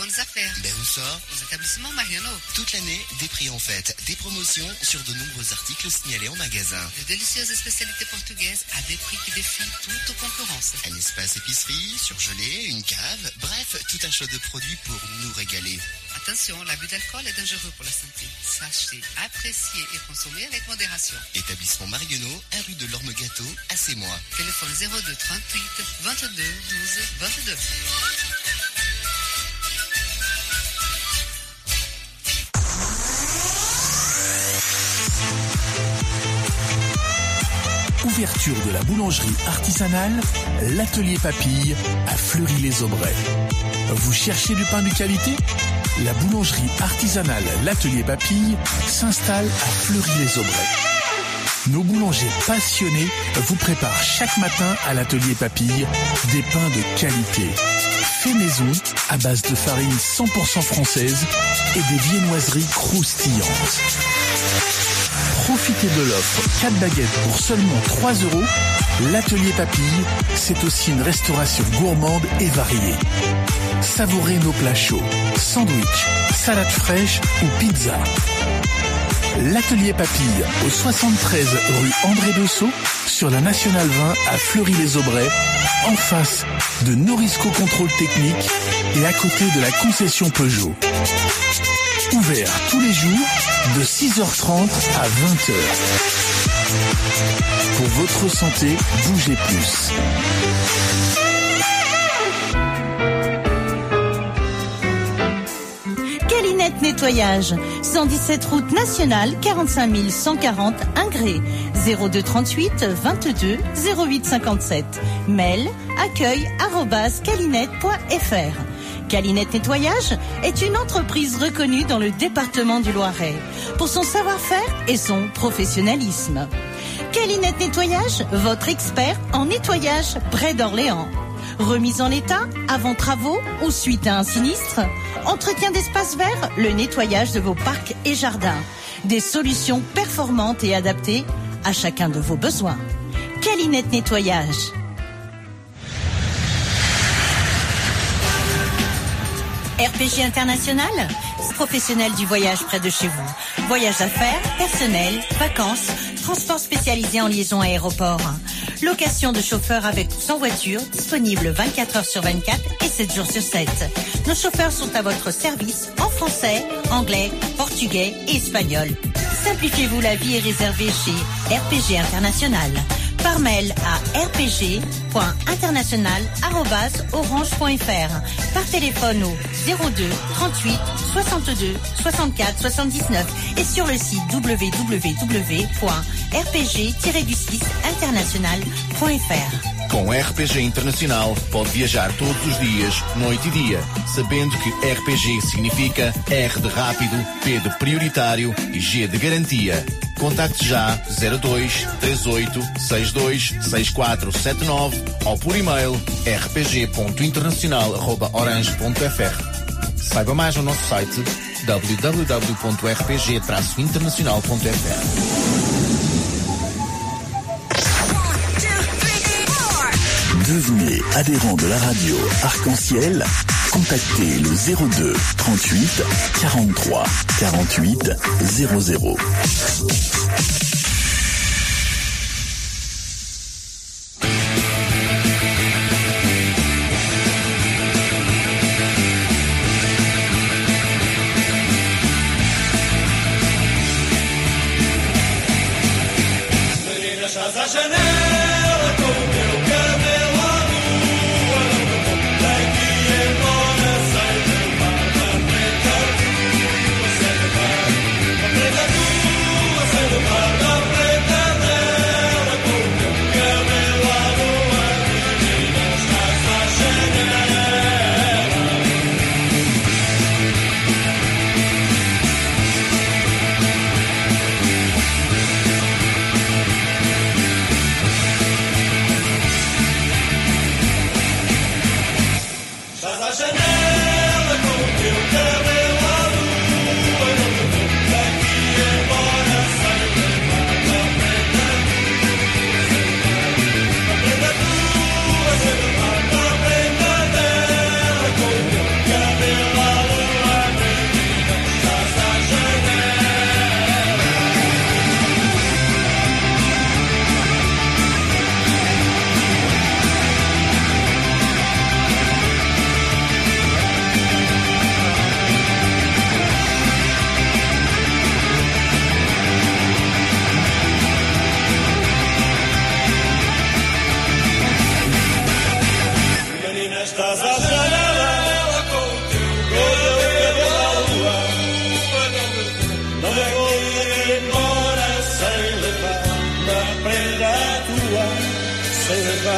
bonnes affaires. Ben où ça? Aux établissements Mariano. Toute l'année, des prix en fête, des promotions sur de nombreux articles signalés en magasin. De délicieuses spécialités portugaises à des prix qui défient toute concurrence. Un espace épicerie, surgelé, une cave, bref, tout un choix de produits pour nous régaler. Attention, l'abus d'alcool est dangereux pour la santé. Sachez apprécier et consommer avec modération. Établissement Mariano, 1 rue de l'Orme-Gâteau, à Sémois. Téléphone 02 38 22 12 22. Ouverture de la boulangerie artisanale, l'atelier Papille à Fleury-les-Aubrais. Vous cherchez du pain de qualité? La boulangerie artisanale l'atelier Papille s'installe à Fleury-les-Aubrais. Nos boulangers passionnés vous préparent chaque matin à l'atelier Papille des pains de qualité. Fait maison à base de farine 100% française et des viennoiseries croustillantes. Profitez de l'offre 4 baguettes pour seulement 3 €. L'atelier Papille, c'est aussi une restauration gourmande et variée. Savourez nos plats chauds, sandwich, salade fraîche ou pizza. L'atelier Papille au 73 rue André Dessau sur la Nationale 20 à Fleury-les-Aubrais, en face de Norisco Contrôle Technique et à côté de la concession Peugeot. Ouvert tous les jours de 6h30 à 20h. Pour votre santé, bougez plus. Calinette Nettoyage, 117 route nationale, 45 140 Ingré, 02 38 22 08 57. Mail accueil@calinette.fr. Calinette Nettoyage est une entreprise reconnue dans le département du Loiret pour son savoir-faire et son professionnalisme. Calinette Nettoyage, votre expert en nettoyage près d'Orléans. Remise en état, avant travaux ou suite à un sinistre. Entretien d'espaces verts, le nettoyage de vos parcs et jardins. Des solutions performantes et adaptées à chacun de vos besoins. Calinette Nettoyage. RPG International, professionnel du voyage près de chez vous. Voyage d'affaires, personnel, vacances, transport spécialisé en liaison aéroport. Location de chauffeurs avec ou sans voiture, disponible 24 heures sur 24 et 7 jours sur 7. Nos chauffeurs sont à votre service en français, anglais, portugais et espagnol. Simplifiez-vous la vie et réservez chez RPG International. Par mail à rpg.international@orange.fr. Par téléphone au 02 38 62 64 79 et sur le site www.rpg-international.fr. Com RPG Internacional pode viajar todos os dias, noite e dia, sabendo que RPG significa R de rápido, P de prioritário e G de garantia. Contacte já 02 38 62 6479 ou por e-mail rpg.internacional@orange.fr. Saiba mais no nosso site www.rpg-internacional.fr. Devenez adhérent de la radio Arc-en-Ciel. Contactez le 02 38 43 48 00. Sai do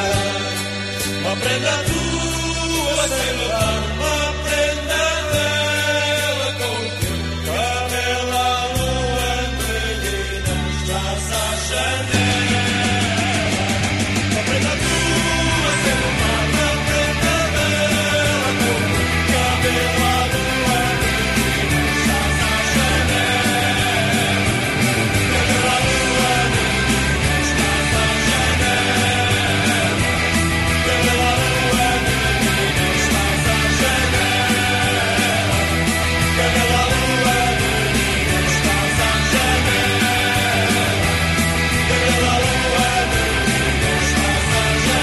uma prenda tua sem levar, uma prenda dela com o teu cabelo à lua negra, estás à janela. Uma prenda tua sem levar, uma prenda dela com o teu cabelo à lua negra, estás à janela. Cabelo à lua negra, estás à janela. Cabelo à lua negra, estás à janela. Cabelo à lua negra, estás à janela. Cabelo à lua negra, estás à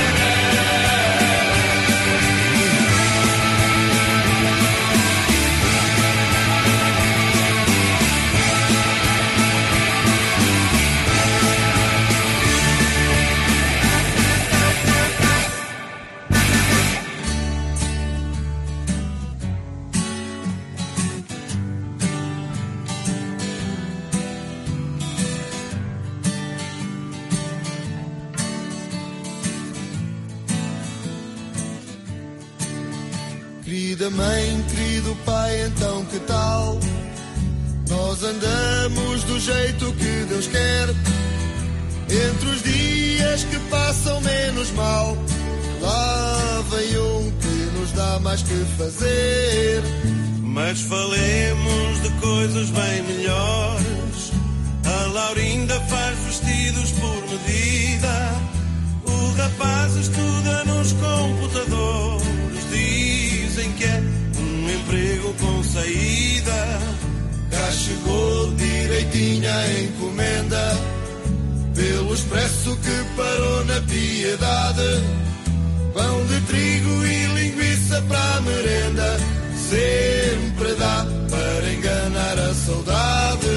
Querida mãe, querido pai, então que tal? Nós andamos do jeito que Deus quer. Entre os dias que passam menos mal, lá vem um que nos dá mais que fazer. Mas falemos de coisas bem melhores. A Laurinda faz vestidos por medida. O rapaz estuda nos computadores. Dizem que é um emprego com saída. Cá chegou direitinha a encomenda, pelo expresso que parou na Piedade. Pão de trigo e linguiça para a merenda, sempre dá para enganar a saudade.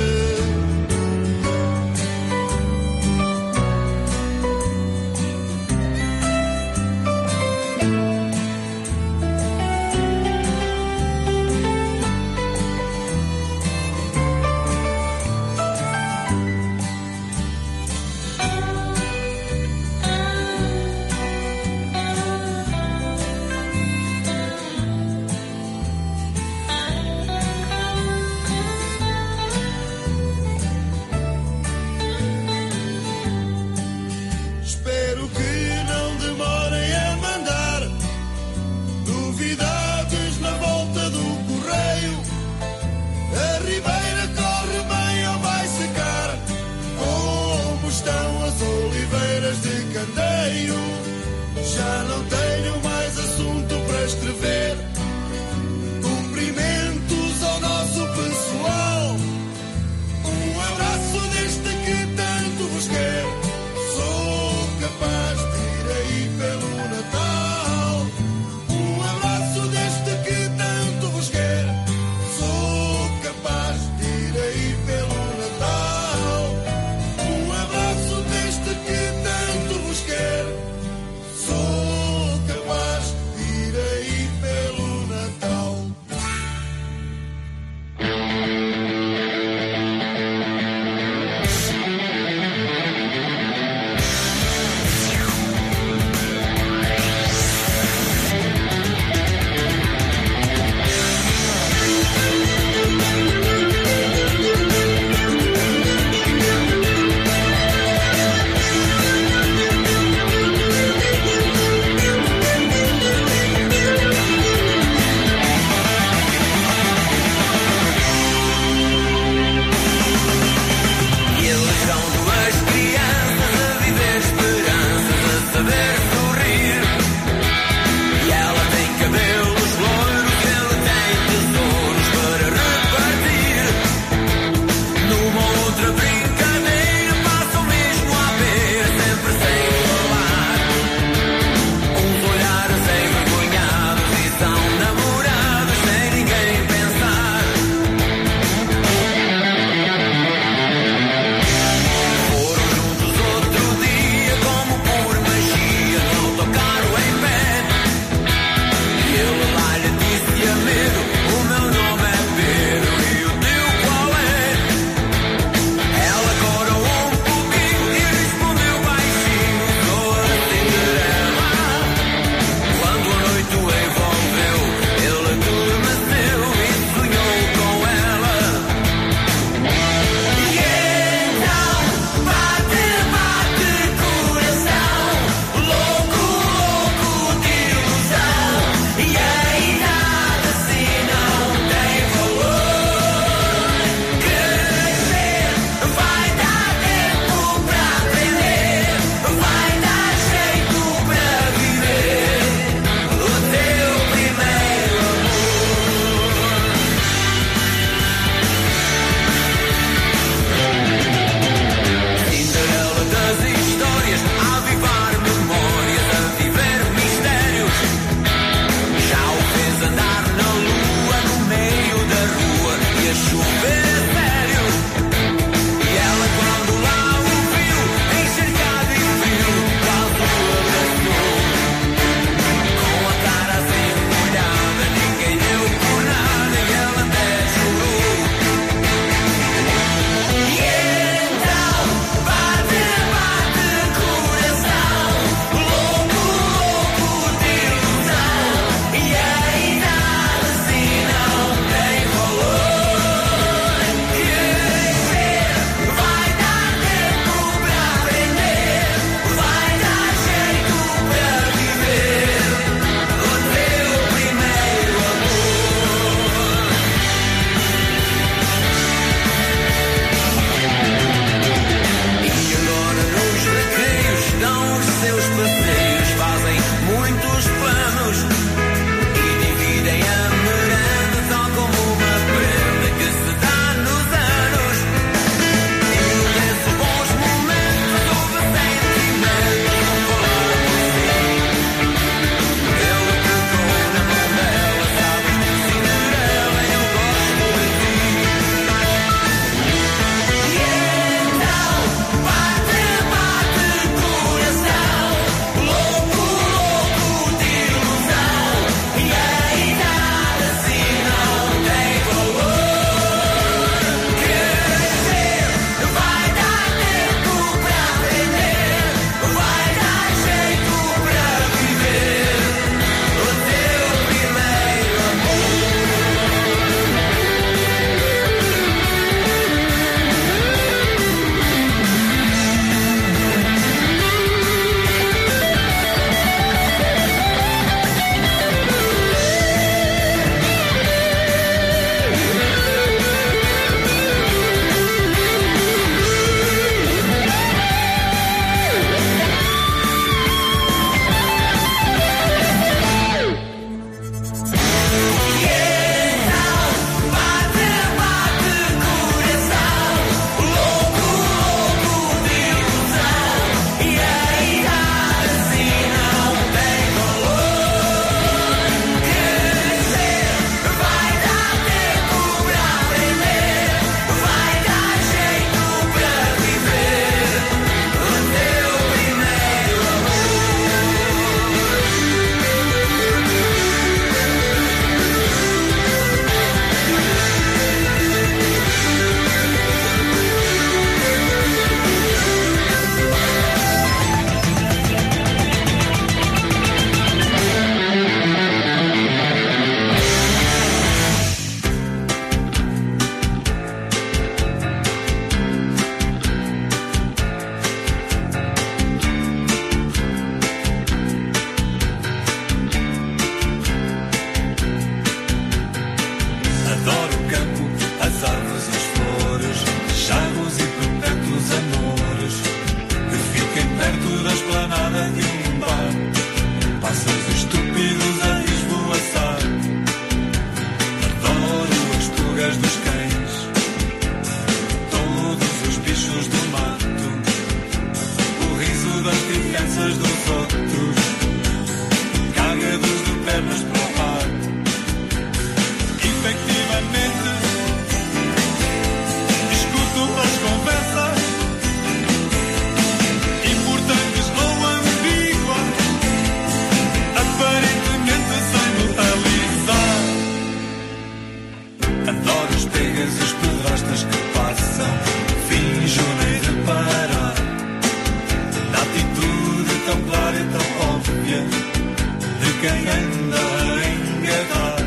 quem anda a engatar.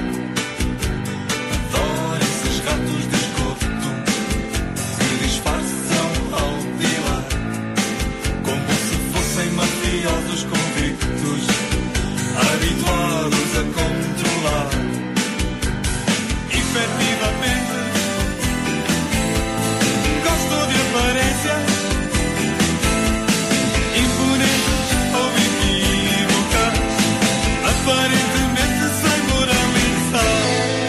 Adoro esses ratos de esgoto que disfarçam ao pilar, como se fossem mafiosos convictos, habituados a controlar. Efetivamente, gosto de aparências imponentes ou equívocas, aparentemente sem moralizar.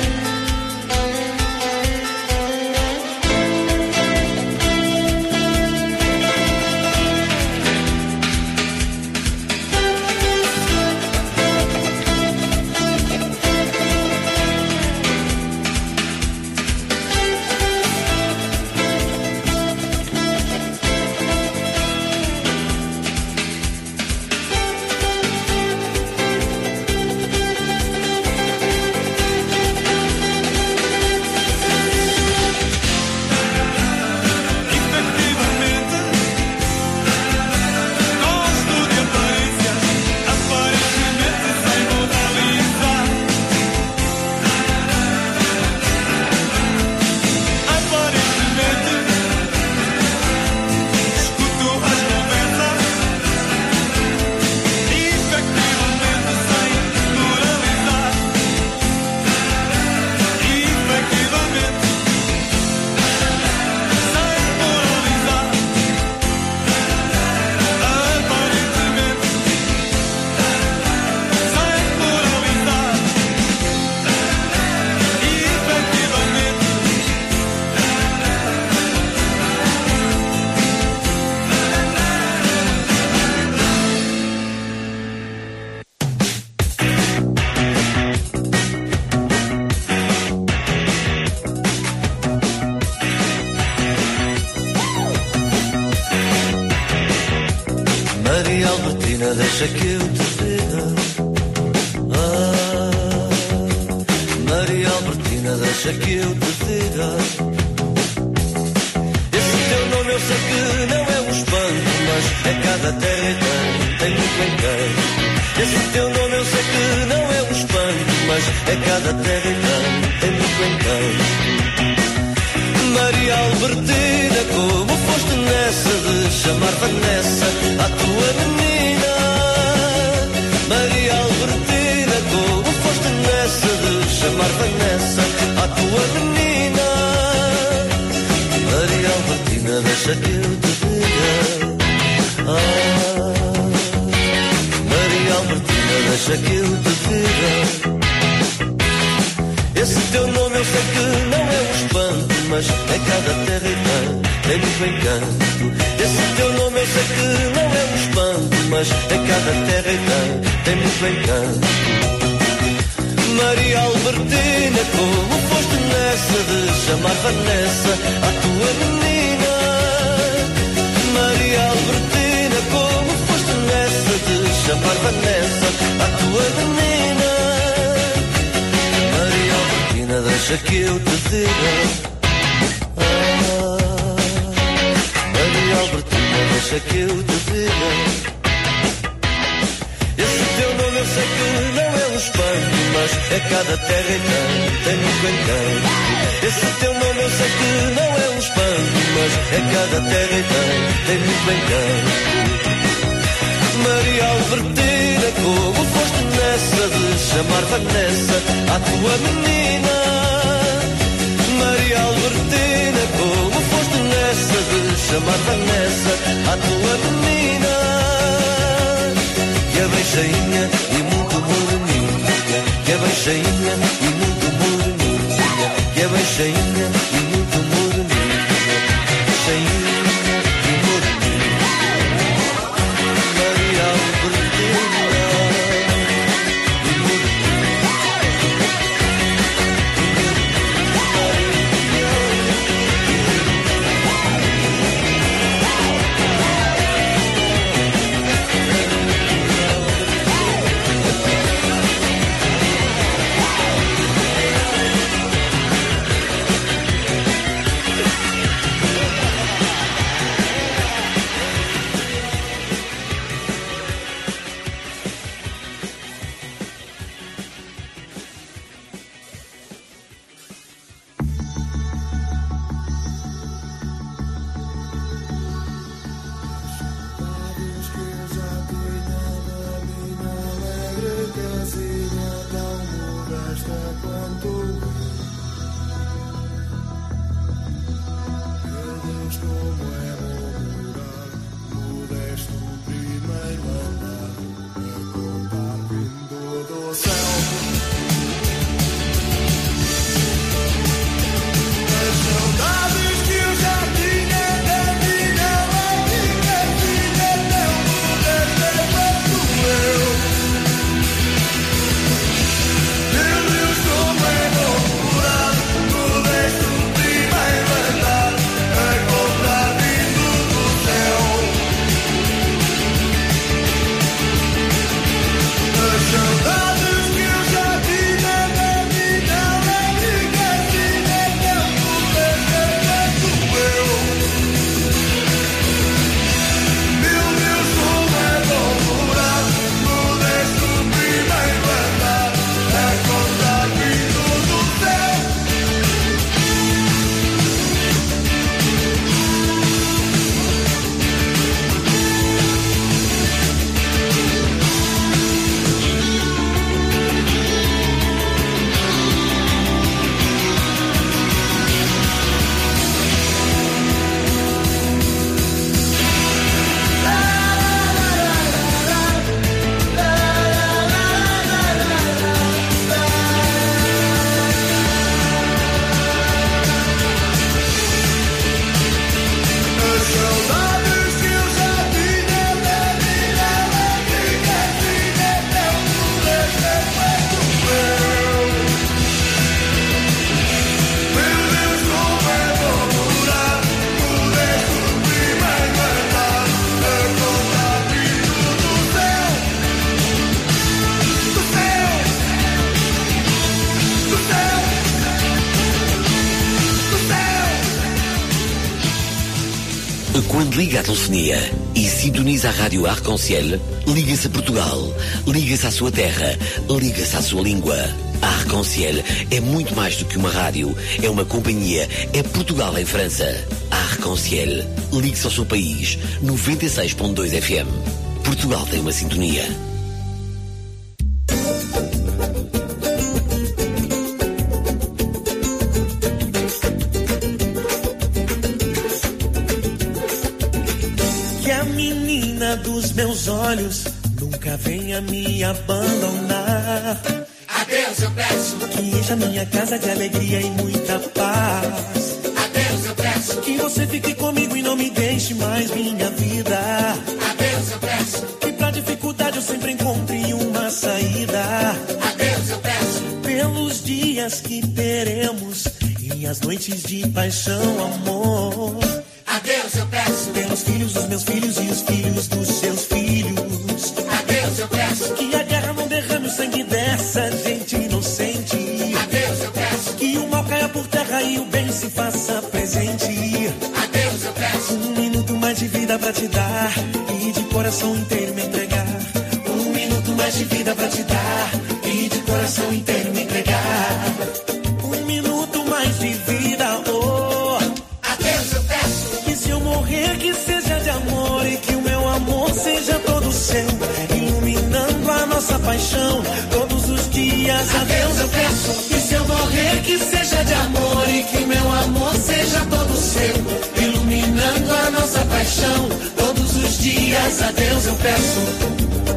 Maria Albertina, deixa que eu te diga. Maria Albertina, deixa que eu te diga. Esse teu nome eu sei que não é um espanto, mas é cada terra e tem muito encanto. Esse teu nome eu sei que não é um espanto, mas é cada terra e tem muito encanto. Maria Albertina, como foste nessa de chamar Vanessa a tua menina? Maria Albertina, como foste nessa de chamar Vanessa a tua menina? Maria Albertina, deixa que eu te diga. Maria Albertina, deixa que eu te diga. Esse teu nome eu sei que não é um espanto, mas é cada terra e tem muito encanto. Esse teu nome eu sei que não é um espanto, mas é cada terra e tem muito encanto. Maria Albertina, como foste nessa de chamar Vanessa a tua menina? Maria Albertina, como foste nessa de chamar Vanessa a tua menina? Maria Albertina, deixa que eu te diga. Maria Albertina, deixa que eu te diga. Esse teu nome eu sei que não é um espanto, mas é cada terra e tem muito encanto. Esse teu nome eu sei que não é um espanto, mas é cada terra e tem muito encanto. Maria Albertina, como foste nessa de chamar Vanessa a tua menina? Maria Albertina, como foste nessa de chamar Vanessa a tua menina? Que é bem cheinha e muito moreninha, que é bem cheinha e muito moreninha, que é bem cheinha e muito moreninha, cheinha e moreninha. Maria Albertina e moreninha. Quando liga a telefonia e sintoniza a rádio Arc-en-Ciel, liga-se a Portugal, liga-se à sua terra, liga-se à sua língua. A Arc-en-Ciel é muito mais do que uma rádio, é uma companhia, é Portugal em França. A Arc-en-Ciel, ligue-se ao seu país, 96.2 FM. Portugal tem uma sintonia. Que a menina dos meus olhos nunca venha me abandonar. Adeus, eu peço. Que encha minha casa de alegria e muita paz. Adeus, eu peço. Que você fique comigo e não me deixe mais minha vida. Adeus, eu peço. Que pra dificuldade eu sempre encontre uma saída. Adeus, eu peço. Pelos dias que teremos e as noites de paixão, amor. Adeus, eu peço. Pelos filhos dos meus filhos e os filhos dos seus filhos. Adeus, eu peço. Que a guerra não derrame o sangue dessa gente inocente. Adeus, eu peço. Que o mal caia por terra e o bem se faça presente. Adeus, eu peço. Um minuto mais de vida pra te dar e de coração inteiro me entregar. Um minuto mais de vida pra te dar e de coração inteiro me entregar. Um minuto mais de vida, oh. Adeus, eu peço. Que se eu morrer que seja de amor e que o meu amor seja todo seu, iluminando a nossa paixão todos os dias. Adeus, eu peço. Que se eu morrer que seja de amor e que meu amor seja todo seu, iluminando a nossa paixão todos os dias. Adeus, eu peço.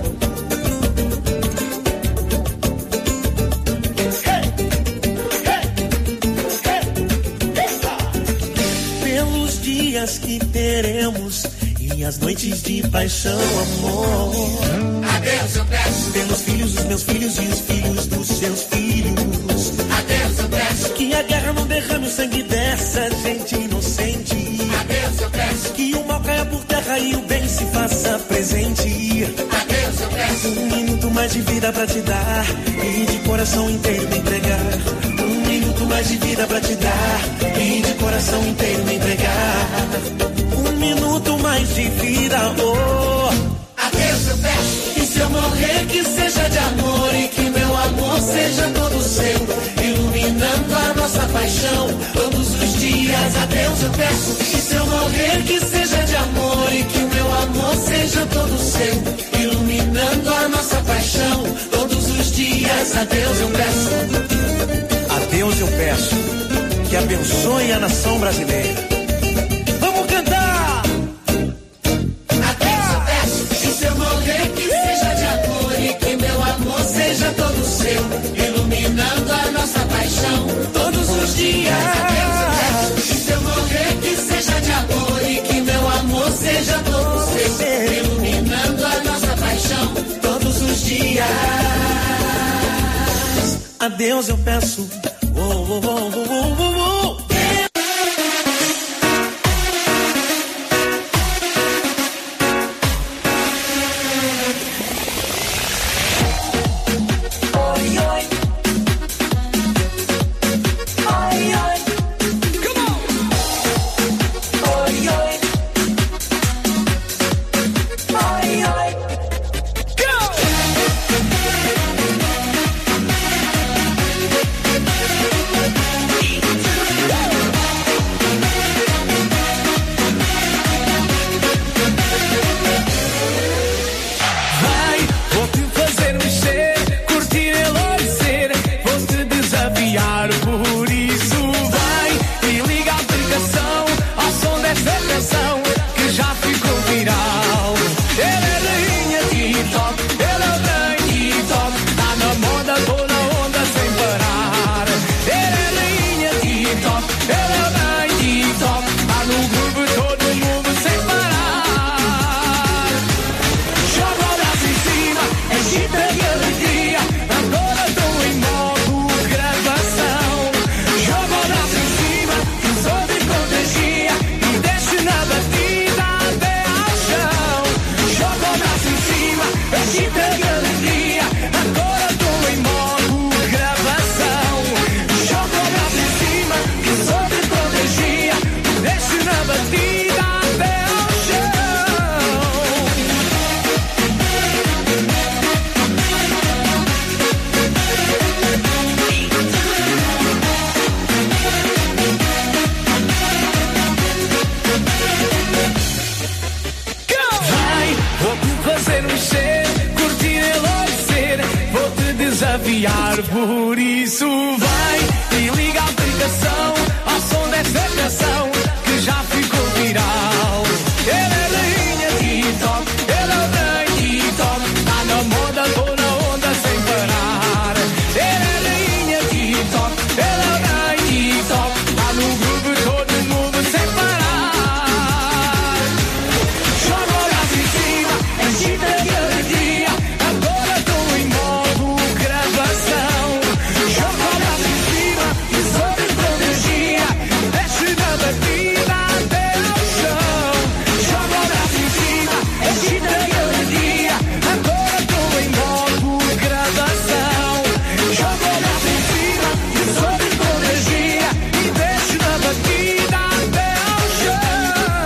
Pelos dias que teremos e as noites de paixão, amor. Adeus, eu peço. Pelos filhos dos meus filhos e os filhos dos seus filhos. Adeus, eu peço. Que a guerra não derrame o sangue dessa gente inocente. Adeus, eu peço. Que o mal caia por terra e o bem se faça presente. Adeus, eu peço. Um minuto mais de vida pra te dar e de coração inteiro me entregar. Um minuto mais de vida pra te dar e de coração inteiro me entregar. Um minuto mais de vida, oh. Adeus, eu peço. E se eu morrer que seja de amor e que meu amor seja todo seu, iluminando a nossa paixão todos os dias. Adeus, eu peço. E se eu morrer que seja de amor e que o meu amor seja todo seu, iluminando a nossa paixão todos os dias. Adeus, eu peço. A Deus eu peço que abençoe a nação brasileira. Vamos cantar! Adeus, eu peço. E se eu morrer que seja de amor e que meu amor seja todo seu, iluminando a nossa paixão todos os dias. Adeus, eu peço. E se eu morrer que seja de amor e que meu amor seja todo seu, iluminando a nossa paixão todos os dias. A Deus eu peço. Oh, oh, oh, oh, oh, oh, oh. desafiar. Por isso vem e liga a aplicação ao som desta canção que já ficou viral. Ele é rainha TikTok, ele é o rei TikTok, tá na moda, tô na onda sem parar. Ele é rainha TikTok, ele é o rei TikTok, tá no grupo todo mundo sem parar. Joga o braço em cima, agita de alegria, agora tô em modo gravação. Joga o braço em cima e sobe com energia, desce na batida até ao chão. Joga o braço em cima, agita de alegria, agora tô em modo gravação. Joga o braço em cima e sobe com energia e desce na batida até ao chão.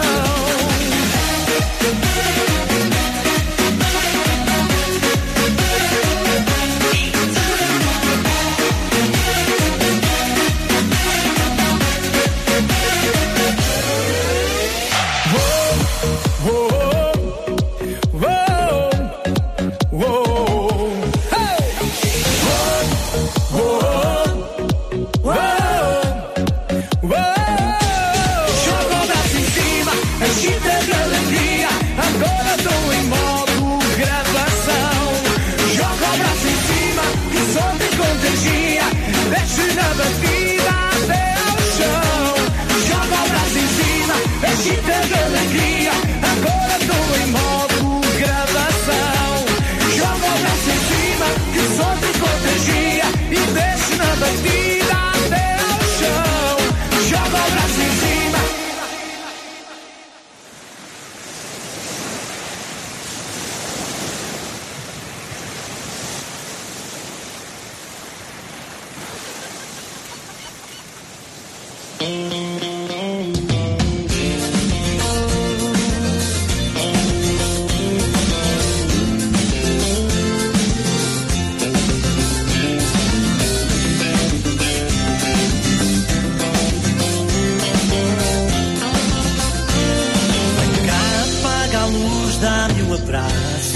Joga o braço em cima, agita de alegria, agora tô em modo gravação. Joga o braço em cima e sobe com energia, desce na batida até ao chão. Joga o braço em cima, agita de alegria, agora tô em modo gravação. Joga o braço em cima e sobe com energia e desce na batida até ao chão. Joga o braço em cima. Vem cá, apaga a luz, dá-me um abraço.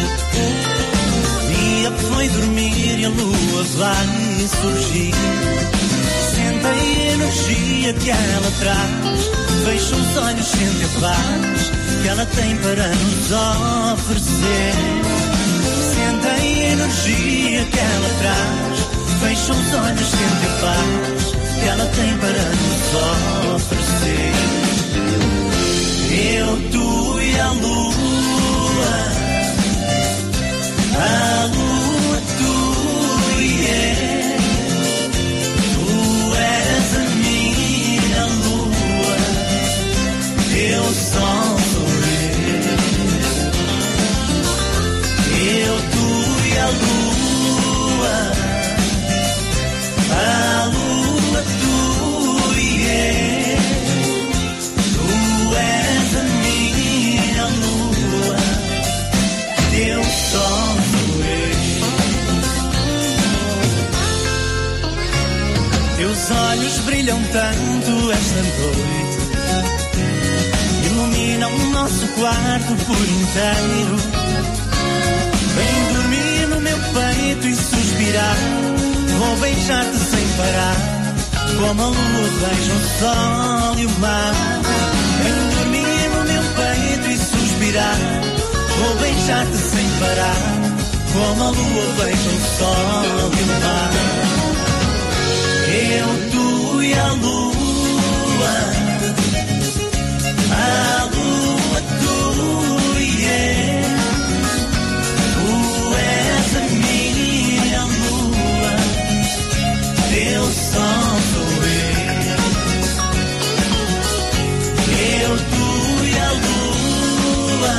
O dia foi dormir e a lua vai surgir. Sente a energia que ela traz, fecha os olhos, sente a paz que ela tem para nos oferecer. Sente a energia que ela traz, fecha os olhos, sente a paz que ela tem para nos oferecer. Eu, tu e a lua, tu e eu. Tu és a minha lua, teu sol sou eu. Eu, tu e a lua, tu e eu. Tu és a minha lua, teu sol sou eu. Teus olhos brilham tanto esta noite, iluminam o nosso quarto por inteiro. Vem dormir no meu peito e suspirar, vou beijar-te sem parar, como a lua beija o sol e o mar. Vem dormir no meu peito e suspirar, vou beijar-te sem parar, como a lua beija o sol e o mar. Eu, tu e a lua, tu e eu. Tu és a minha lua, teu sol sou eu. Eu, tu e a lua,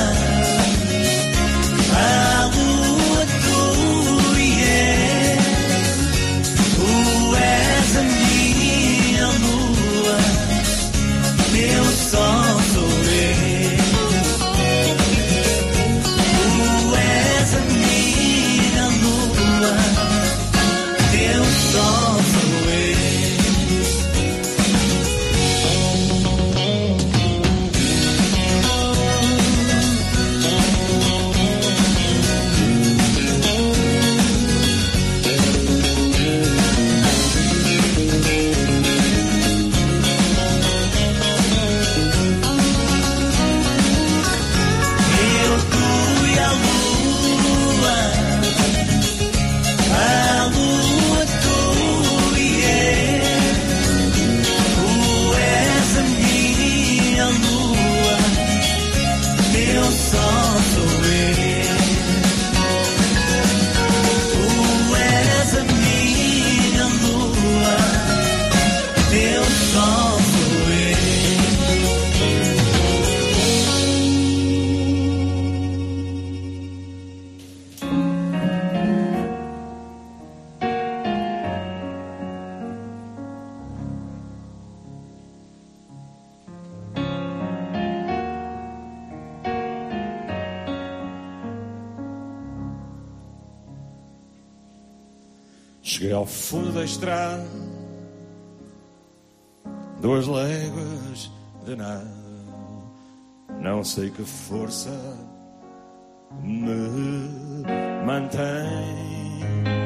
tu e eu. Tu és a minha lua, Cheguei ao fundo da estrada, 2 léguas de nada. Não sei que força me mantém.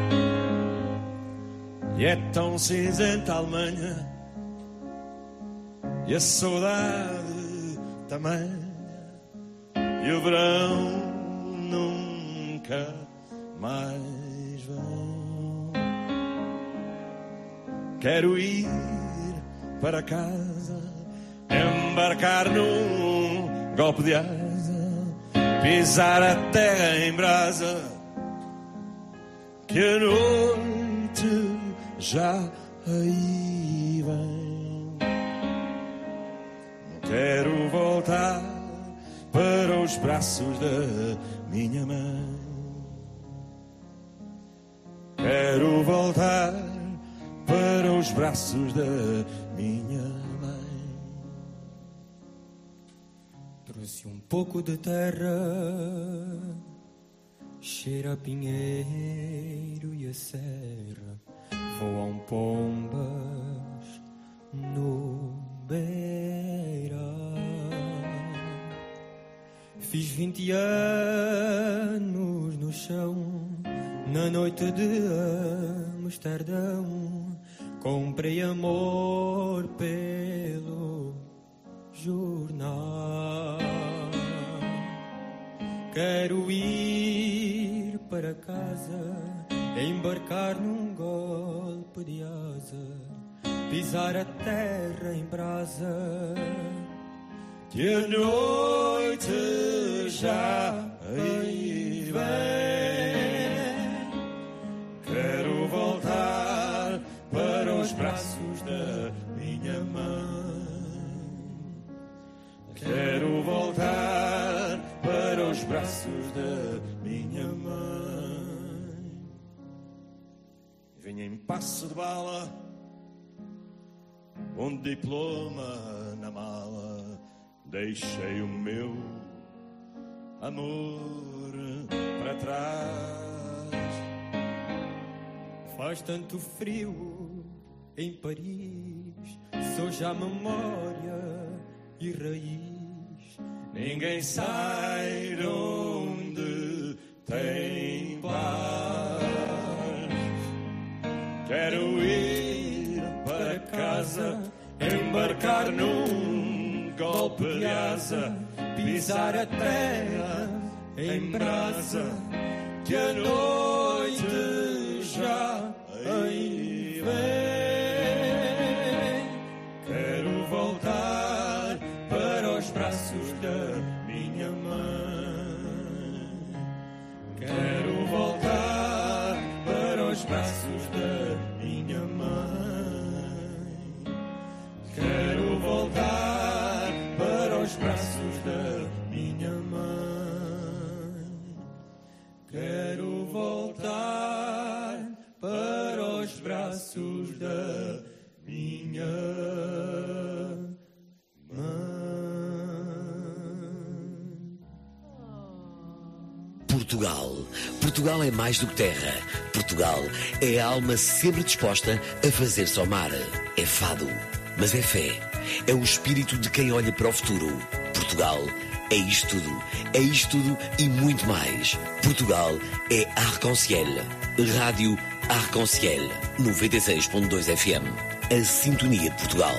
E é tão cinzenta a Alemanha, e a saudade também. E o verão nunca mais vem. Quero ir para casa, embarcar num golpe de asa, pisar a terra em brasa, que a noite já aí vem. Quero voltar para os braços da minha mãe. Quero voltar para os braços da minha mãe. Trouxe um pouco de terra, cheira a pinheiro e a serra. Voam pombas no beira. Fiz 20 anos no chão, na noite de Amsterdão. Comprei amor pelo jornal. Quero ir para casa, embarcar num golpe de asa, pisar a terra em brasa, que a noite já aí vem. Quero voltar para os braços da minha mãe. Quero voltar para os braços da minha mãe. Venho em passo de bala, um diploma na mala. Deixei o meu amor para trás. Faz tanto frio em Paris, sou já memória e raiz. Ninguém sai de onde tem paz. Quero ir para casa, embarcar num golpe de asa, pisar a terra em brasa, que a noite já aí vem. Quero voltar para os braços da minha mãe. Quero voltar para os braços da minha mãe. Quero voltar para os braços da minha mãe. Quero voltar para os braços da minha mãe. Portugal. Portugal é mais do que terra. Portugal é a alma sempre disposta a fazer-se ao mar. É fado, mas é fé. É o espírito de quem olha para o futuro. Portugal é isto tudo. É isto tudo e muito mais. Portugal é Arc-en-Ciel. Rádio Arc-en-Ciel 96.2 FM. A sintonia de Portugal.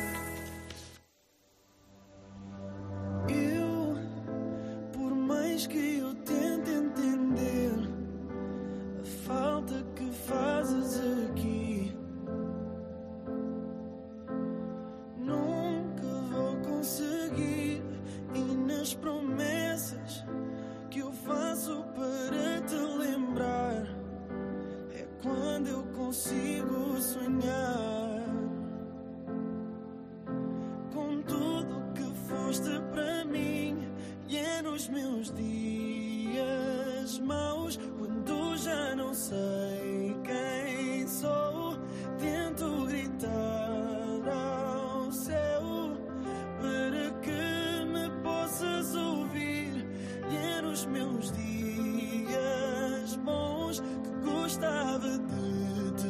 Por mais que eu tente entender a falta que fazes aqui, nunca vou conseguir. E nas promessas que eu faço para te lembrar, é quando eu consigo sonhar com tudo que foste para mim. E é nos meus dias maus, quando já não sei quem sou, tento gritar ao céu para que me possas ouvir. E é nos meus dias bons que gostava de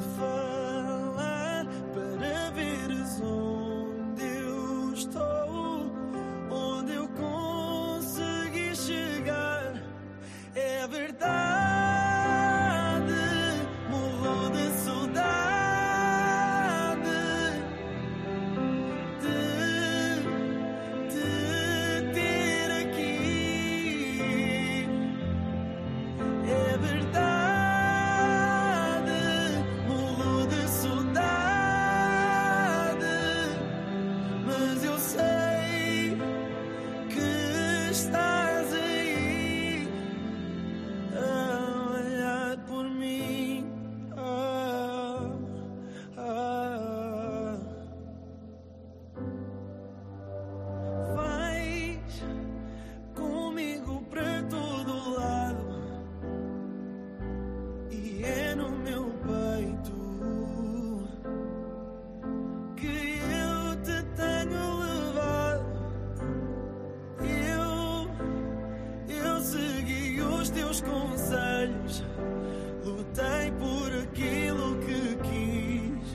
conselhos, lutei por aquilo que quis.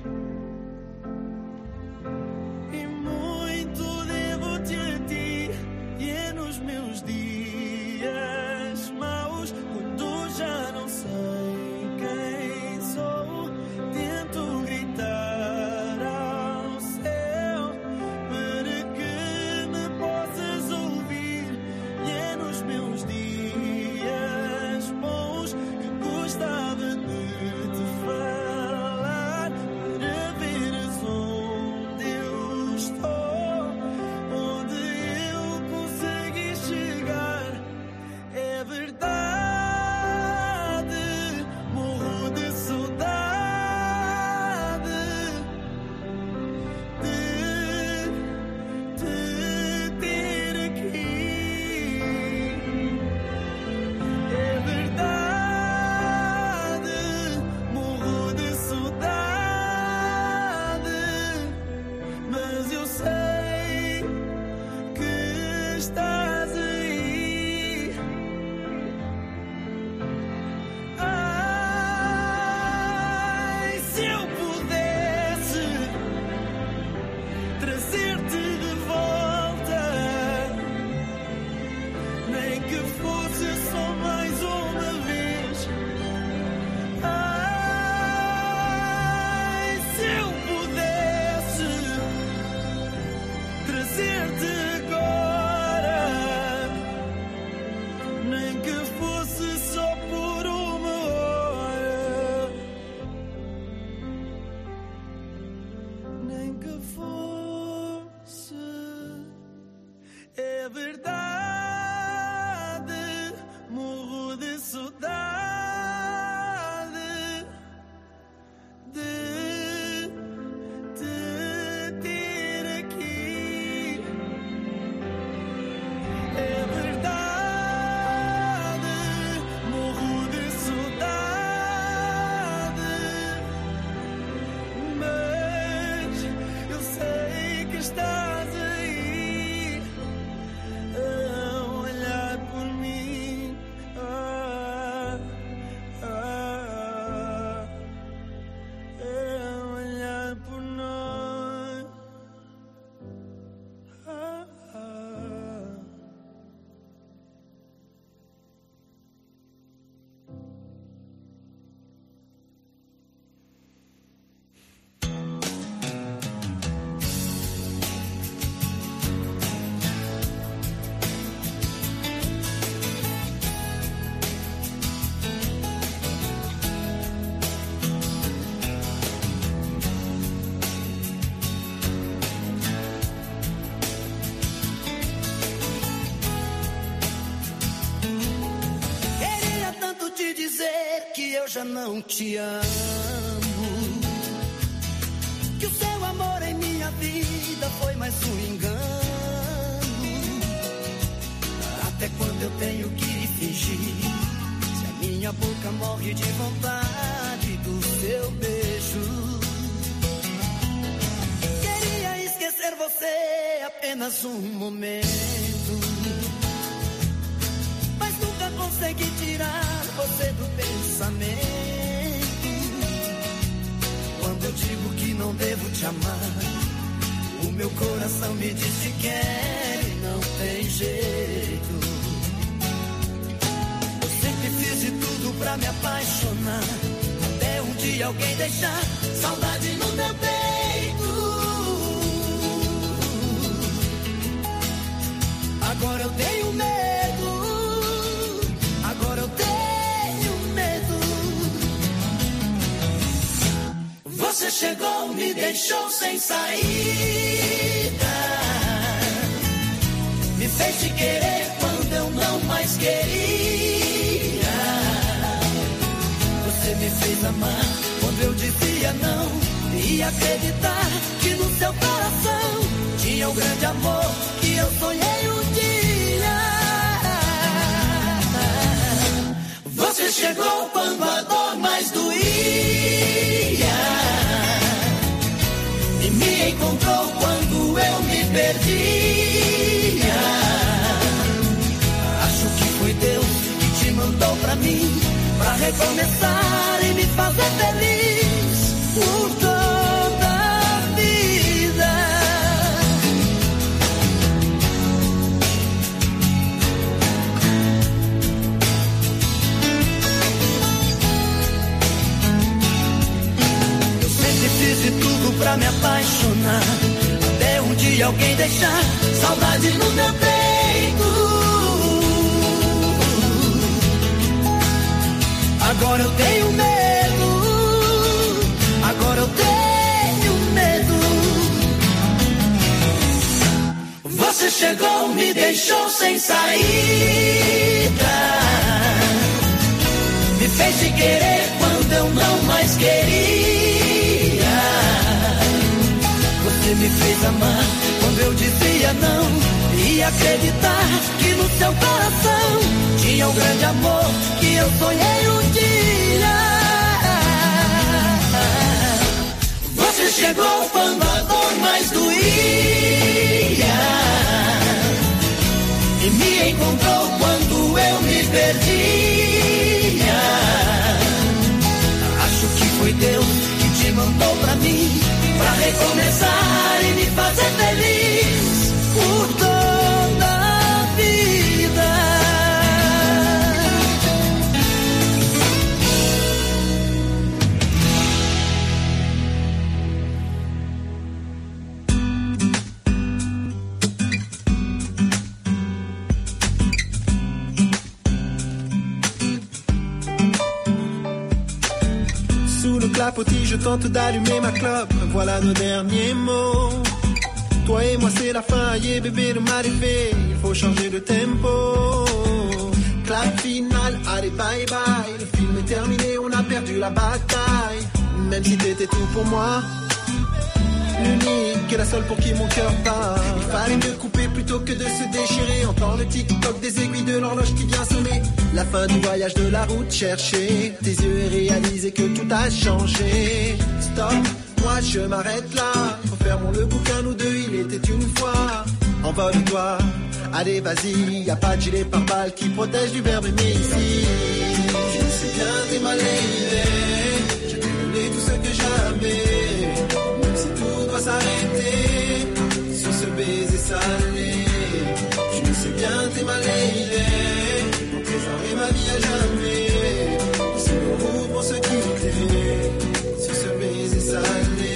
E muito devo-te a ti. E é nos meus dias maus, quando já não sei quem sou, tento gritar ao céu para que me possas ouvir. E é nos meus dias bons que gostava de te falar, para veres onde eu estou, onde eu consegui chegar. É verdade, morro de saudade de te ter aqui. É verdade, morro de saudade, mas eu sei que estás aí. Ai, se eu pudesse trazer-te de volta, nem que fosse só mais uma vez. Ai, se eu pudesse trazer-te agora, nem que fosse só por uma hora, nem que fosse. É verdade, morro de saudade de te ter aqui. É verdade, morro de saudade, mas eu sei que estás aí a olhar por mim, a olhar por nós. Queria tanto te dizer que eu já não te amo, que o seu amor em minha vida foi mais um engano. Até quando eu tenho que fingir, se a minha boca morre de vontade do seu beijo? Queria esquecer você apenas um momento, mas nunca consegui tirar você do pensamento. Quando eu digo que não devo te amar, o meu coração me diz que quer e não tem jeito. Eu sempre fiz de tudo pra me apaixonar, até um dia alguém deixar saudade no meu peito. Agora eu tenho medo, agora eu tenho medo. Você chegou, me deixou sem saída, me fez te querer quando eu não mais queria. Você me fez amar quando eu dizia não, e acreditar que no seu coração tinha um grande amor que eu sonhei um dia. Você chegou quando a dor mais doía, e me encontrou quando eu me perdia. Acho que foi Deus que te mandou pra mim, recomeçar e me fazer feliz por toda a vida. Eu sempre fiz de tudo pra me apaixonar, até um dia alguém deixar saudade no meu peito. Agora eu tenho medo, agora eu tenho medo. Você chegou, me deixou sem saída, me fez te querer quando eu não mais queria. Você me fez amar quando eu dizia não, e acreditar que no seu coração tinha um grande amor que eu sonhei um dia. Você chegou quando a dor mais doía e me encontrou quando eu me perdia. Acho que foi Deus que te mandou pra mim, pra recomeçar e me fazer feliz por toda a vida. Sous le clapotis, je tente d'allumer ma clope. Voilà nos derniers mots. Toi et moi c'est la fin, yeah bébé le mal est fait, il faut changer de tempo. Clap final, allez bye bye, le film est terminé, on a perdu la bataille. Même si t'étais tout pour moi, l'unique et la seule pour qui mon cœur bat. Il fallait mieux couper plutôt que de se déchirer. Entends le tic-toc des aiguilles de l'horloge qui vient sonner. La fin du voyage de la route chercher tes yeux et réaliser que tout a changé. Stop, moi je m'arrête là. Fermons le bouquin, nous deux, il était une fois. Envole-toi, allez vas-y. Y'a pas de gilet pare-balles qui protège du verbe aimer ici. Je sais bien t'es ma lady, je t'ai donné tout ce que j'avais. Même si tout doit s'arrêter sur ce baiser salé. Je sais bien t'es ma lady, mon trésor et ma vie à jamais. Si nos routes vont se quitter sur ce baiser salé.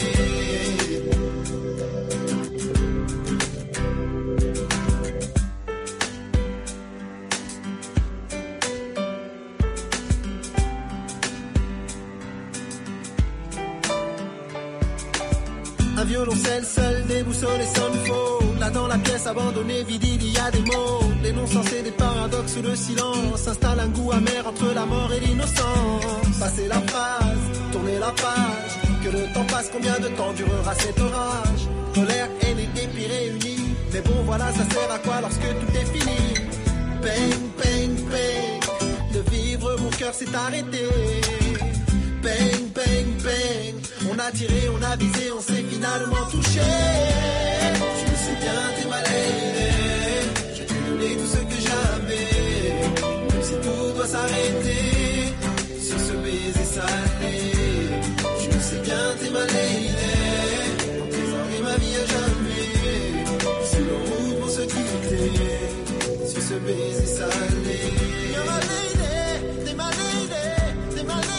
Un violoncelle seul déboussolé sonne faux. Là dans la pièce abandonnée, vide, il y a des mots. Les noms censés, des paradoxes ou le silence. S'installe un goût amer entre la mort et l'innocence. Passer la phase, tourner la page. Que le temps passe, combien de temps durera cet orage? Colère, haine et dépit réunis. Mais bon voilà, ça sert à quoi lorsque tout est fini? Pain, pain, pain. De vivre, mon cœur s'est arrêté. Bang, bang, bang. On a tiré, on a visé, on s'est finalement touché. Je me sais bien, t'es ma lady. Je t'ai donné tout ce que j'avais. Même si tout doit s'arrêter sur ce baiser salé. Je me sais bien, t'es ma lady. Mon trésor et ma vie à jamais. Si nos routes vont se quitter sur ce baiser salé. You're my lady, t'es ma lady, t'es ma lady.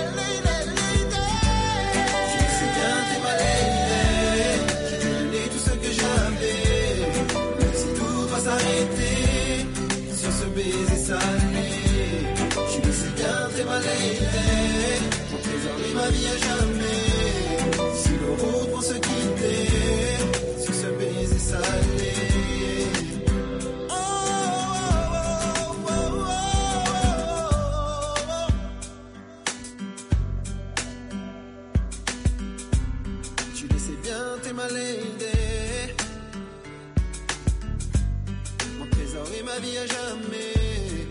S'arrêter sur ce baiser salé. Je le sais bien, t'es ma lady, mon trésor et ma vie à jamais. Si nos routes vont se quitter sur ce baiser salé. Tu le sais bien, t'es ma lady. Et ma vie à jamais.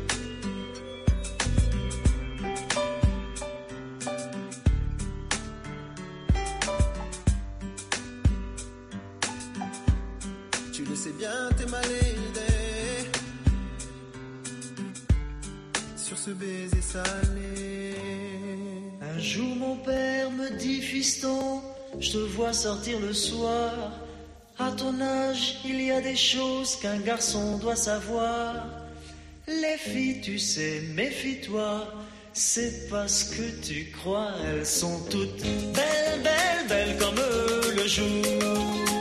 Tu le sais bien, t'es ma lady. Sur ce baiser salé. jour mon père me dit fiston, je te vois sortir le soir. À ton âge, il y a des choses qu'un garçon doit savoir. Les filles, tu sais, méfie-toi. C'est parce que tu crois, elles sont toutes belles, belles, belles comme le jour.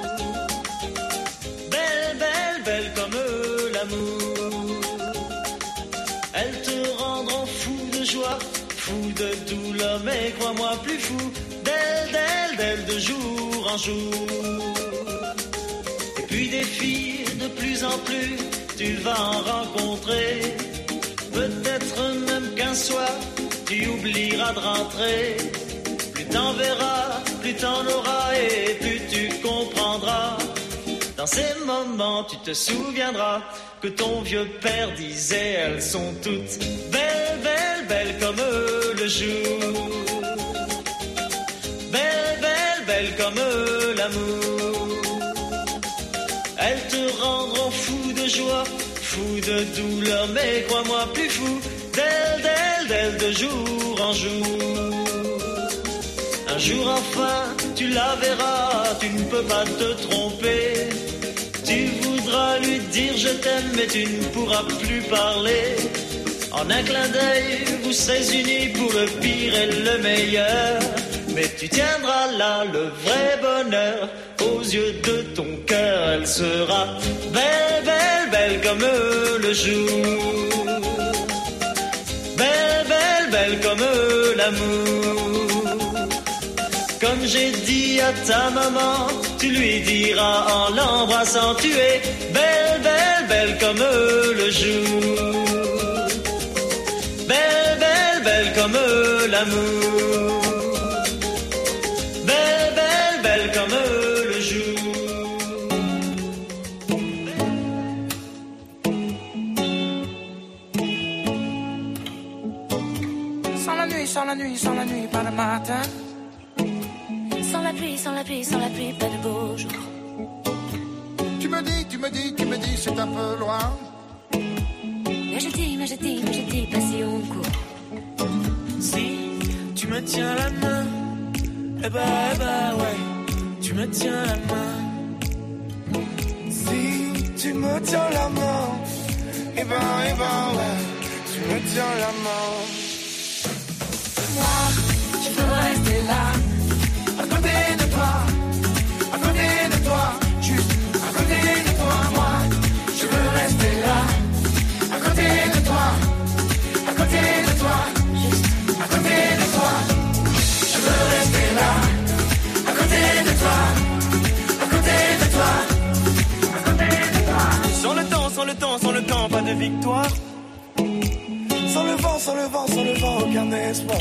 Belles, belles, belles comme l'amour. Elles te rendront fou de joie, fou de douleur, mais crois-moi plus fou d'elles, d'elles, d'elles de jour en jour. Et puis des filles de plus en plus, tu vas en rencontrer. Peut-être même qu'un soir, tu oublieras de rentrer. Plus t'en verras, plus t'en auras et plus tu comprendras. Dans ces moments, tu te souviendras que ton vieux père disait, elles sont toutes belles, belles, belles comme le jour. Belles, belles, belles comme l'amour. Elles te rendront fou de joie, fou de douleur, mais crois-moi plus fou d'elle, d'elle, d'elle de jour en jour. Un jour enfin, tu la verras, tu ne peux pas te tromper. Tu voudras lui dire je t'aime, mais tu ne pourras plus parler. En un clin d'œil, vous serez unis pour le pire et le meilleur. Mais tu tiendras là le vrai bonheur. Aux yeux de ton cœur, elle sera belle, belle, belle comme le jour. Belle, belle, belle comme l'amour. Comme j'ai dit à ta maman, tu lui diras en l'embrassant, tu es belle, belle, belle comme le jour. Belle, belle, belle comme l'amour. Belle, belle, belle comme le jour. Sans la nuit, sans la nuit, sans la nuit, pas le matin. Sans la pluie, sans la pluie, sans la pluie, pas de beau jour. Tu me dis, c'est un peu loin. Mais je dis, pas si on court. Si tu me tiens la main, eh ben ouais, tu me tiens la main. Si tu me tiens la main, eh ben ouais, tu me tiens la main. Moi, je veux rester là, à côté de toi, juste à côté de toi. Moi, je veux rester là, à côté de toi, juste à côté de toi. Je veux rester là, à côté de toi, à côté de toi, à côté de toi. Sans le temps, pas de victoire. Sans le vent, aucun espoir.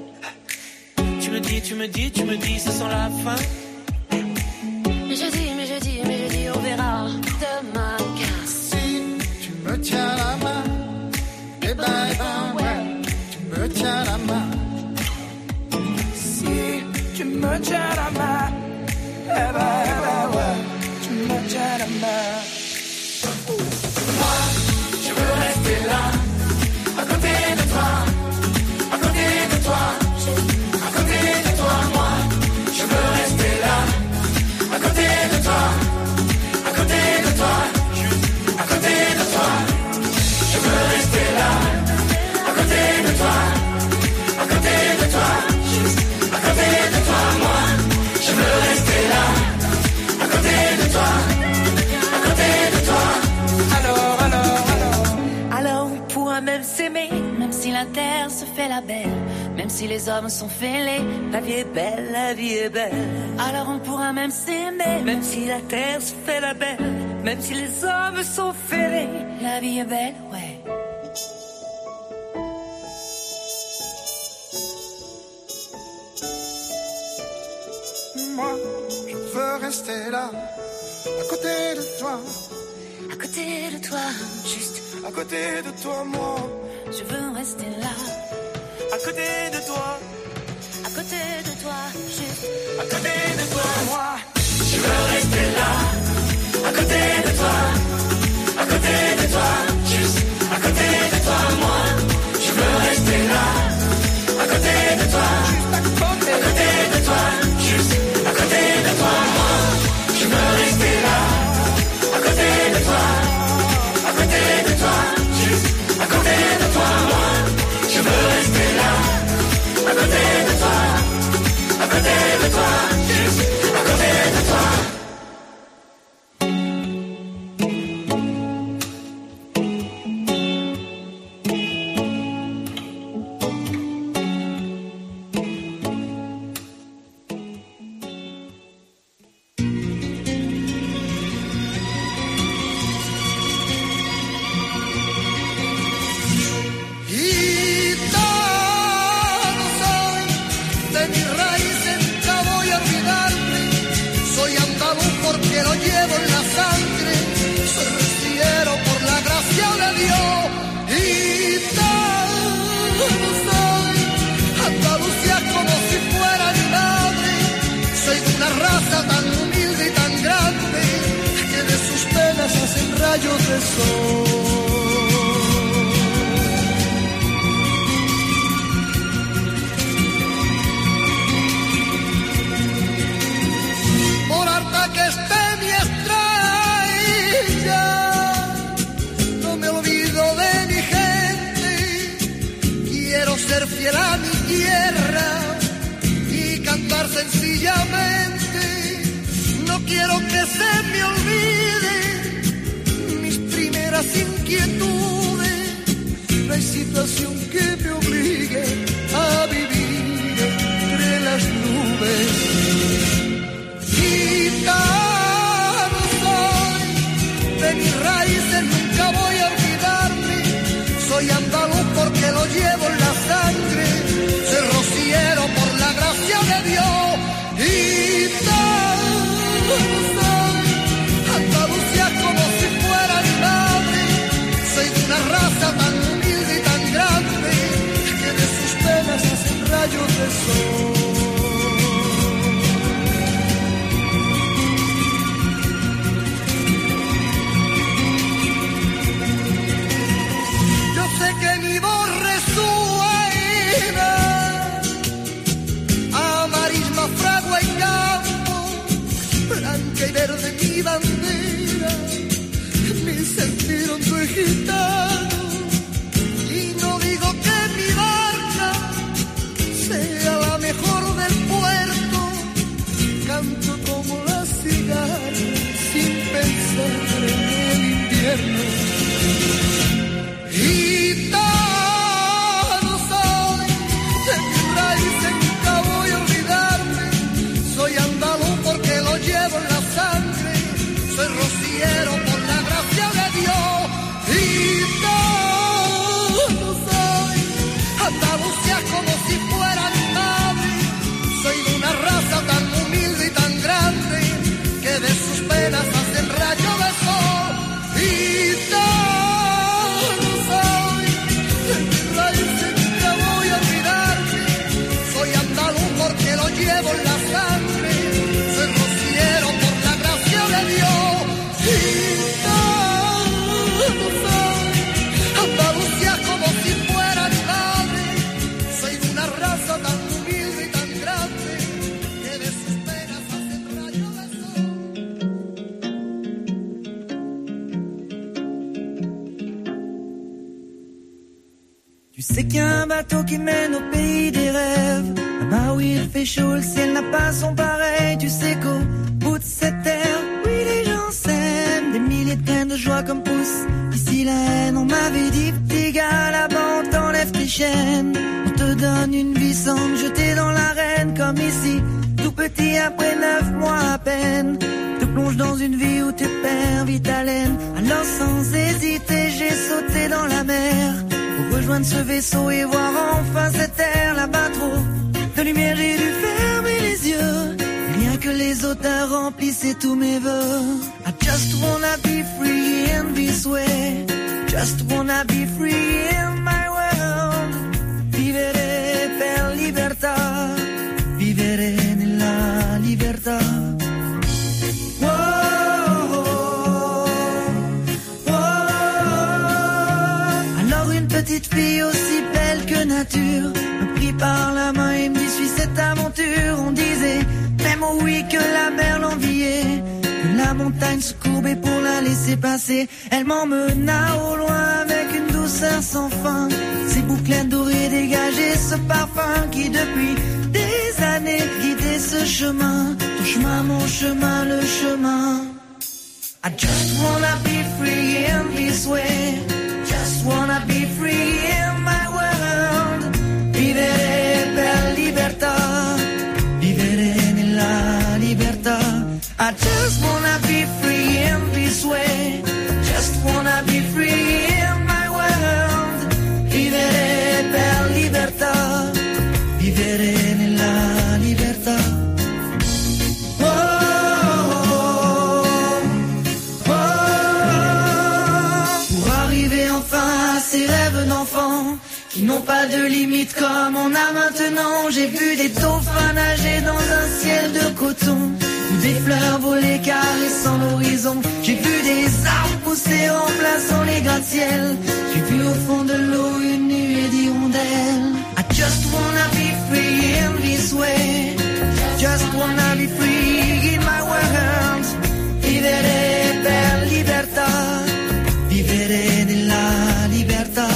Tu me dis, ça sent la fin. Mais je dis, on verra demain. Car si tu me tiens la main, eh ben ouais, tu me tiens la main. Si tu me tiens la main, eh ben ouais, tu me tiens la main. Moi, je veux rester là, à côté de toi, à côté de toi. À côté de toi, moi, je veux rester là. À côté de toi, à côté de toi, à côté de toi. Je veux rester là. À côté de toi, à côté de toi, à côté de toi, moi, je veux rester là. À côté de toi, à côté de toi. alors on pourra même s'aimer, même si la terre se fait la belle. Même si les hommes sont fêlés, la vie est belle, la vie est belle. Alors on pourra même s'aimer, même si la terre se fait la belle. Même si les hommes sont fêlés, la vie est belle, ouais. Moi, je veux rester là, à côté de toi. À côté de toi, juste à côté de toi, moi. Je veux rester là. À côté de toi, à côté de toi, juste à côté de toi, moi. Je veux rester là, à côté de toi, à côté de toi, juste à côté de toi, moi. Je veux rester là, à côté de toi, juste à à côté de toi, juste à côté de toi. Rayos de sol. Por harta que esté mi estrella, no me olvido de mi gente. Quiero ser fiel a mi tierra y cantar sencillamente. No quiero que se me olvide las inquietudes, no hay situación que me obligue a vivir entre las nubes. Gitano soy, de mis raíces nunca voy a olvidarme. Soy andaluz porque lo llevo en la sangre, soy rociero por la gracia de Dios. Gitano soy, Andalucía como si fuera mi madre. Soy de una raza tan humilde y tan grande que de sus penas hacen rayos de sol. Yo sé que mi voz resuena a marisma, fragua y campo, blanca y verde mi bandera. Mi sentir hondo y gitano, y no digo que mi barca sea la mejor del puerto. Canto como la cigarra sin pensar en el invierno. Gitano soy, de mis raíces nunca voy a olvidarme. Soy andaluz porque lo llevo en la sangre, soy rociero por la gracia de Dios. Gitano soy, Andalucía como si fuera mi madre. Soy de una raza tan humilde y tan grande que de sus penas hacen rayo de sol. Gitano soy, de mis raíces nunca voy a olvidarme. Soy andaluz porque lo llevo en la sangre, soy rociero por la gracia de Dios. Gitano soy, Andalucía como si fuera mi madre. Soy de una raza tan humilde y tan grande que de sus penas hacen rayo de sol. Tu sais qu'il y a un bateau qui mène au pays des rêves. Là-bas où il fait chaud, le ciel n'a pas son pareil. Tu sais qu'au bout de cette terre, oui les gens s'aiment. Des milliers de graines de joie comme poussent ici la haine. On m'avait dit petit gars, là-bas on t'enlève tes chaînes. On te donne une vie sans te jeter dans l'arène. Comme ici, tout petit après 9 mois à peine. Te plonge dans une vie où tu perds vite haleine. Alors sans hésiter, j'ai sauté dans la mer. Pour rejoindre ce vaisseau et voir enfin cette terre. Là-bas trop de lumière, j'ai dû fermer les yeux. Rien que les auteurs remplissaient tous mes vœux. I just wanna be free in this way. Just wanna be free in my world. Vivere per libertà. Vivere nella libertà. Petite fille aussi belle que nature me prit par la main et me dit suis cette aventure. On disait même oh oui que la mer l'enviait, que la montagne se courbait pour la laisser passer. Elle m'emmena au loin avec une douceur sans fin. Ses bouclettes dorées dégageaient ce parfum qui depuis des années guidait chemin, ton chemin, mon chemin, le chemin. I just wanna be free in this way. Just wanna be free in my world. Vivere per libertà, vivere nella libertà. I just wanna be free in this way. Just wanna be free in my world. Vivere per libertà, vivere nella libertà. Pour arriver enfin à ces rêves d'enfant qui n'ont pas de limite comme on a maintenant. J'ai vu des dauphins nager dans un ciel de coton, ou des fleurs voler caressant l'horizon. J'ai vu des arbres pousser remplaçant les gratte-ciel. J'ai vu au fond de l'eau une nuée d'hirondelles. I just wanna be free in this way. Just wanna be free in my world. Vivere per libertà, vivere nella libertà.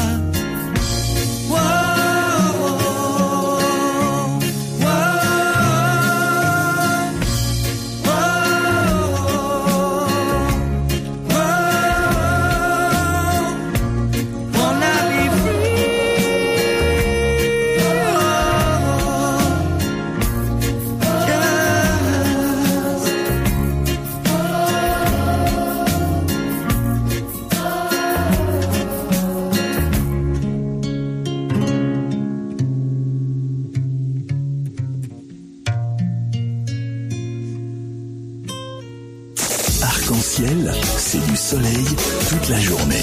Arc-en-ciel, c'est du soleil toute la journée.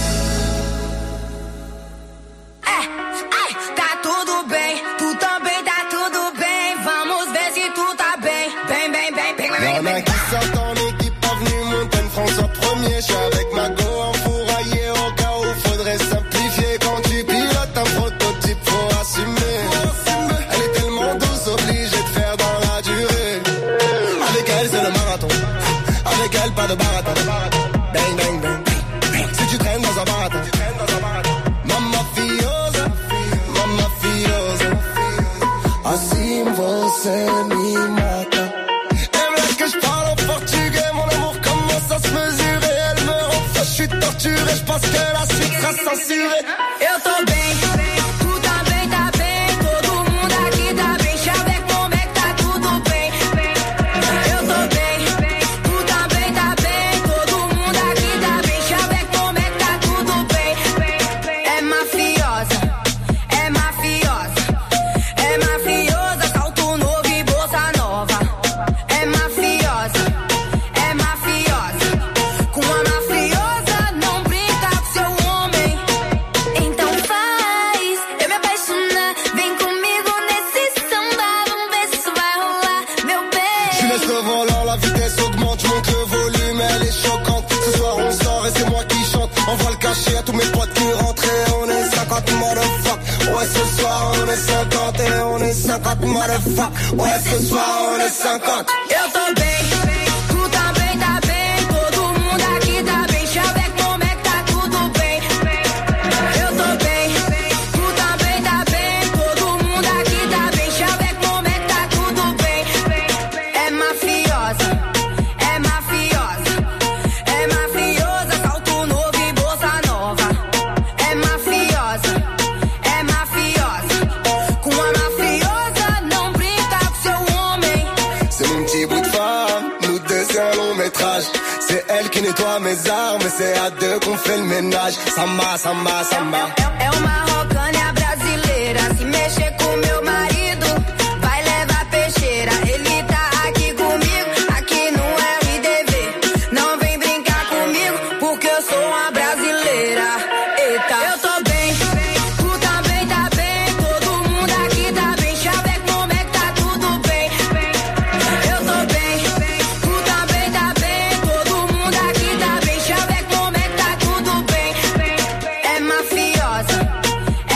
Tá tudo bem, tu também tá tudo bem. Vamos ver se tu tá bem. Bem, bem, bem, bem, bem, Y'en a bem. qui sortent en équipe avenue Montaigne, François Premier. Je suis avec Mago enfouraillé au cas où faudrait simplifier. Quand tu pilotes un prototype, faut assumer. Elle est tellement douce, obligée de faire dans la durée. Avec elle, c'est le marathon. Avec elle, pas de baratin. Bang, bang, bang. Si tu traînes dans un baratin. Mamma fiosa, mamma fiosa. Assim você me mata. Elle veut que je parle en portugais. Mon amour commence à se mesurer. Elle me rend fou, je suis torturé. Je pense que la suite sera censurée. Eu tô bem, tu também tá bem. Todo mundo aqui tá bem. Chaveco, como é que tá tudo bem? Eu tô bem, tu também tá bem. Todo mundo aqui tá bem. Chaveco, como é que tá tudo bem? É mafiosa, é mafiosa. É mafiosa, salto novo e bolsa nova. É mafiosa, é mafiosa. Com a mafiosa não brinca com seu homem. Então faz eu me apaixonar. Vem comigo nesse samba. Vamos ver se isso vai rolar, meu bem. Je laisse le volant, la vitesse augmente, je monte le volume, elle est choquante. Ce soir on sort et c'est moi qui chante. On va le cacher à tous mes potes qui rentrent et on est 50 motherfuck. Ouais, ce soir on est 50 et on est 50 motherfuck. Ouais, ce soir on est 50. Eu tô bem, tu também tá bem. Todo mundo aqui tá bem. Chaveco, como é que tá tudo bem? Eu tô bem, tu também tá bem. Todo mundo aqui tá bem. Chaveco, como é que tá tudo bem? É mafiosa, é mafiosa. É mafiosa, salto novo e bolsa nova. É mafiosa, é mafiosa. Com a mafiosa não brinca com seu homem. C'est mon petit bout de femme, nous deux c'est un long métrage. C'est elle qui nettoie mes armes, c'est à deux qu'on fait le ménage. Samba, samba, samba. É uma rocânia brasileira. Se mexer com meu marido, vai levar peixeira. Ele tá aqui comigo, aqui no RDV. Não vem brincar comigo, porque eu sou uma brasileira. Eita, eu tô bem, tu também tá bem. Todo mundo aqui tá bem. Chaveco, como é que tá tudo bem? Eu tô bem, tu também tá bem. Todo mundo aqui tá bem. Chaveco, como é que tá tudo bem? É mafiosa,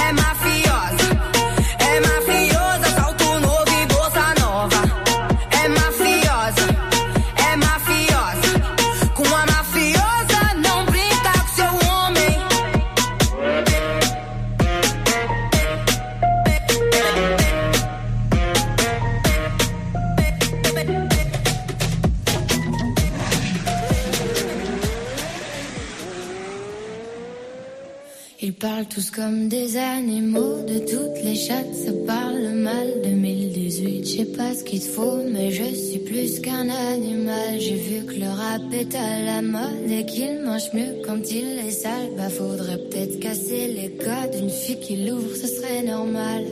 parlent tous comme des animaux. De toutes les chattes, ça parle mal. 2018, je sais pas ce qu'il te faut, mais je suis plus qu'un animal. J'ai vu que le rap est à la mode et qu'il mange mieux quand il est sale. Bah faudrait peut-être casser les codes. Une fille qui l'ouvre, ce serait normal.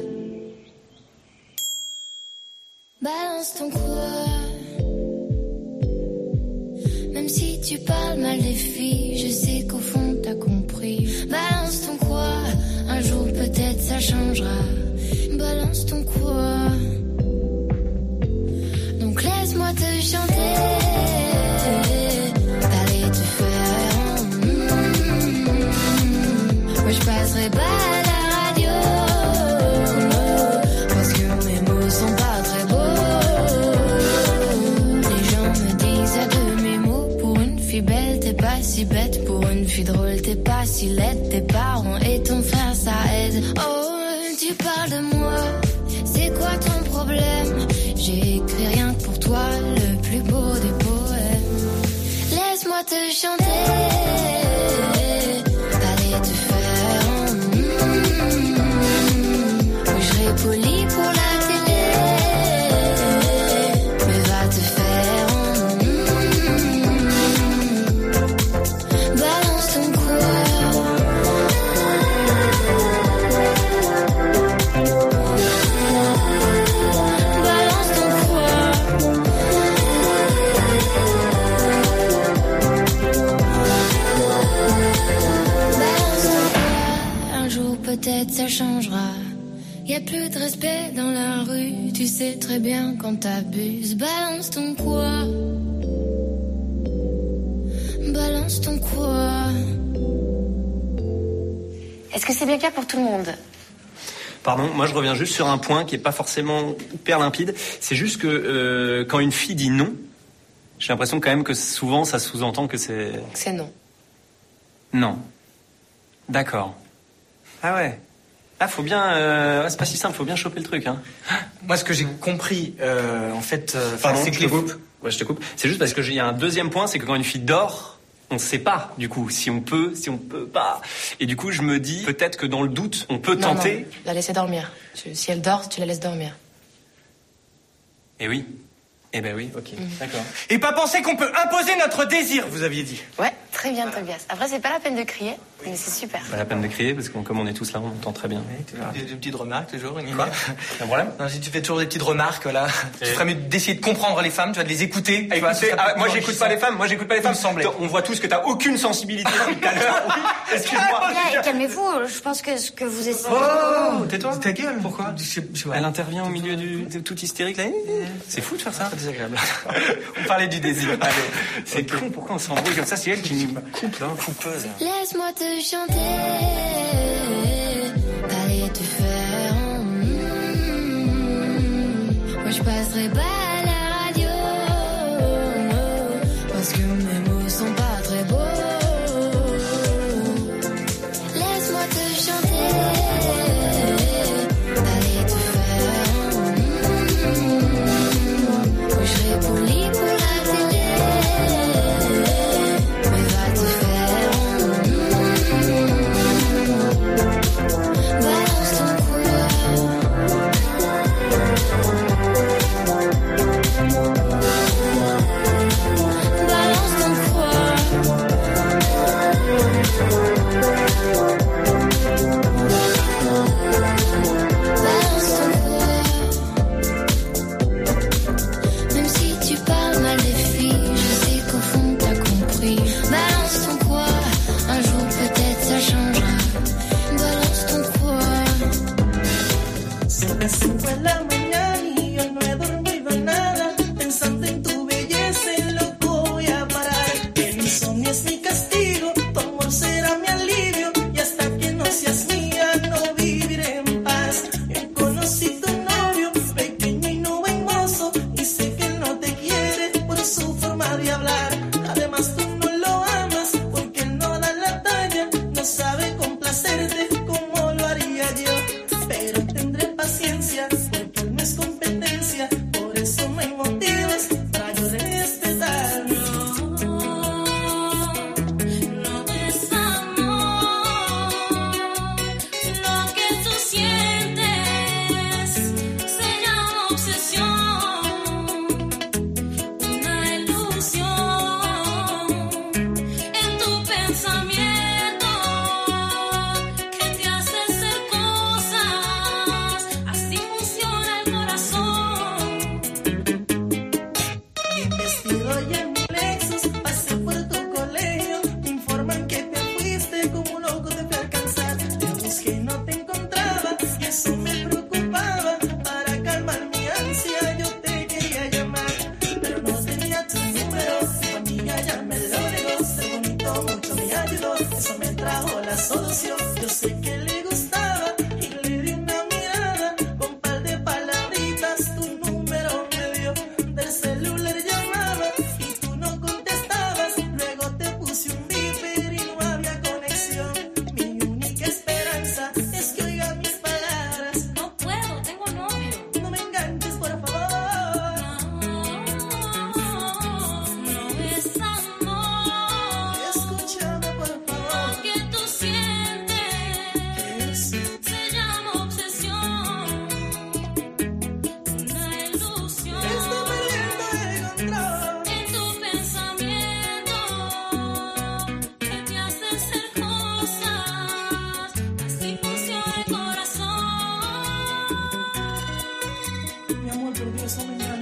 Balance ton quoi. Même si tu parles mal des filles, je sais qu'au fond t'as compris. Balance ton quoi, un jour peut-être ça changera. Balance ton quoi. Donc laisse-moi te chanter. T'allais te faire. Moi je passerai pas à la radio, parce que mes mots sont pas très beaux. Les gens me disent à demi-mot. Pour une fille belle t'es pas si bête. Pour une fille drôle t'es pas si laide. Tes parents et ton frère ça aide. Oh tu parles de moi, c'est quoi ton problème? J'ai écrit rien que pour toi, le plus beau des poèmes. Laisse-moi te chanter. T'allais te faire. Oui, je serai poli pour la télé, mais va te faire. Balance ton corps. Peut-être ça changera. Y a plus de respect dans la rue. Tu sais très bien quand t'abuses. Balance ton quoi. Balance ton quoi. Est-ce que c'est bien clair pour tout le monde? Pardon, moi je reviens juste sur un point qui est pas forcément hyper limpide. C'est juste que quand une fille dit non, j'ai l'impression quand même que souvent ça sous-entend que c'est... C'est non. Non. D'accord. Ah ouais. Ah, faut bien... c'est pas si simple, faut bien choper le truc, hein. Moi, ce que j'ai compris, en fait... Pardon, c'est que je te coupe. Ouais, je te coupe. C'est juste parce que il y a un deuxième point, c'est que quand une fille dort, on ne sait pas, du coup, si on peut pas. Et du coup, je me dis, peut-être que dans le doute, on peut tenter... Non, la laisser dormir. Si elle dort, tu la laisses dormir. Eh oui. Eh ben oui, ok, d'accord. Et pas penser qu'on peut imposer notre désir, vous aviez dit. Ouais, très bien, Tobias. Après, c'est pas la peine de crier, mais c'est super. Pas la peine de crier, parce que comme on est tous là, on entend très bien. Oui, tu fais des petites remarques toujours. Quoi? Un problème? Non, si tu fais toujours des petites remarques, là, tu ferais mieux d'essayer de comprendre les femmes, tu vas de les écouter. Moi, j'écoute pas les femmes, On voit tous que t'as aucune sensibilité depuis tout à l'heure. Oui, excuse-moi. Calmez-vous, je pense que ce que vous essayez... Oh, tais-toi. Ta gueule. Pourquoi? Elle intervient au milieu de tout hystérique, là. C'est fou de faire ça. C'est désagréable. On parlait du désir. Allez. C'est con, pourquoi on s'embrouille comme ça? C'est elle qui nous coupe, là, coupeuse. Laisse-moi te chanter. T'allais te faire. Moi je passerai pas à la radio, parce que mes mots sont pas très beaux. Laisse-moi te chanter. T'allais te faire. Moi je serai poli pour la télé, mais va te faire. Balance ton quoi. Balance ton quoi. Balance ton quoi. Même si tu parles mal des filles, je sais qu'au fond t'as compris. Balance ton quoi. Un jour peut-être ça changera. Balance ton quoi. Son las 5 de la mañana y yo no he dormido nada. Pensando en tu belleza y loco voy a parar. El insomnio es mi castigo, tu amor será mi alivio. Y hasta que no seas mía no viviré en paz. Yo conocí tu novio, pequeño y no buen mozo. Y sé que él no te quiere por su forma de hablar. Además tú no lo amas porque él no da la talla. No sabe complacerte como lo haría yo. Pero tendré paciencia porque él no es competencia. Por eso no hay motivos para yo respetarlo. No es amor.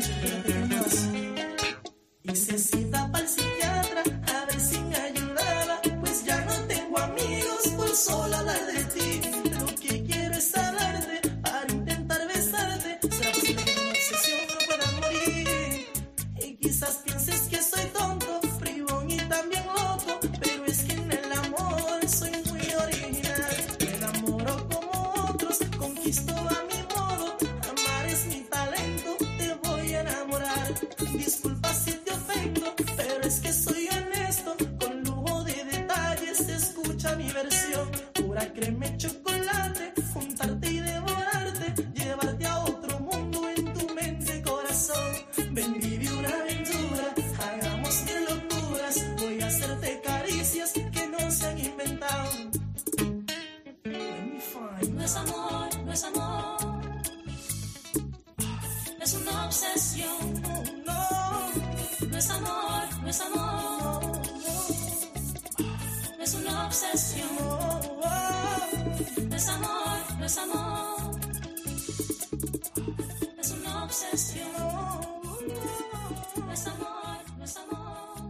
espérate que más. Hice cita para el psiquiatra a ver si me ayudaba, pues ya no tengo amigos por solo hablar de ti. Lo que quiero es hablarte para intentar besarte. Será posible que mi obsesión no pueda morir. Y quizás pienses que soy tonto, bribón y también loco, pero es que en el amor soy muy original. Me enamoro como otros, conquisto a mi modo. Amar es mi talento, te voy a enamorar. Disculpa si te ofendo, pero es que soy honesto. Con lujo de detalles, escucha mi versión. Pura crema y chocolate, juntarte y devorarte, llevarte a otro mundo en tu mente, corazón. Ven, vive una aventura, hagamos mil locuras. Voy a hacerte caricias que no se han inventado. Let me find. No es amor, no es amor. Es una obsesión. No es amor, no es amor. Es una obsesión. No es amor, no es amor. Es una obsesión. No es amor, no es amor.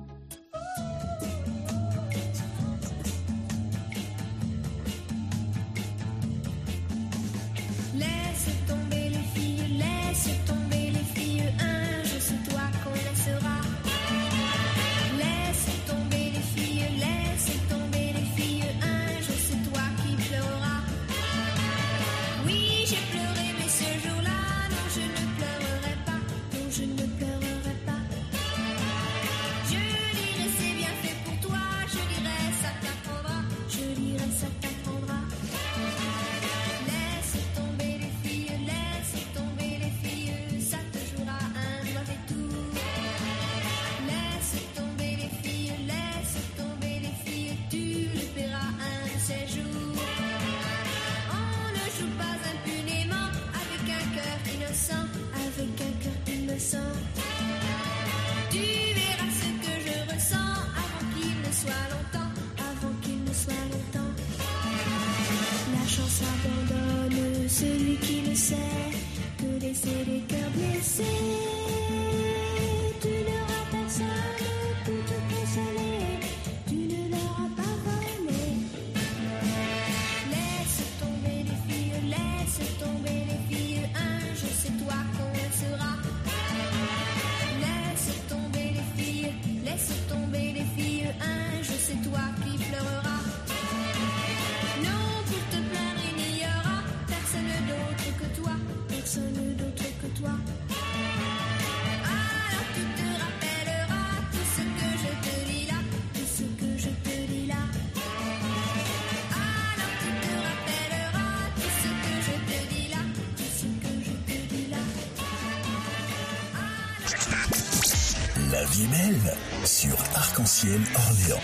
Laisse tomber les filles, laisse tomber les filles. Un jour c'est toi qu'on laissera. Laisse tomber les filles, laisse tomber les filles. Un jour c'est toi qui pleureras. Oui, j'ai pleuré, mais ce jour-là, non, je ne pleurerai pas. Non, je ne pleurerai pas. Je dirai c'est bien fait pour toi. Je dirai ça t'apprendra. Je dirai ça t'apprendra. Laisse tomber les filles, laisse tomber les filles. Ça te jouera un mauvais tour. Laisse tomber les filles, laisse tomber les filles. Tu le paieras un de ces jours. On ne joue pas impunément avec un cœur innocent, avec un cœur innocent. Tu verras ce que je ressens avant qu'il ne soit longtemps, avant qu'il ne soit longtemps. La chance abandonne celui qui ne sait que laisser des cœurs blessés. Tu n'auras personne pour te consoler, tu ne l'auras pas volé. Laisse tomber les filles, laisse tomber les filles. Un jour c'est toi qu'on laissera. Laisse tomber les filles, laisse tomber les filles. Un jour c'est toi qui pleureras. Non, pour te plaindre il n'y aura personne d'autre que toi, personne d'autre que toi. Alors tu te rappelleras tout ce que je te dis là, tout ce que je te dis là. Alors tu te rappelleras tout ce que je te dis là, tout ce que je te dis là. La vie est belle sur Arc-en-Ciel Orléans.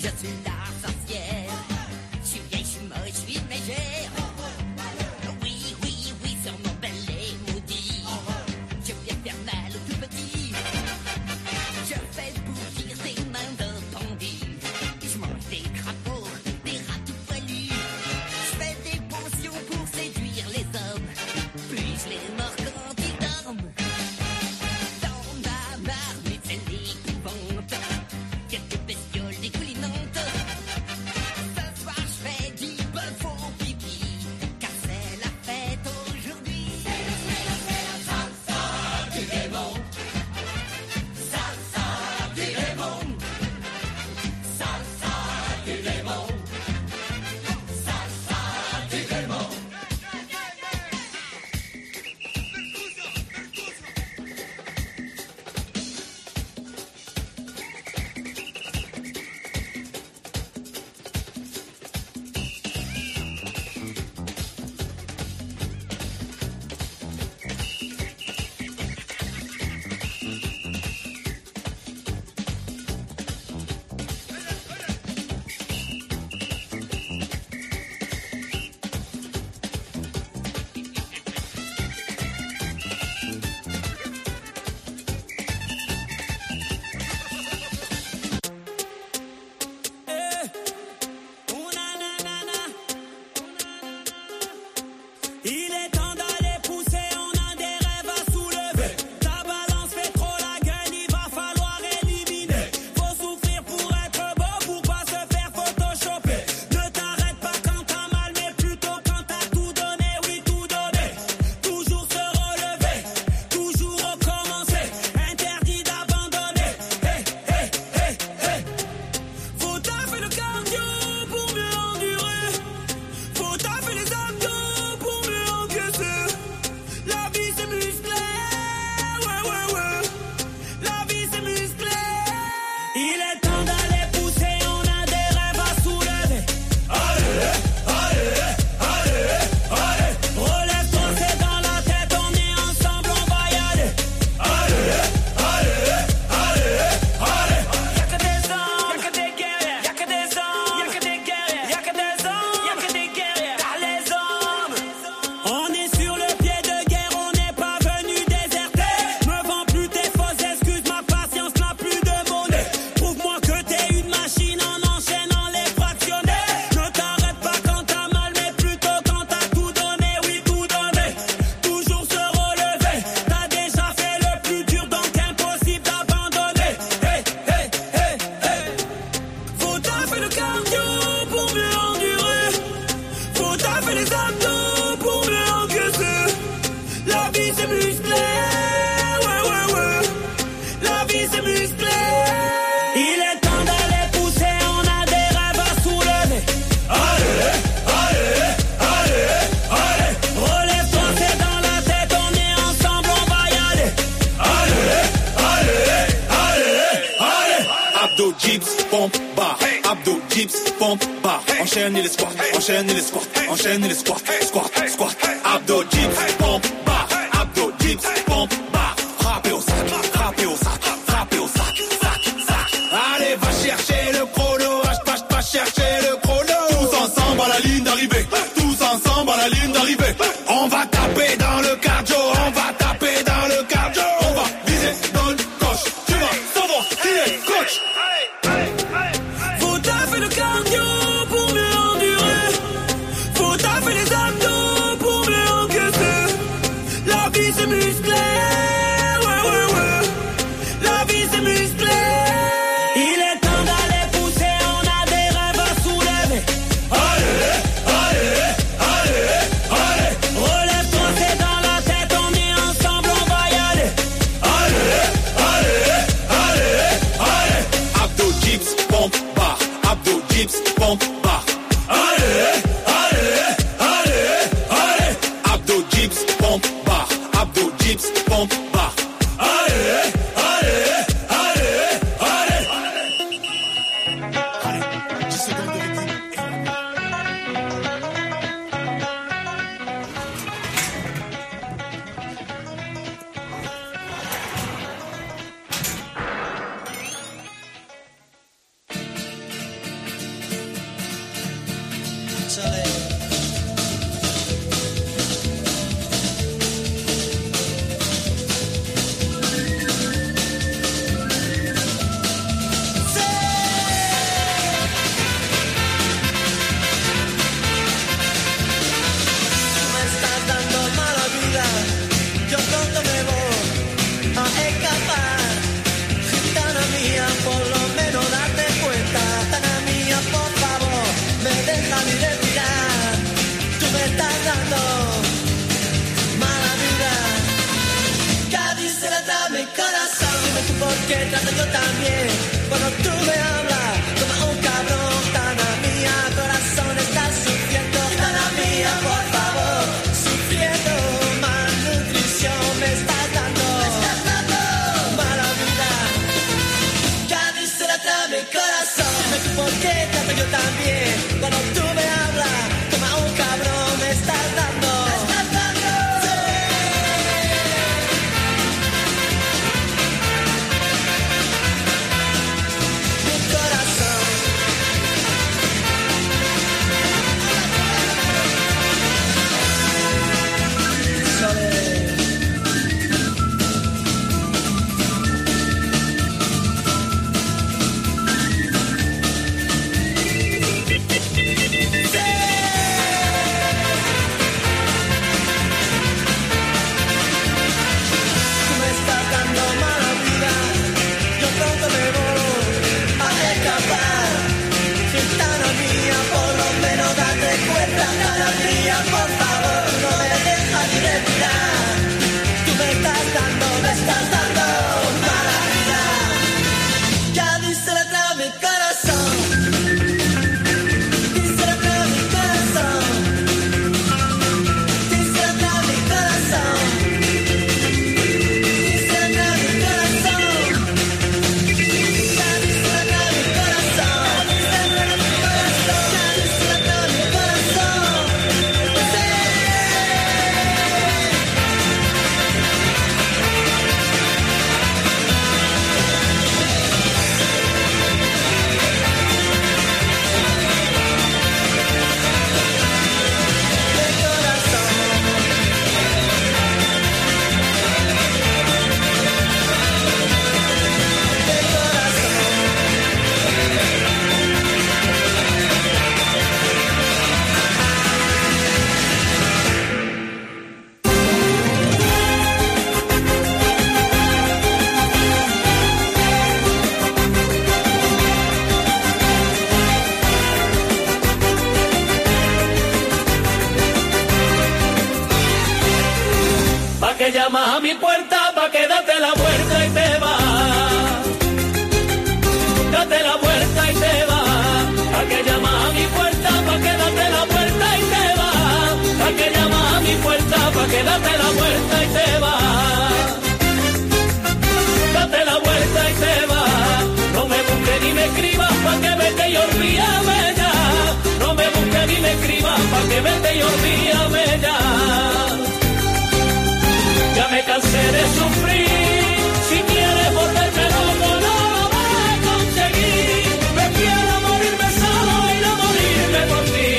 Je suis la sorcière. Je suis vieille, je suis moche, je suis mégère. Oui, oui, oui, sûrement belle et maudit. Je viens faire mal aux tout petits. Je fais bouillir des mains de bandits. Je mange des crapauds, des rats tout poilus. Je fais des potions pour séduire les hommes. Puis je les mords quand ils dorment. Dans ma marmite, c'est l'épouvante. Quelques bestioles dégoulinantes. Ce soir, je fais du bœuf au pipi. Car c'est la fête aujourd'hui. C'est la salsa du démon. Salsa du démon. Salsa du démon. Salsa du démon. Il est temps d'aller pousser, on a des rêves à soulever. Ta balance fait trop la gueule, il va falloir éliminer. Faut souffrir pour être beau, pour pas se faire photoshopper. Ne t'arrête pas quand t'as mal, mais plutôt quand t'as tout donné, oui tout donné. Toujours se relever, toujours recommencer. Interdit d'abandonner. Hey, hey, hey, hey. Faut taffer le cardio pour mieux endurer. Faut taffer les abdos pour mieux encaisser. La vie c'est musclé, ouais ouais ouais. La vie c'est musclé. Il est temps d'aller pousser, on a des rêves à soulever. Allez, allez, allez, allez. Relève-toi, c'est dans la tête, on est ensemble, on va y aller. Allez, allez, allez, allez. Y'a que des hommes, y'a que des guerriers, y'a que des hommes, y'a que des guerriers, y'a que des hommes, y'a que des guerriers. Car les hommes, on est sur le pied de guerre, on n'est pas venu déserter. Me vends plus tes fausses excuses, ma patience n'a plus de monnaie. Prouve-moi que t'es une machine en enchaînant les fractionnés. Ne t'arrête pas quand t'as mal, mais plutôt quand t'as tout donné, oui tout donné. Toujours se relever, t'as déjà fait le plus dur, donc impossible d'abandonner. Hey, hey, hey, hey. Faut taffer le cardio pour mieux endurer. Faut taffer les abdos pour mieux encaisser. La vie c'est musclé, ouais ouais ouais. La vie c'est musclé. Il est temps d'aller pousser, on a des rêves à soulever. Allez, allez, allez, allez. Relève-toi, c'est dans la tête, on est ensemble, on va y aller. Allez, allez, allez, allez. Abdo, dips, pompe, bar. Abdo, dips, pompe, bar. Enchaîne les squats, enchaîne les squats, enchaîne les squats, squat, squat. Abdo, dips, pompe, bar. Abdo, dips, pompe, bar. Frappez au sac, frappez au sac, frappez au sac, sac, sac. Allez, va chercher le chrono, va chercher le chrono. Tous ensemble à la ligne d'arrivée, tous ensemble à la ligne d'arrivée. On va taper dans le cardio, on va taper dans le cardio. On va viser dans le coche, tu vas savoir qui est coach. Faut taffer le cardio pour mieux endurer. Faut taffer les abdos pour mieux encaisser. La vie c'est musclé, ouais ouais ouais. La vie c'est musclé. Il est temps d'aller pousser, on a des rêves à soulever. Allez, allez, allez, allez. Relève-toi, c'est dans la tête, on est ensemble, on va y aller. Allez, allez, allez, allez. Abdo, dips, pompe, bar. Abdo, dips, pompe, bar. Allez, allez, allez, allez. Abdo, dips, pompe, bar. Abdo, dips, pompe, bar. Allez, allez, allez, allez. Allez, 10 secondes de rythme. porque trato yo también. Cuando tú me hablas como un cabrón, Tana mía, corazón está sufriendo. Tana mía, por favor, sufriendo. Malnutrición me estás dando mala vida. Cádiz se la trae mi corazón. Dime tú por qué trato yo también. Cuando tú me hablas como un cabrón, me estás dando. Llamas a mi puerta pa' que date la vuelta y te vas. Date la vuelta y te vas. Pa' que llamas a mi puerta pa' que date la vuelta y te vas. Pa' que llamas a mi puerta pa' que date la vuelta y te vas. Date la vuelta y te vas. No me busques ni me escribas pa' que vete y olvídame ya. No me busques ni me escribas pa' que vete y olvídame ya. Ya me cansé de sufrir, si quieres volverme loco no lo vas a conseguir. Prefiero morirme solo y no morirme por ti.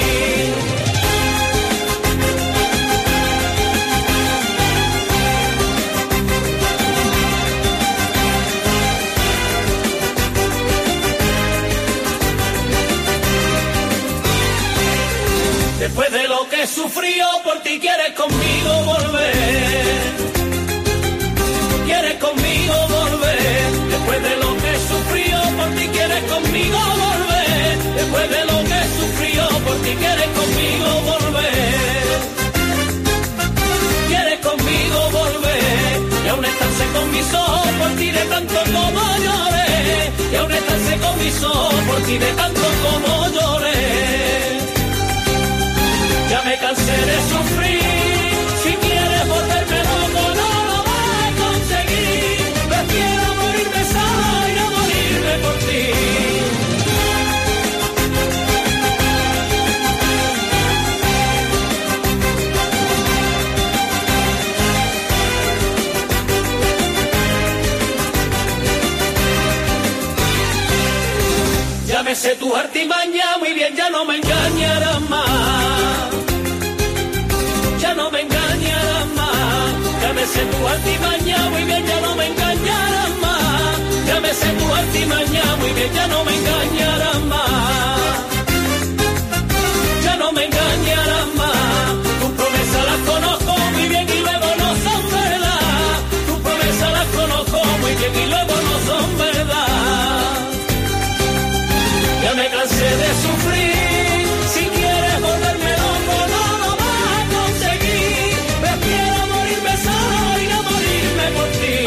Después de lo que he sufrido por ti quieres conmigo volver. Quieres conmigo volver, después de lo que he sufrido por ti quieres conmigo volver, después de lo que he sufrido por ti quieres conmigo volver, quieres conmigo volver, y aún están secos mis ojos por ti de tanto como lloré, y aún están secos mis ojos por ti de tanto como lloré, ya me cansé de sufrir, si quieres volverme loco no. Prefiero morirme solo y no morirme por ti. Llámese tú tu artimaña, muy bien, ya no me engañarás más. Ya no me engañarás más. Ya me sé tu artimaña, muy bien, ya no me engañarás más. Ya me sé tu artimaña, muy bien, ya no me engañarás más. Ya no me engañarás más. Tus promesas las conozco muy bien y luego no son verdad. Tus promesas las conozco muy bien y luego no son verdad. Ya me cansé de sufrir. Si quieres volverme loco no lo vas a conseguir. Prefiero morirme solo y no morirme por ti.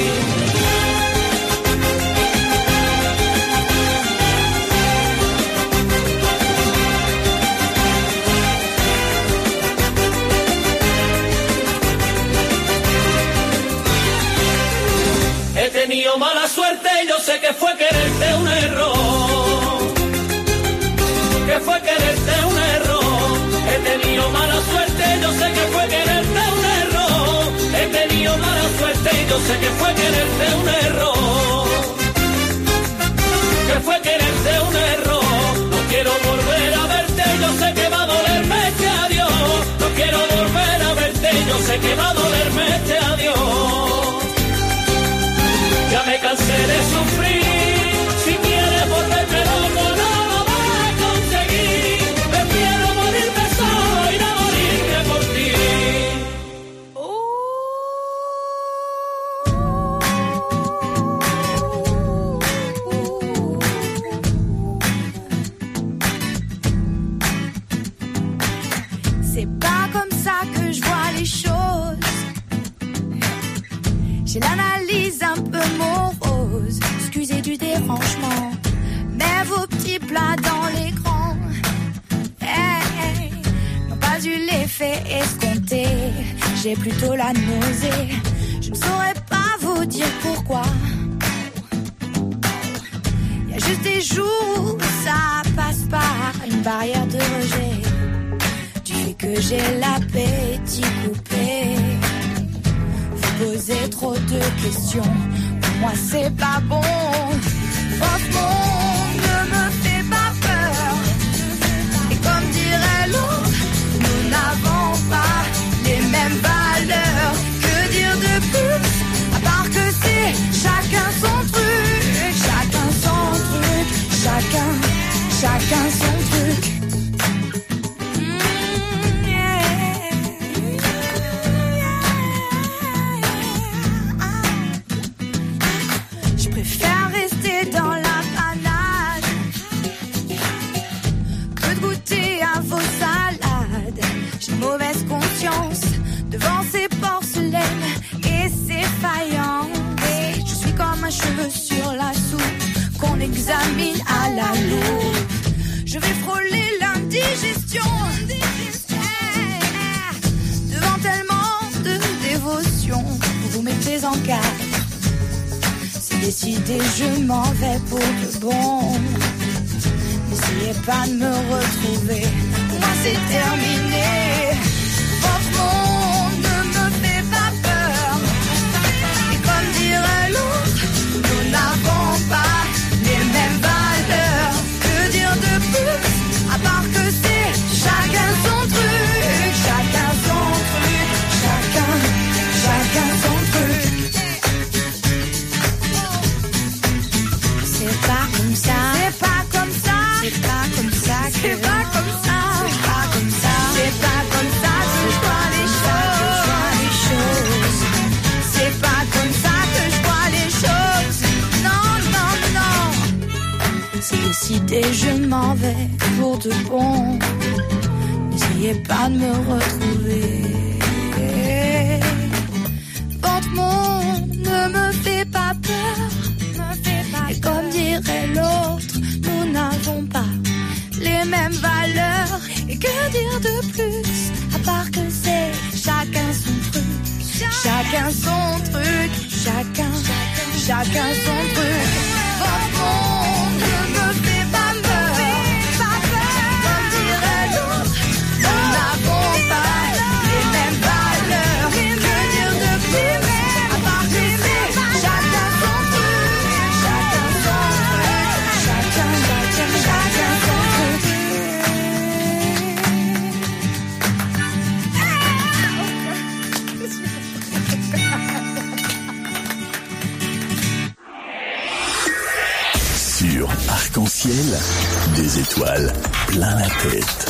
He tenido mala suerte y yo sé que fue quererte un error. Que fue quererte un error. He tenido mala suerte, yo sé que fue quererte un error. He tenido mala suerte y yo sé que fue quererte un error. Que fue quererte un error. No quiero volver a verte, yo sé que va a dolerme este adiós. No quiero volver a verte, yo sé que va a dolerme este adiós. Ya me cansé de sufrir. Si quieres volverme loco no lo vas a conseguir. Prefiero morirme solo y no morirme por ti. C'est pas comme ça que je vois les choses. J'ai l'analyse un peu morose. Excusez du dérangement, mais vos petits plats dans l'écran n'ont pas eu l'effet escompté. J'ai plutôt la nausée. Je ne saurais pas vous dire pourquoi. Y a juste des jours où ça passe par une barrière de rejet. Du fait que j'ai l'appétit coupé. Poser trop de questions, pour moi c'est pas bon. Franchement, ne me fais pas peur. Et comme dirait l'autre, nous n'avons pas les mêmes valeurs. Que dire de plus, à part que c'est chacun son truc. Chacun son truc, chacun son truc. Dans la panade, que de goûter à vos salades. J'ai mauvaise conscience devant ces porcelaines et ces faïences. Je suis comme un cheveu sur la soupe qu'on examine à la loupe. Je vais frôler l'indigestion devant tellement de dévotion. Vous vous mettez en garde. Décidé, je m'en vais pour de bon. N'essayez pas de me retrouver, pour moi c'est terminé. Votre monde ne me fait pas peur. Et comme dirait l'autre, nous n'avons pas les mêmes valeurs. Que dire de plus, à part que c'est chacun son truc. Chacun son truc, chacun son truc. C'est pas comme ça, c'est pas comme ça, c'est pas comme ça, c'est pas comme ça, c'est pas comme ça, c'est pas comme ça que je vois les choses, c'est pas comme ça que je vois les choses, non, non, non. C'est décidé, je m'en vais pour de bon. N'essayez pas de me retrouver. Votre monde ne me fait pas peur. Et comme dirait l'autre, nous n'avons pas les mêmes valeurs. Et que dire de plus, à part que c'est chacun son truc. Chacun son truc, chacun son truc. Votre monde ne me fait pas peur. Comme dirait l'autre, nous n'avons pas les mêmes valeurs. Que dire de plus, à part que c'est chacun son truc. Chacun Arc-en-ciel, des étoiles plein la tête.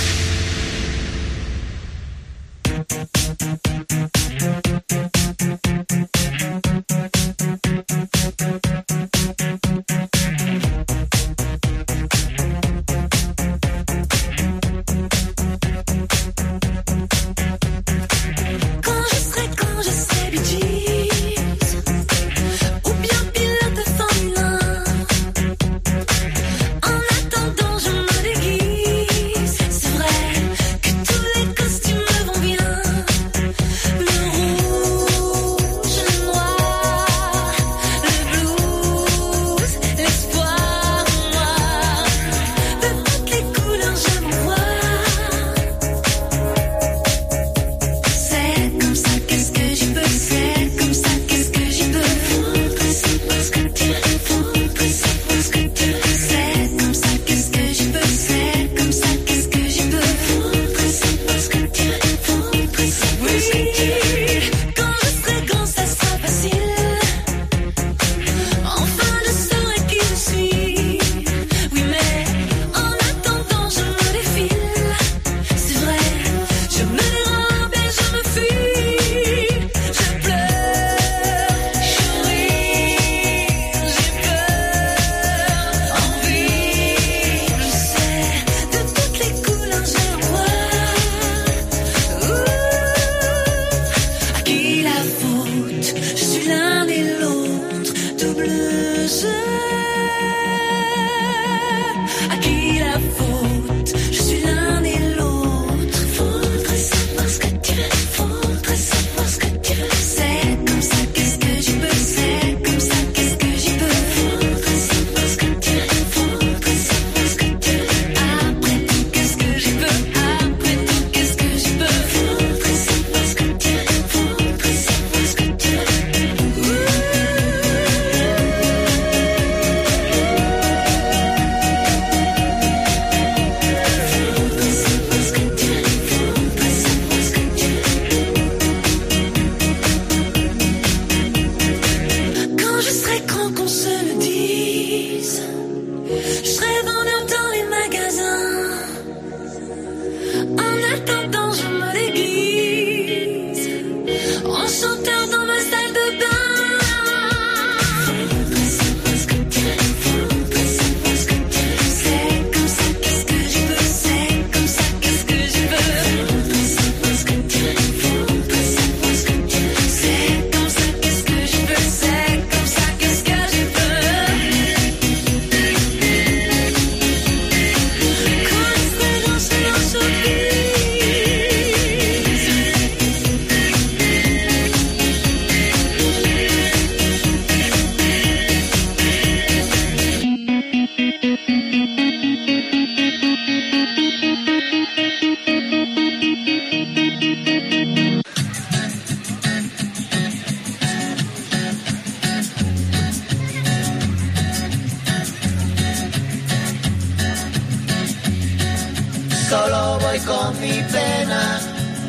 Solo voy con mi pena,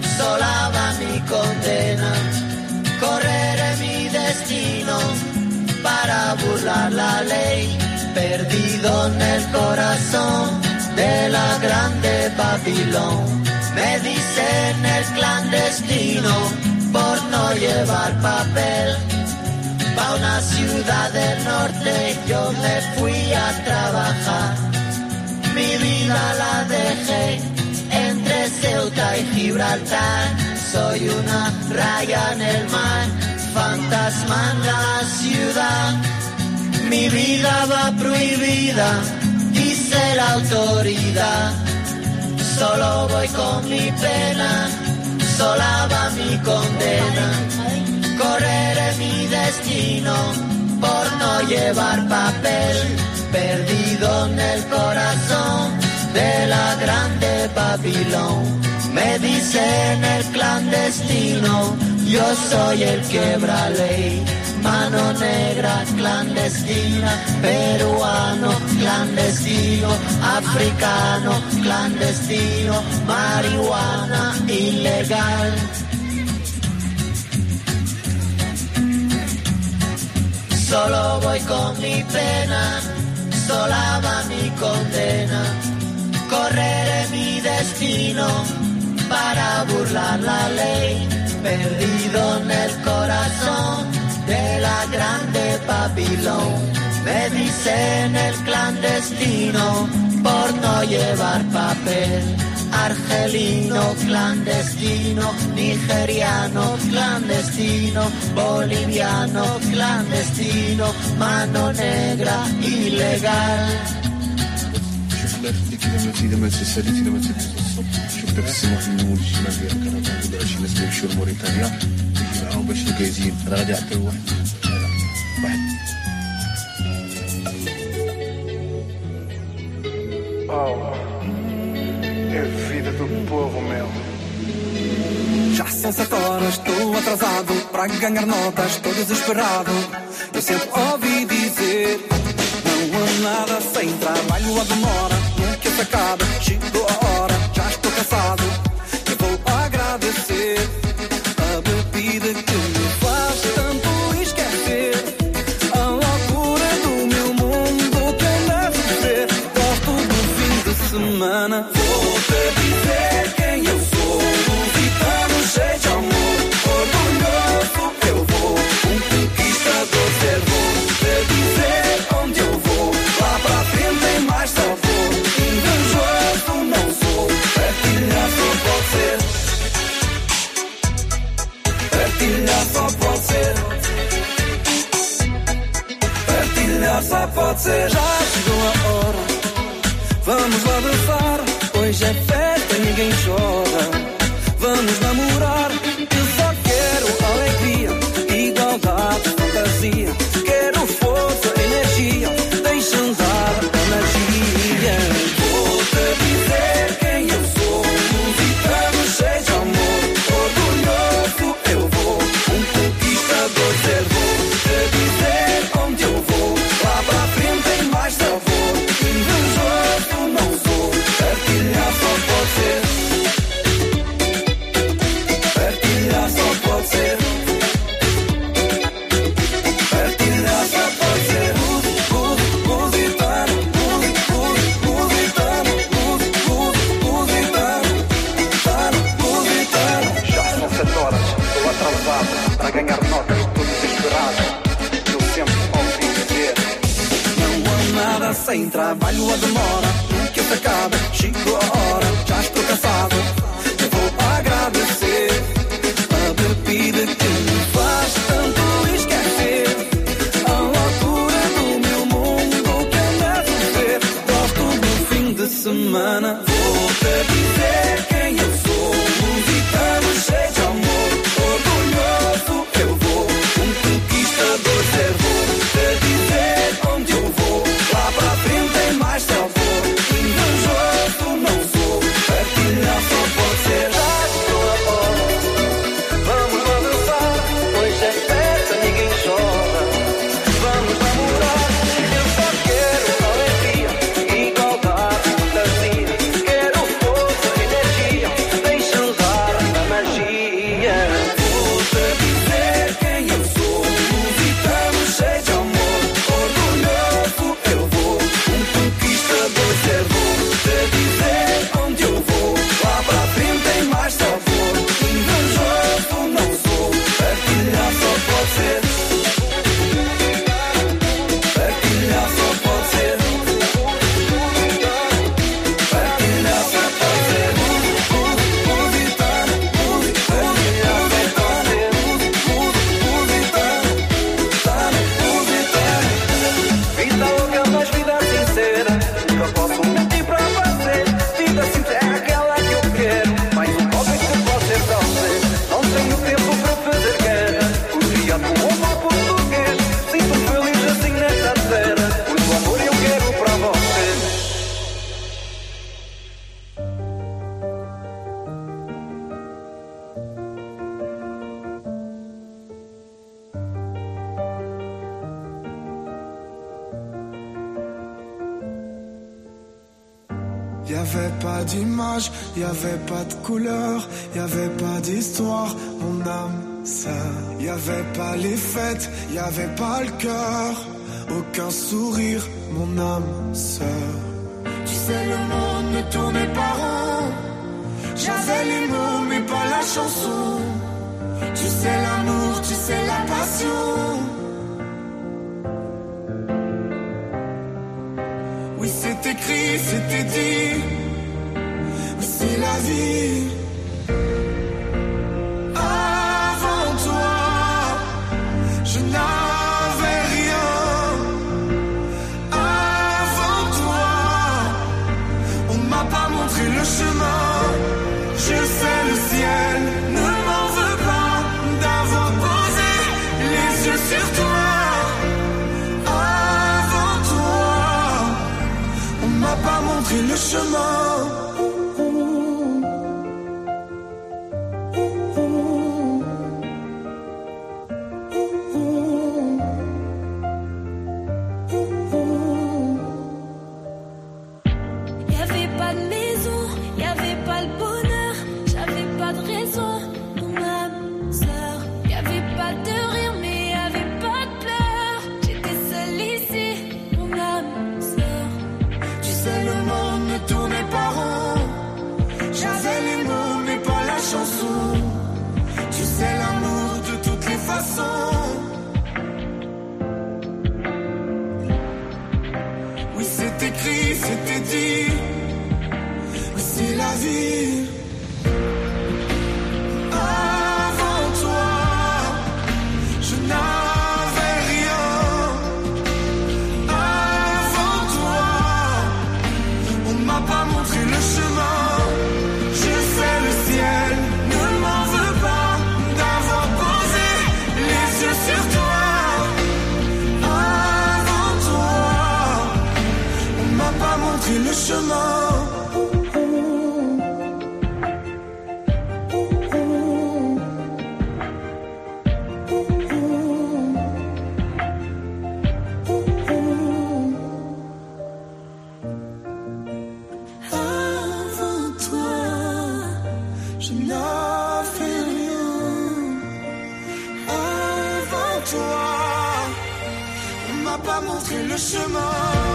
sola va mi condena. Correré mi destino para burlar la ley, perdido en el corazón de la grande Babilón. Me dicen el clandestino por no llevar papel. Pa' una ciudad del norte yo me fui a trabajar. Mi vida la dejé entre Ceuta y Gibraltar. Soy una raya en el mar, fantasma en la ciudad. Mi vida va prohibida, dice la autoridad. Solo voy con mi pena, sola va mi condena. Correré mi destino por no llevar papel, perdido en el corazón de la grande Babilón. Me dicen el clandestino, yo soy el quebra ley. Mano negra clandestina, peruano clandestino, africano clandestino, marihuana ilegal. Solo voy con mi pena, consolaba mi condena. Correré mi destino para burlar la ley, perdido en el corazón de la grande Babilón. Me dicen el clandestino por no llevar papel. Argelino clandestino, nigeriano clandestino, boliviano clandestino, mano negra ilegal. É vida do povo, meu. Já são 7 horas, estou atrasado para ganhar notas, estou desesperado. Eu sempre ouvi dizer: não há nada sem trabalho, a demora nunca se acaba. Chegou a hora, já estou cansado. Eu vou agradecer a bebida que me faz tanto esquecer a loucura do meu mundo que anda a viver. Gosto do fim de semana. Vou-te dizer quem eu sou, lusitano cheio de amor, orgulhoso eu vou, conquistador ser. Vou-te dizer onde eu vou, lá pra frente tem mais sabor. Invejoso não sou, partilhar só pode ser. Partilhar só pode ser. Partilhar só pode ser. Já chegou a hora, vamos lá dançar. Hoje é festa e ninguém chora. Vamos namorar, eu só quero alegria, igualdade, fantasia. Quero força, energia, deixa andar a magia. Vou-te dizer quem eu sou, lusitano cheio de amor, orgulhoso eu vou, conquistador ser. Vou-te dizer onde eu vou, lá pra frente tem mais sabor. Invejoso não sou, partilhar só pode ser. Partilhar só pode ser. Partilhar só pode ser. Lusitano, lusitano, lusitano. Já são 7 horas, estou atrasado para ganhar notas, estou desesperado. Eu sempre ouvi dizer: não há nada sem trabalho, a demora nunca se acaba. Chegou a hora, já estou cansado. Eu vou agradecer a bebida que me faz tanto esquecer a loucura do meu mundo que anda a viver. Gosto do fim de semana. Vou-te dizer quem eu sou, lusitano cheio de amor, orgulhoso eu vou, conquistador ser. Vou-te dizer onde eu vou, lá pra frente tem mais sabor. Invejoso não sou, partilhar só pode ser. Já chegou a hora, vamos lá dançar. Hoje é festa, ninguém chora. Vamos namorar, eu só quero alegria, igualdade, fantasia. Quero força, energia, deixa andar a magia. Vou-te dizer quem eu sou, lusitano cheio de amor, orgulhoso eu vou, conquistador ser. Vou-te dizer onde eu vou, lá pra frente tem mais sabor. Invejoso não sou, partilhar só pode ser. Partilhar só pode ser. Partilhar só pode ser. Lusitano, partilhar só pode ser. Lusitano. Vida louca, mas vida sincera. Nunca posso mentir pra você. Vida sincera é aquela que eu quero. Mais um homem que pode ser você. Não tenho tempo pra fazer guerra. Obrigado com o amor português. Sinto feliz assim nesta terra. Muito amor eu quero pra você. Y'avait pas d'image, y'avait pas de couleur, y'avait pas d'histoire, mon âme sœur. Y'avait pas les fêtes, y'avait pas le cœur. aucun sourire, mon âme sœur. Tu sais, le monde ne tournait pas rond. J'avais les mots, mais pas la chanson. Tu sais, l'amour, tu sais, la passion. Oui, c'est écrit, c'était dit. Oui, c'est la vie. Avant toi, je n'avais rien. Avant toi, on m'a pas montré le chemin. Je sais, le ciel ne m'en veut pas d'avoir posé les yeux sur toi. Avant toi, on m'a pas montré le chemin. Oui, c'est écrit, c'était dit. Oui, c'est la vie. Avant toi, je n'avais rien. Avant toi, on m'a pas montré le chemin. Je sais, le ciel ne m'en veut pas d'avoir posé les yeux sur toi. Pas montrer le chemin. Avant toi, je n'avais rien. Avant toi, on m'a pas montré le chemin.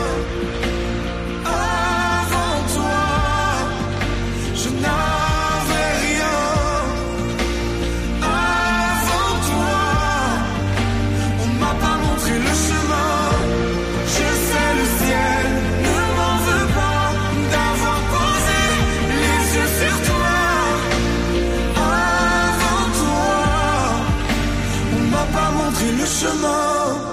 Avant toi, je n'avais rien. Avant toi, on m'a pas montré le chemin. Je sais, le ciel ne m'en veut pas d'avoir posé les yeux sur toi. Avant toi, on m'a pas montré le chemin.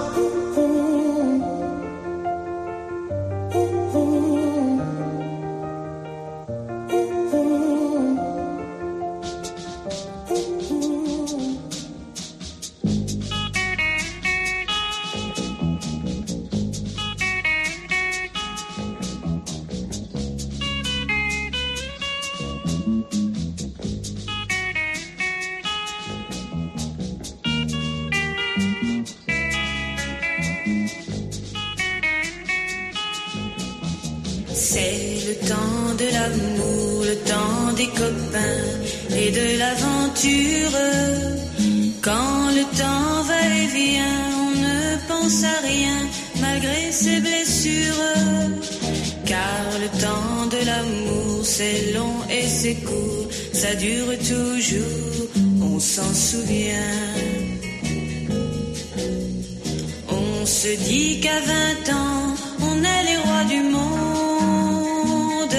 C'est le temps de l'amour, le temps des copains et de l'aventure. Quand le temps va et vient, on ne pense à rien malgré ses blessures. Car le temps de l'amour, c'est long et c'est court, ça dure toujours, on s'en souvient. On se dit qu'à 20 ans, on est les rois du monde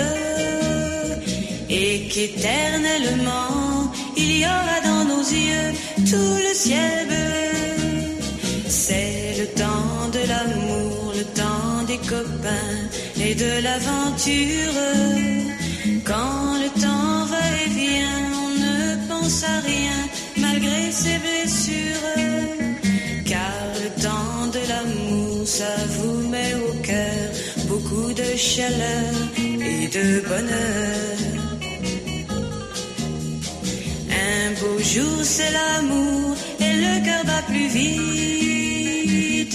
et qu'éternellement, il y aura dans nos yeux tout le ciel bleu. C'est le temps de l'amour, le temps des copains et de l'aventure. Quand le temps va et vient, on ne pense à rien malgré ses blessures. Car le temps de l'amour, ça vous met au cœur beaucoup de chaleur et de bonheur. Un beau jour c'est l'amour et le cœur bat plus vite.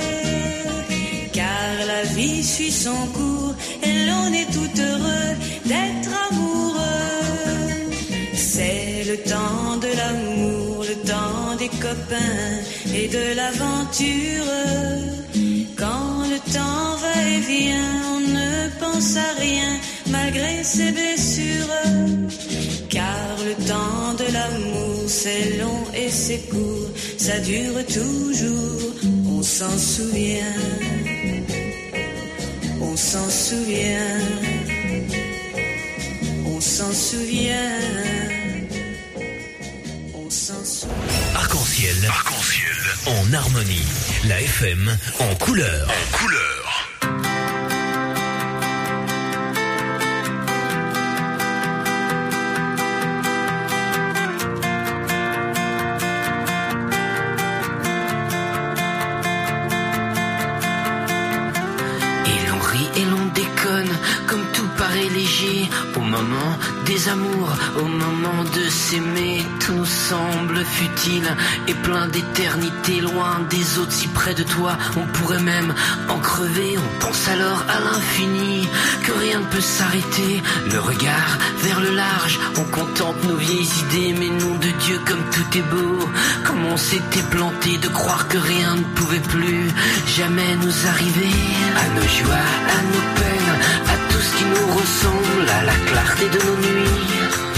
Car la vie suit son cours et l'on est tout heureux d'être amoureux. C'est le temps de l'amour, le temps des copains et de l'aventure. Quand le temps va et vient, on ne pense à rien malgré ses blessures. Car le temps de l'amour, c'est long et c'est court, ça dure toujours, on s'en souvient. On s'en souvient. On s'en souvient. On s'en souvient. Arc-en-ciel. Arc-en-ciel. En harmonie. La FM en couleur. En couleur. Comme tout paraît léger au moment des amours, au moment de s'aimer, tout nous semble futile et plein d'éternité, loin des autres, si près de toi, on pourrait même en crever. On pense alors à l'infini, que rien ne peut s'arrêter. Le regard vers le large, on contemple nos vieilles idées, mais nom de Dieu, comme tout est beau, comme on s'était planté de croire que rien ne pouvait plus jamais nous arriver. À nos joies, à nos peines, à tout ce qui nous ressemble, à la clarté de nos nuits,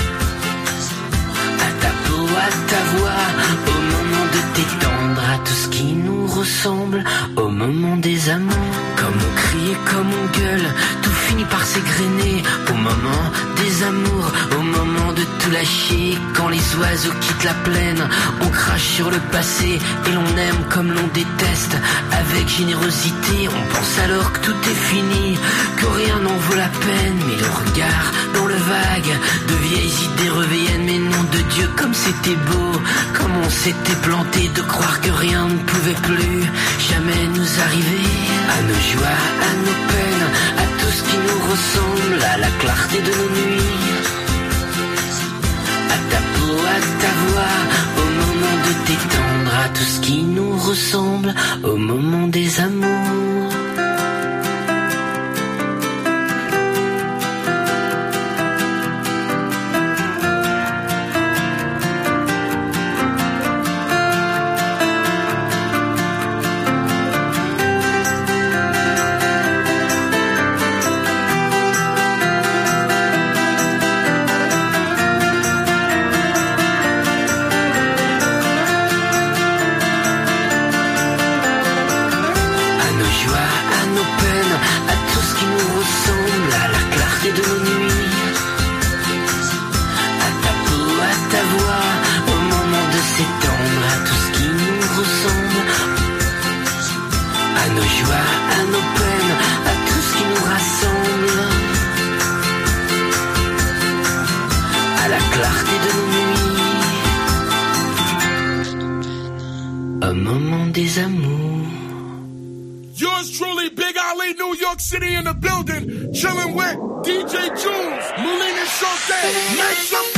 à ta peau, à ta voix, au moment de t'étendre, à tout ce qui nous ressemble, au moment des amours. Comme on crie et comme on gueule, tout finit par s'égrener, au moment des amours, au moment de tout lâcher. Quand les oiseaux quittent la plaine, on crache sur le passé et l'on aime comme l'on déteste, avec générosité. On pense alors que tout est fini, que rien n'en vaut la peine, mais le regard dans le vague de vieilles idées reviennent. Mais nom de Dieu, comme c'était beau, comme on s'était planté de croire que rien ne pouvait plus jamais nous arriver. À nos joies, à nos peines, à tout ce qui nous ressemble, à la clarté de nos nuits, à ta peau, à ta voix, au moment de t'étendre, à tout ce qui nous ressemble, au moment des amours. City in the building, chilling with DJ Jules, Melina Shote, make some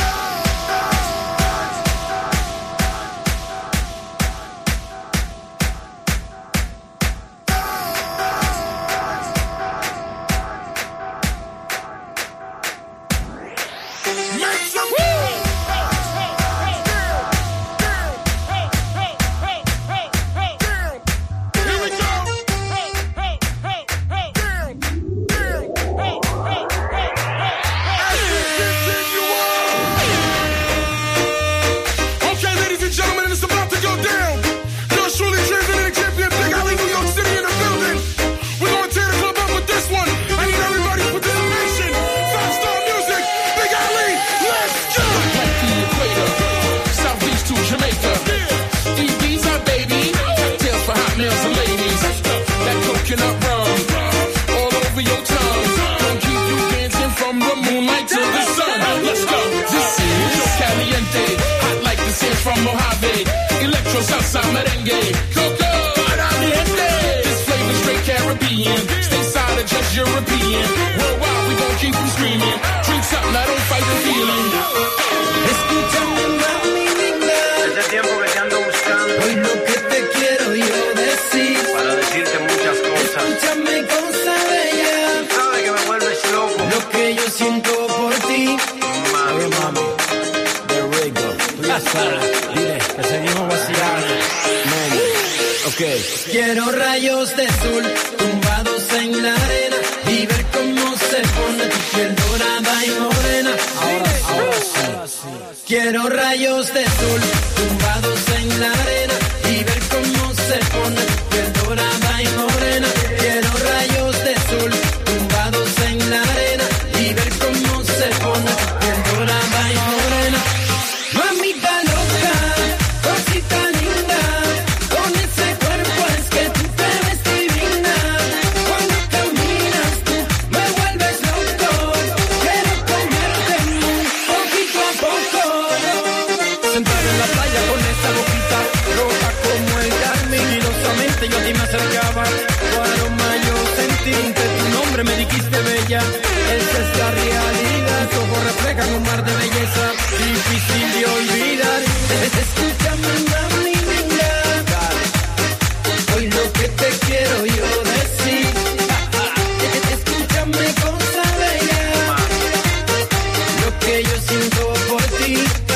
salsa, merengue, coco, this flavor straight Caribbean, stateside or just European, worldwide we gon' keep them screaming, drink something, I don't fight the feeling. Escúchame mami linda, ese tiempo que te ando buscando, hoy lo que te quiero yo decir, para decirte muchas cosas, escúchame cosa bella, sabes que me vuelves loco, lo que yo siento por ti, mami, mami, there we go, tú ya sabes, dile que seguimos vacilando. Ok, Okay. Quiero rayos de sol tumbados en la arena y ver cómo se pone tu piel dorada y morena. Ahora sí. Quiero rayos de sol tumbados en la arena y ver cómo se pone tu piel dorada y morena. Quiero rayos de sol tumbados en la arena y ver cómo se pone tu piel dorada y morena. Mamita loca, cosita linda, con ese cuerpo es que tú te ves divina. Cuando caminas tú me vuelves loco, quiero comerte poquito a poco. Sentar en la playa con esa boquita roja como el carmín, sigilosamente yo a ti me acercaba, tu aroma yo sentí, tu nombre me dijiste bella, esa es la realidad, tus ojos reflejan un mar de belleza, difícil de olvidar. Escúchame mami linda, hoy lo que te quiero yo decir, escúchame cosa bella, lo que yo siento por ti.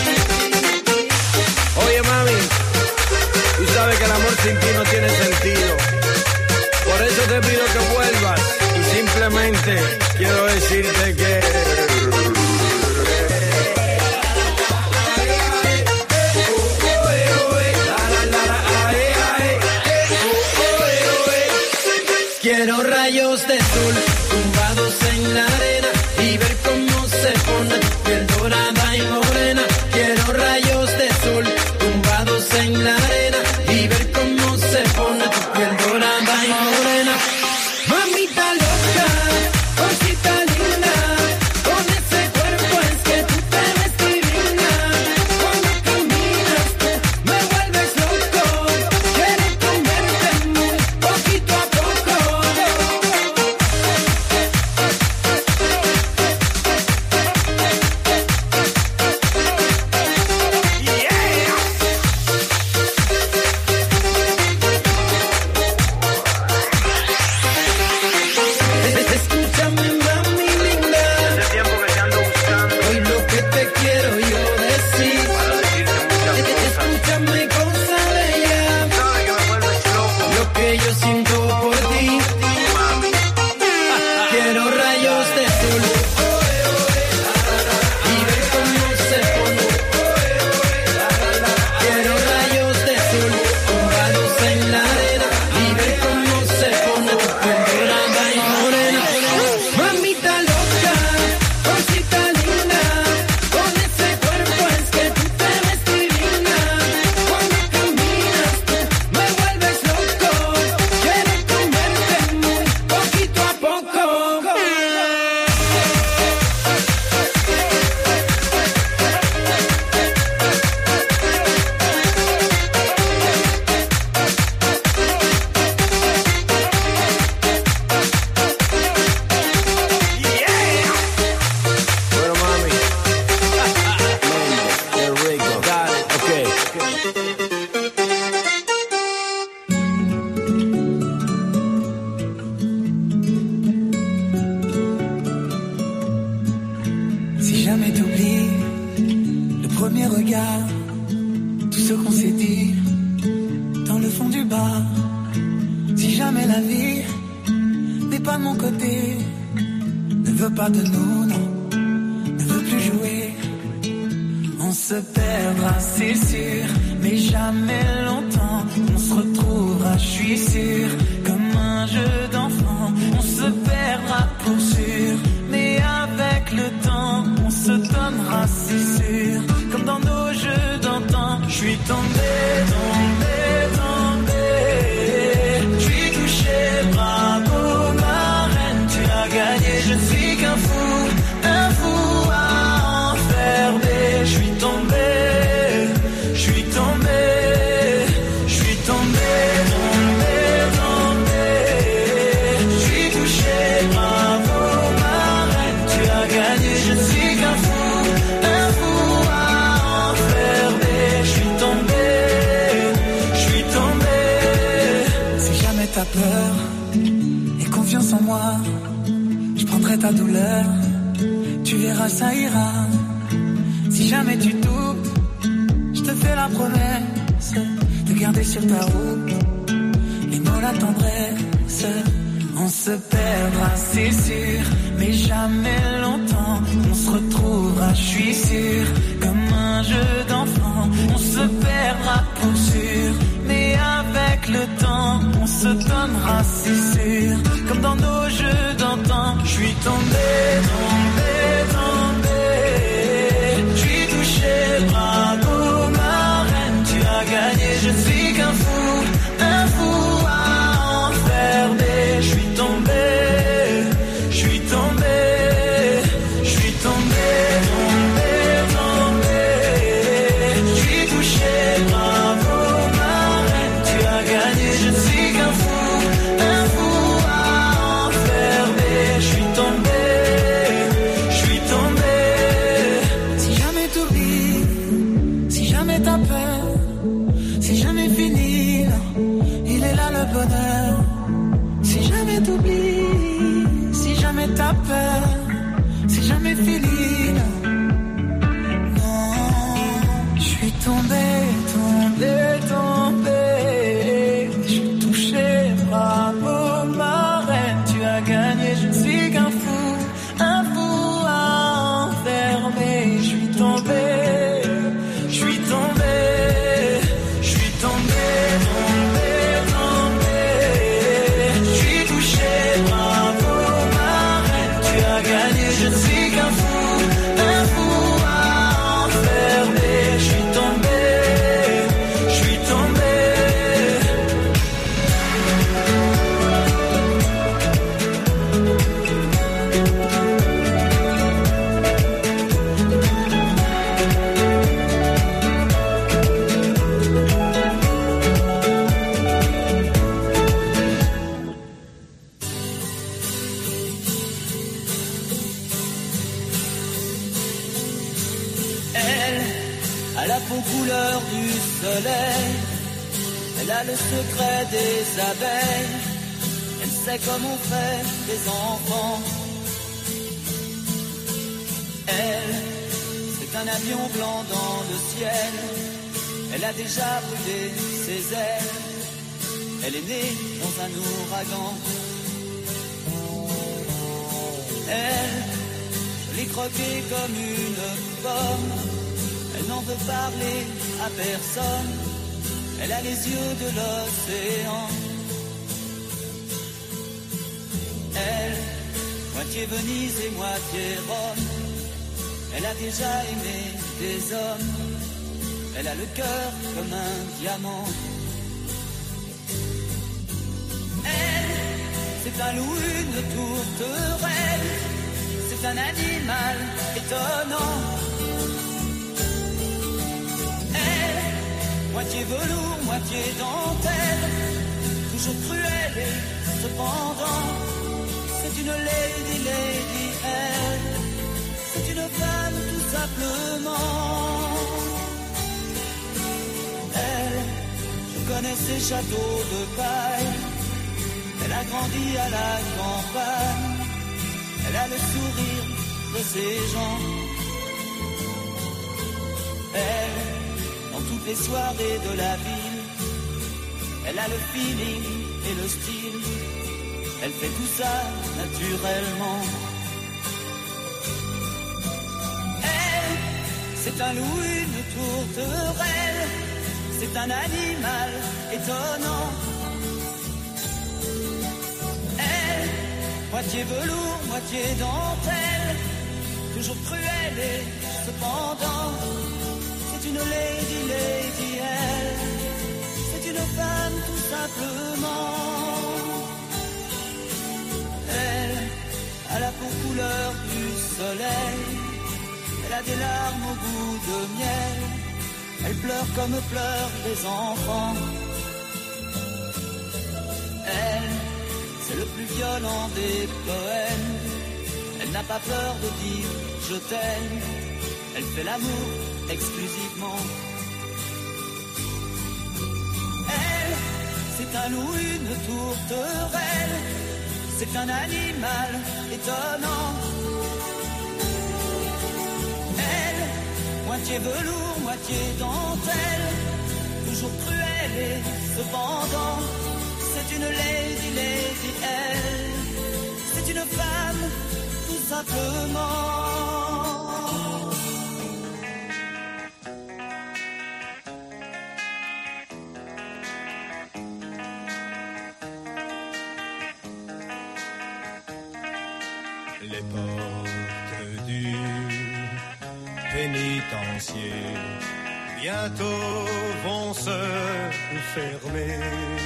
Oye mami, tú sabes que el amor sin ti no tiene sentido, por eso te pido que vuelvas y simplemente quiero decirte que quiero rayos de sol tumbados en la arena y ver cómo se pone tu piel dorada y morena. Quiero rayos de sol tumbados en la arena y ver cómo se pone tu piel dorada y morena. Mamita loca, cosita linda, con ese cuerpo es que tú te ves divina. Cuando caminas tú me vuelves loco, quiero comerte muy poquito a poco. Escúchame mami linda, hoy lo que te quiero yo decir, escúchame cosa bella, lo que yo siento por ti. Quiero rayos de sol y ver cómo se pone. Quiero rayos de sol tumbados en la arena y ver cómo se pone tu piel dorada y morena. Mamita loca, cosita linda, con ese cuerpo es que tú te ves divina. Cuando caminas tú me vuelves loco, quiero comerte muy poquito a poco. Bueno mami, qué rico, dale, okay. Si jamais t'oublies le premier regard, tout ce qu'on s'est dit dans le fond du bar. Si jamais la vie n'est pas de mon côté, ne veut pas de nous, non, ne veut plus jouer, on se perdra, c'est sûr, mais jamais longtemps. On se retrouvera, je suis sûr, comme un jeu d'enfant. On se perdra pour sûr, mais avec le temps, on se donnera, c'est sûr, comme dans nos jeux d'antan. Je suis tombé, tombé, tombé, je suis touché, bravo ma reine, tu as gagné. Je suis qu'un fou à enfermer. Je suis tombé, je suis tombé, je suis tombé, tombé, tombé. Je suis touché, bravo ma reine, tu as gagné. Je suis qu'un fou à enfermer. Je suis tombé, je suis tombé. Si jamais t'as peur et confiance en moi, je prendrai ta douleur, tu verras ça ira. Si jamais tu doutes, je te fais la promesse de garder sur ta route la tendresse, on se perdra, c'est sûr, mais jamais longtemps. On se retrouvera, je suis sûr, comme un jeu d'enfant. On se perdra pour sûr, mais avec le temps, on se donnera, c'est sûr, comme dans nos jeux d'antan. Je suis tombé, tombé, tombé. Je suis touché, bravo ma reine, tu as gagné. Je suis qu'un fou à enfermer. Je suis tombé, je suis tombé, je suis tombé, tombé, tombé. Je suis touché, bravo ma reine, tu as gagné. Je suis qu'un fou à enfermer. Je suis tombé, je suis tombé. Si jamais t'oublies, si jamais t'as peur, si jamais fini, non, il est là le bonheur. Si jamais t'oublies, si jamais t'as peur, si jamais fini, non, je suis tombé, tombé, tombé. Je suis touché, bravo ma reine, tu as gagné. Je ne suis qu'un fou à enfermer. Je suis tombé, je suis tombé, je suis tombé, tombé, tombé. Je suis touché, bravo ma reine, tu as gagné. Je ne suis qu'un fou à enfermer. Je suis tombé, je suis tombé. Elle a la peau couleur du soleil, elle a le secret des abeilles, elle sait comment on fait des enfants. Elle, c'est un avion blanc dans le ciel, elle a déjà brûlé ses ailes, elle est née dans un ouragan. Elle, je l'ai croquée comme une pomme, elle n'en veut parler à personne, elle a les yeux de l'océan. Elle, moitié Venise et moitié Rome, elle a déjà aimé des hommes, elle a le cœur comme un diamant. Elle, c'est un loup, une tourterelle, c'est un animal étonnant. Elle, moitié velours, moitié dentelle, toujours cruelle et cependant, c'est une lady, elle, c'est une femme tout simplement. Elle, je connais ses châteaux de paille, elle a grandi à la campagne, elle a le sourire de ses gens. Elle, dans toutes les soirées de la ville, elle a le feeling et le style, elle fait tout ça naturellement. Elle, c'est un loup, une tourterelle, c'est un animal étonnant. Elle, moitié velours, moitié dentelle, toujours cruelle et cependant, c'est une lady, elle, c'est une femme tout simplement. Elle a la peau couleur du soleil, elle a des larmes au goût de miel, elle pleure comme pleurent les enfants. Elle, c'est le plus violent des poèmes, elle n'a pas peur de dire je t'aime, elle fait l'amour exclusivement. Elle, c'est un loup, une tourterelle, c'est un animal étonnant. Elle, moitié velours, moitié dentelle, toujours cruelle et cependant, c'est une lady, elle. C'est une femme, tout simplement. Les portes du pénitencier bientôt vont se fermer.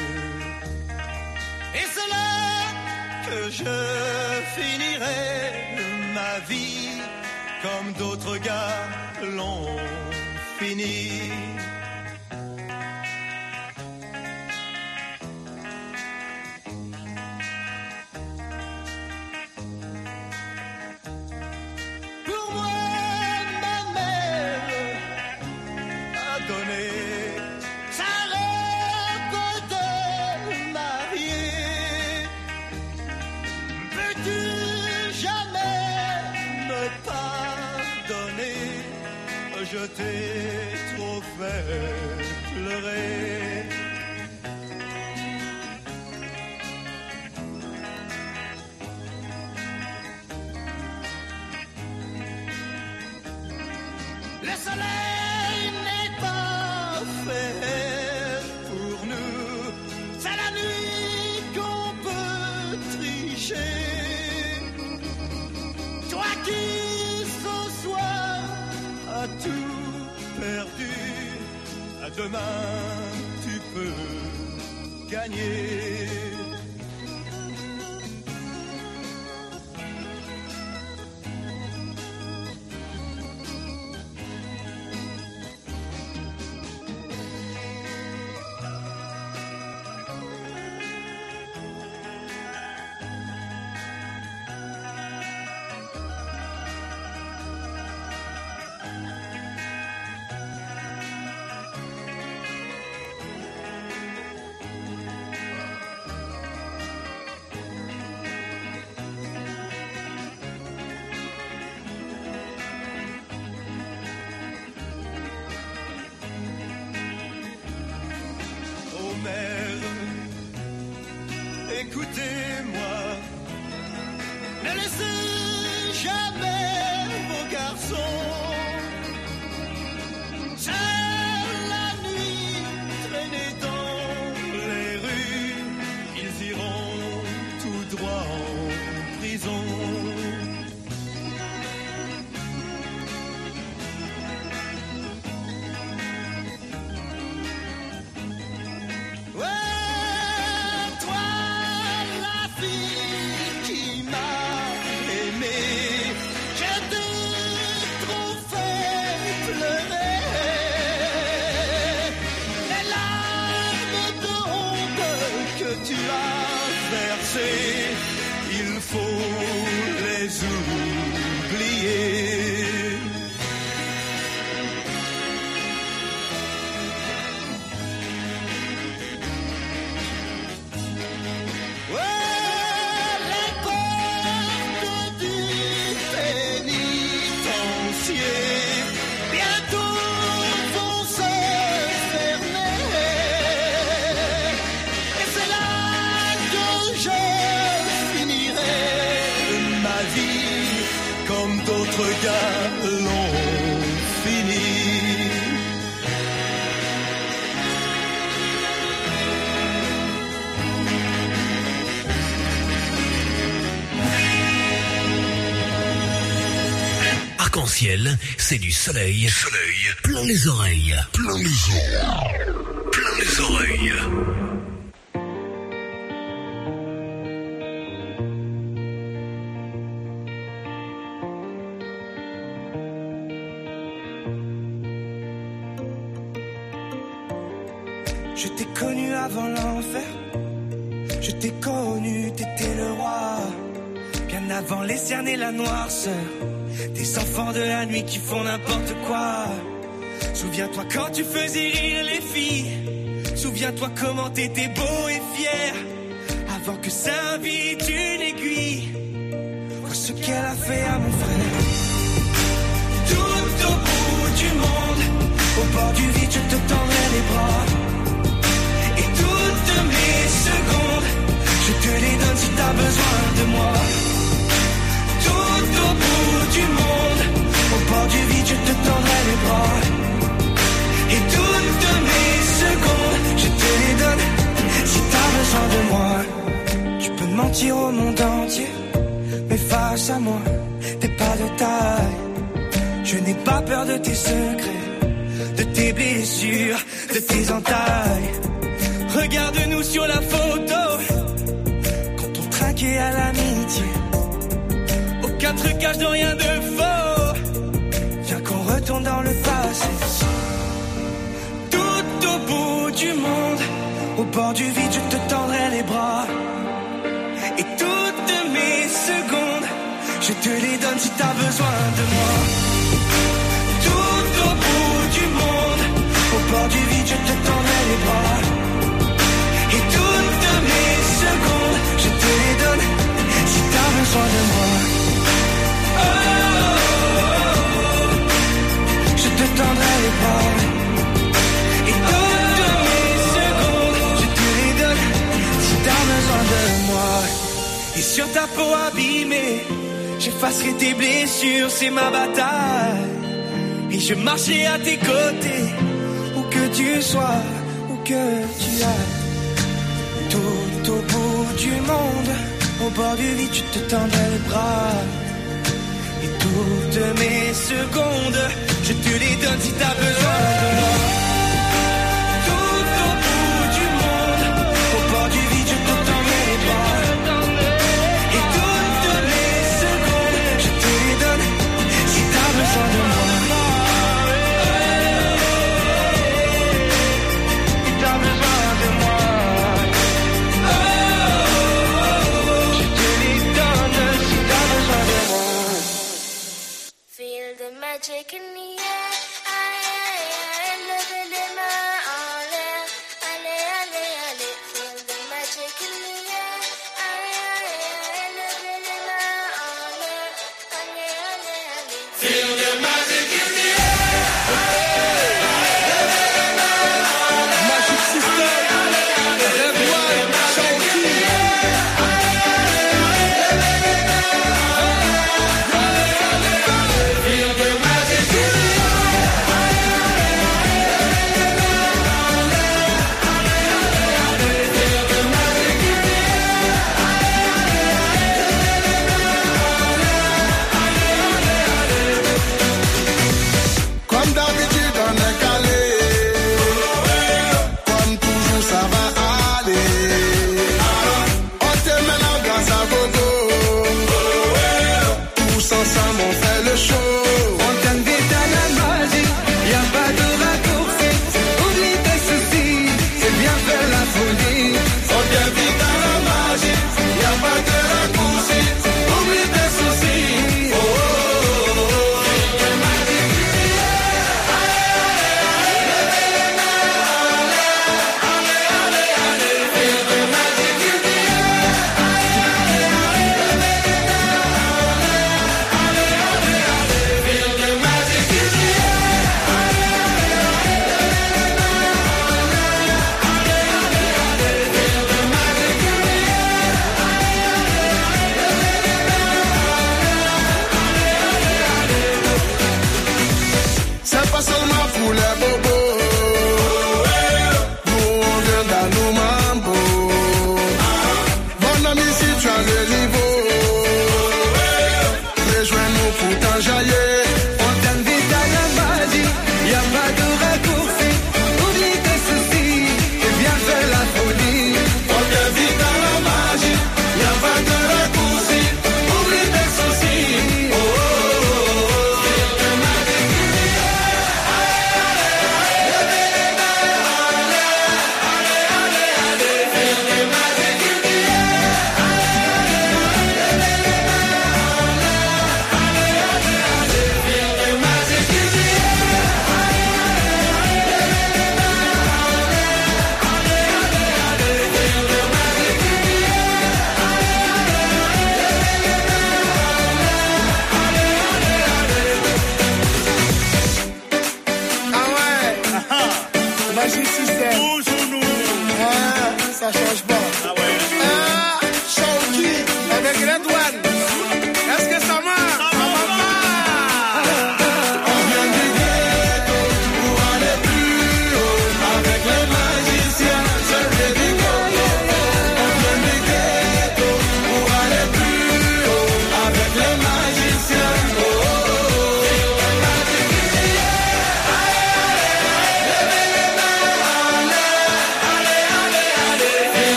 Et c'est là que je finirai ma vie comme d'autres gars l'ont fini. Pour moi, ma mère a donné sa robe de mariée. Peux-tu jamais me pardonner? Je t'ai trop fait pleurer. Le soleil n'est pas fait pour nous. C'est la nuit qu'on peut tricher. Toi qui ce soir as tout perdu, à demain tu peux gagner. Écoutez-moi, ne laissez jamais vos garçons seuls la nuit traîner dans les rues. Ils iront tout droit en prison. Il faut les oublier. Ouais, les portes du pénitencier bientôt vont se fermer. Et c'est là que je finirai ma vie comme d'autres gars l'ont fini. Arc-en-ciel, c'est du soleil. Soleil. Plein les oreilles. Plein les oreilles. Plein les oreilles. Je t'ai connu avant l'enfer. Je t'ai connu, t'étais le roi. Bien avant les cernes et la noirceur. Des enfants de la nuit qui font n'importe quoi. Souviens-toi quand tu faisais rire les filles. Souviens-toi comment t'étais beau et fier. Avant que s'invite une aiguille. Vois ce qu'elle a fait à mon frère. Tout au bout du monde, au bord du vide, je te tendrai les bras. Et toutes mes secondes à moi, t'es pas de taille. Je n'ai pas peur de tes secrets, de tes blessures, de tes entailles. Regarde-nous sur la photo, quand on trinquait à l'amitié. Aucun trucage de rien de faux. Viens qu'on retourne dans le passé. Tout au bout du monde, au bord du vide, je te tendrai les bras. Et toutes mes secondes, je te les donne si t'as besoin de moi. Tout au bout du monde, au bord du vide, je te tendrai les bras. Et toutes mes secondes, je te les donne si t'as besoin de moi. Oh, oh, oh, je te tendrai les bras. Et toutes mes secondes, je te les donne si t'as besoin de moi. Et sur ta peau abîmée, j'effacerai tes blessures, c'est ma bataille. Et je marcherai à tes côtés, où que tu sois, où que tu ailles. Tout au bout du monde, au bord du vide, tu te tendrais les bras. Et toutes mes secondes, je te les donne si t'as besoin de moi. Tout au bout du monde, au bord du vide, je te tendrai les bras. Et toutes mes secondes, je te les donne si t'as besoin de moi. Si t'as besoin de moi. Feel the magic in the air. Levez les mains en l'air. Allez, allez, allez. Feel the magic in the air. Levez les mains en l'air. Allez, allez, allez. Feel the magic in the air. Levez les mains en l'air. Magic System. Rêve-moi, Chanty. Feel the magic in the air.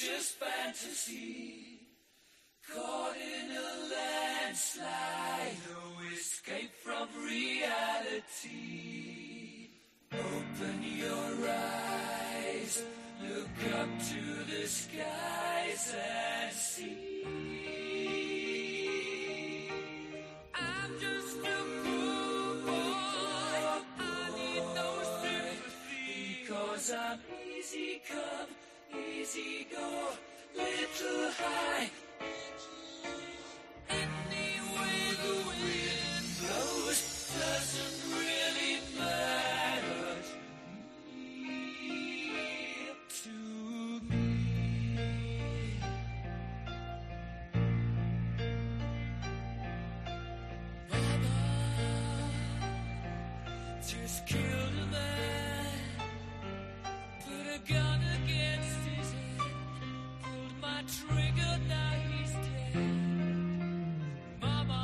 just fantasy. Caught in a landslide, no escape from reality. Open your eyes, look up to the skies and see. I'm just a poor boy, I need no sympathy, because I'm easy come, easy go, little high. Any way the wind blows doesn't really matter to me. Mama just killed a man, put a gun against his head, pulled my trigger, now he's dead. Mama,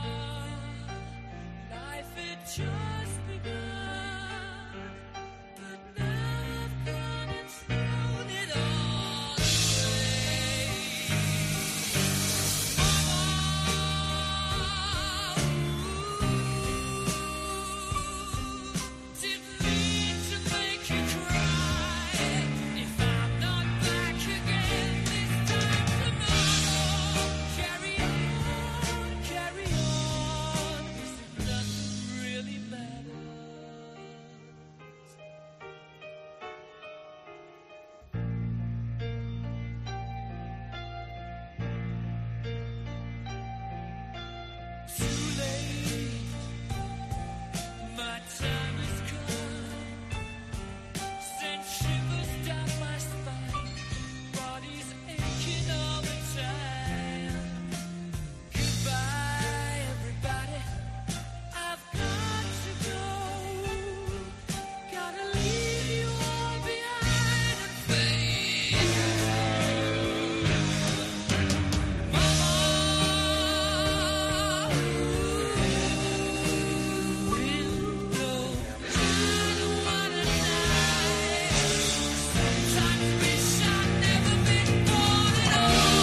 life had just begun, but now I've gone and thrown it all away. Mama, didn't mean to make you cry. If I'm not back again this time tomorrow, carry on, 'cause nothing really matters. Too late, my time has come. Sent shivers down my spine, body's aching all the time. Goodbye, everybody, I've got to go. Gotta leave you all behind and fade. Mama, wind blows, I don't wanna die. Sometimes wish I'd never been born at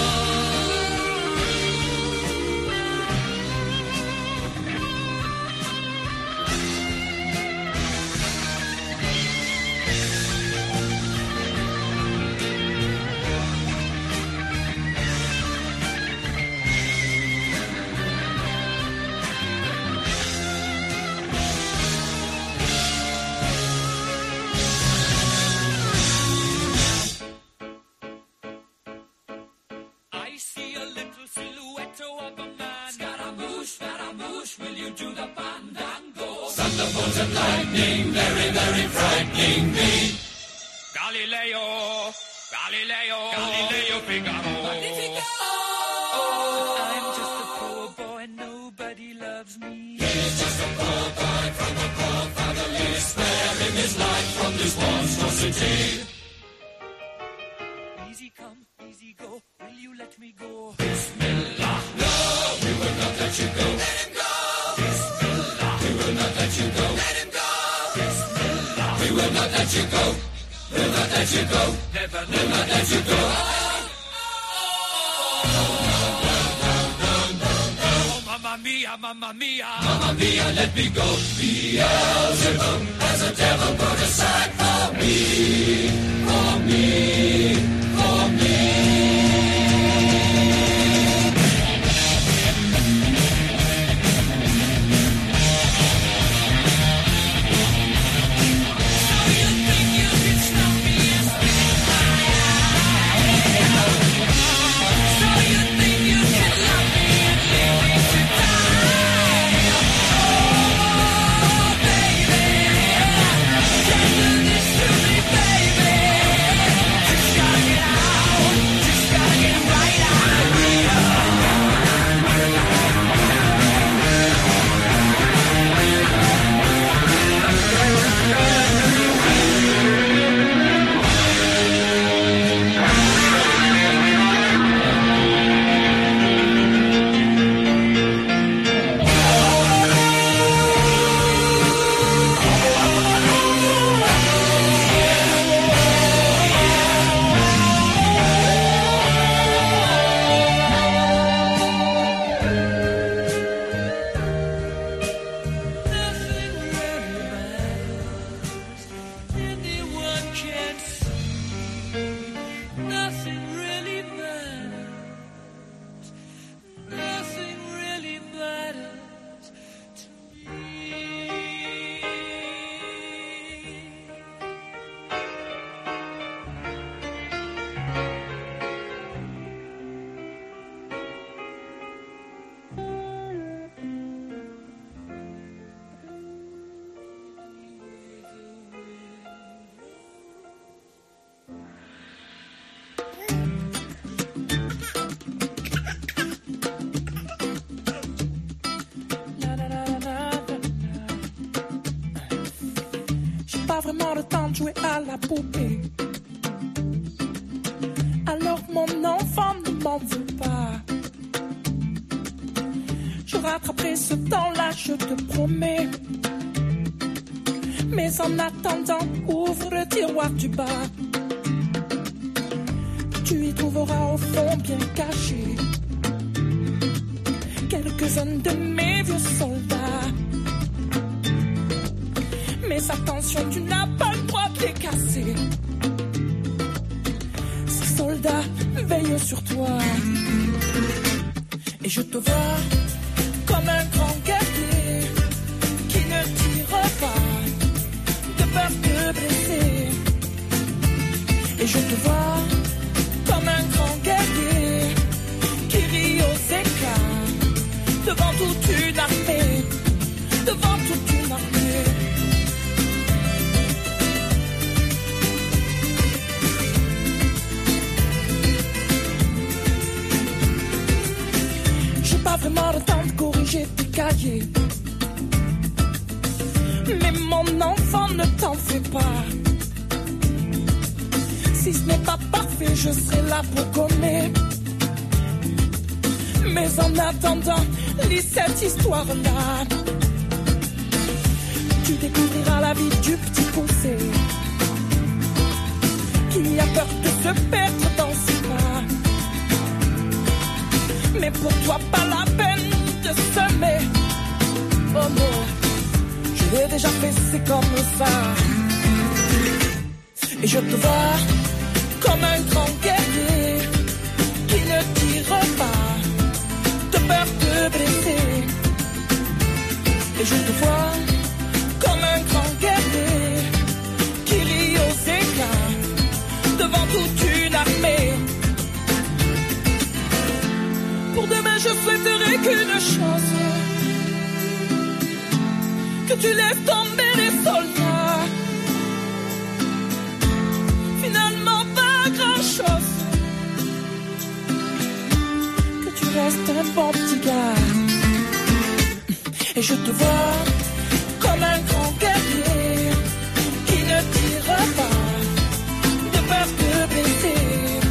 I see a little silhouette of a man. Scaramouche, will you do the fandango? Thunderbolts and lightning, very, very frightening me. Galileo, Figaro. I'm just a poor boy, nobody loves me. He's just a poor boy from a poor family, sparing his life from this monstrosity. Easy come, easy go, will you let me go? Bismillah, no, we will not let you go. Let him go. Bismillah, we will not let you go. Let him go. Bismillah, we will not let you go. We'll not let you go. Never, will not let you go. Oh, mamma mia, mamma mia. Mamma mia, let me go. Beelzebub has a devil put aside for me. For me. For me. Just gotta get vraiment le temps de jouer à la poupée. Alors mon enfant ne m'en veut pas. Je rattraperai ce temps-là, je te promets. Mais en attendant, ouvre le tiroir du bas. Tu y trouveras au fond bien caché quelques-uns de mes vieux soldats. Mais attention, tu n'as pas le droit de les casser. Ces soldats veillent sur toi. Et je te vois comme un grand guerrier qui ne tire pas de peur de blesser. Et je te vois comme un grand guerrier qui rit aux éclats devant toute une armée, devant toute une armée. J'ai pas vraiment le temps de corriger tes cahiers, mais mon enfant, ne t'en fais pas. Si ce n'est pas parfait, je serai là pour gommer. Mais en attendant, lis cette histoire-là. Tu découvriras la vie du petit poussé qui a peur de se perdre dans ses pas. Mais pour toi, pas la peine de semer. Oh non, je l'ai déjà fait, c'est comme ça. Et je te vois comme un grand guerrier qui ne tire pas de peur de blesser. Et je te vois comme un grand guerrier qui rit aux éclats devant toute une armée. Pour demain, je souhaiterais qu'une chose, que tu laisses tomber les soldats. Finalement, pas grand-chose, que tu restes un bon petit gars. Et je te vois comme un grand guerrier qui ne tire pas de peur de blesser.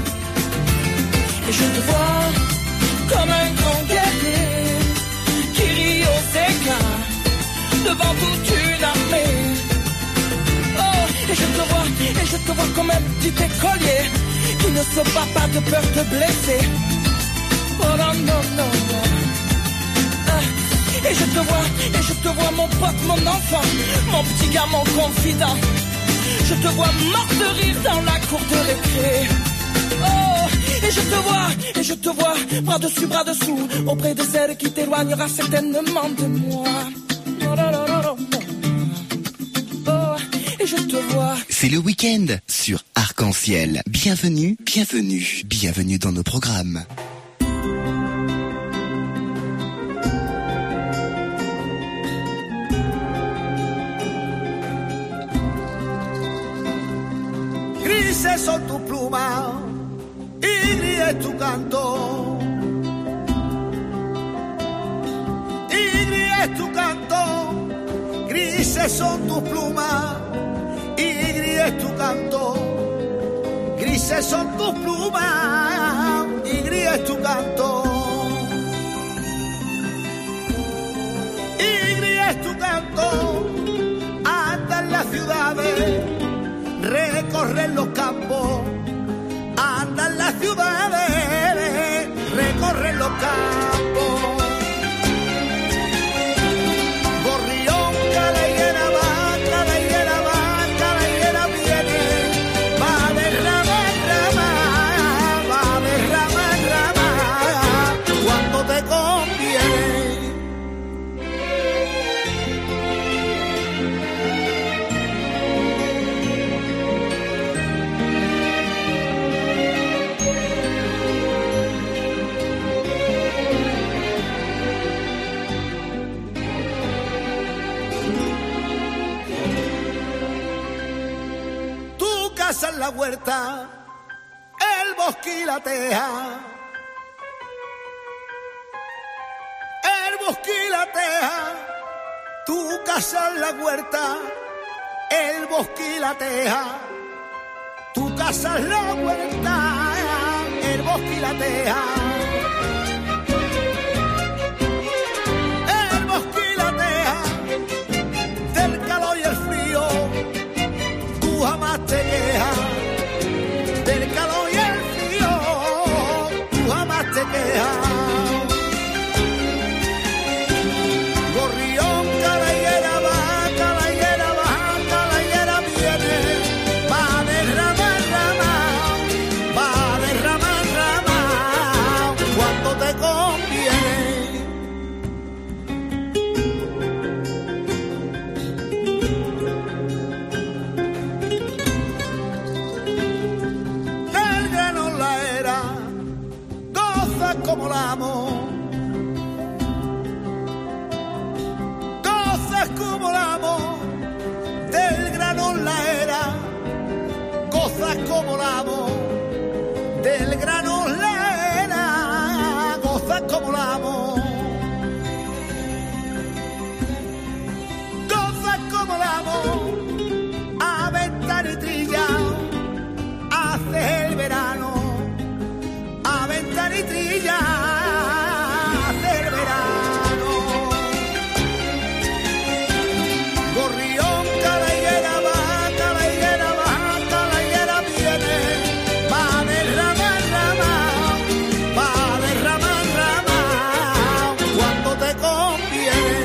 Et je te vois comme un grand guerrier qui rit aux éclats devant toute une armée. Oh, et je te vois comme un petit écolier qui ne se bat pas de peur de blesser. Oh non, non, non, non. Ah, et je te vois mon pote, mon enfant, mon petit gars, mon confident. Je te vois mort de rire dans la cour de récré. Oh, et je te vois, bras dessus, bras dessous, auprès de celle qui t'éloignera certainement de moi. Oh, non, non, non, non. Oh, et je te vois. C'est le week-end sur Arc-en-Ciel. Bienvenue, bienvenue, bienvenue dans nos programmes. Grises son tus plumas y gris es tu canto. Y gris es tu canto. Grises son tus plumas y gris es tu canto. Grises son tus plumas y gris es tu canto. Y gris es tu canto. Anda en las ciudades, recorre los campos, anda en las ciudades, recorre los campos. Gorrión, cada higuera va, cada higuera va, cada higuera viene, va de rama en rama, va de rama en rama, cuando te conviene. En la huerta, el bosque y la teja, el bosque y la teja, tu casa en la huerta, el bosque y la teja, tu casa es la huerta, el bosque y la teja. El bosque y la teja, del calor y el frío, tú jamás te quejas. Del calor y el frío, tú jamás te quejas. Gorrión, caballera va, caballera viene, va de rama en rama, va de rama en rama, cuando te conviene. Del grano en la era, goza como la amo. Como la amo, del grano en la era, gozas como la amo, del grano en la era, gozas como la amo, gozas como la amo, a ventana y trilla, haces el verano, a ventana y trilla, haces el verano. Gorrión, caballera va, caballera viene, va de rama en rama, va de rama en rama, cuando te conviene.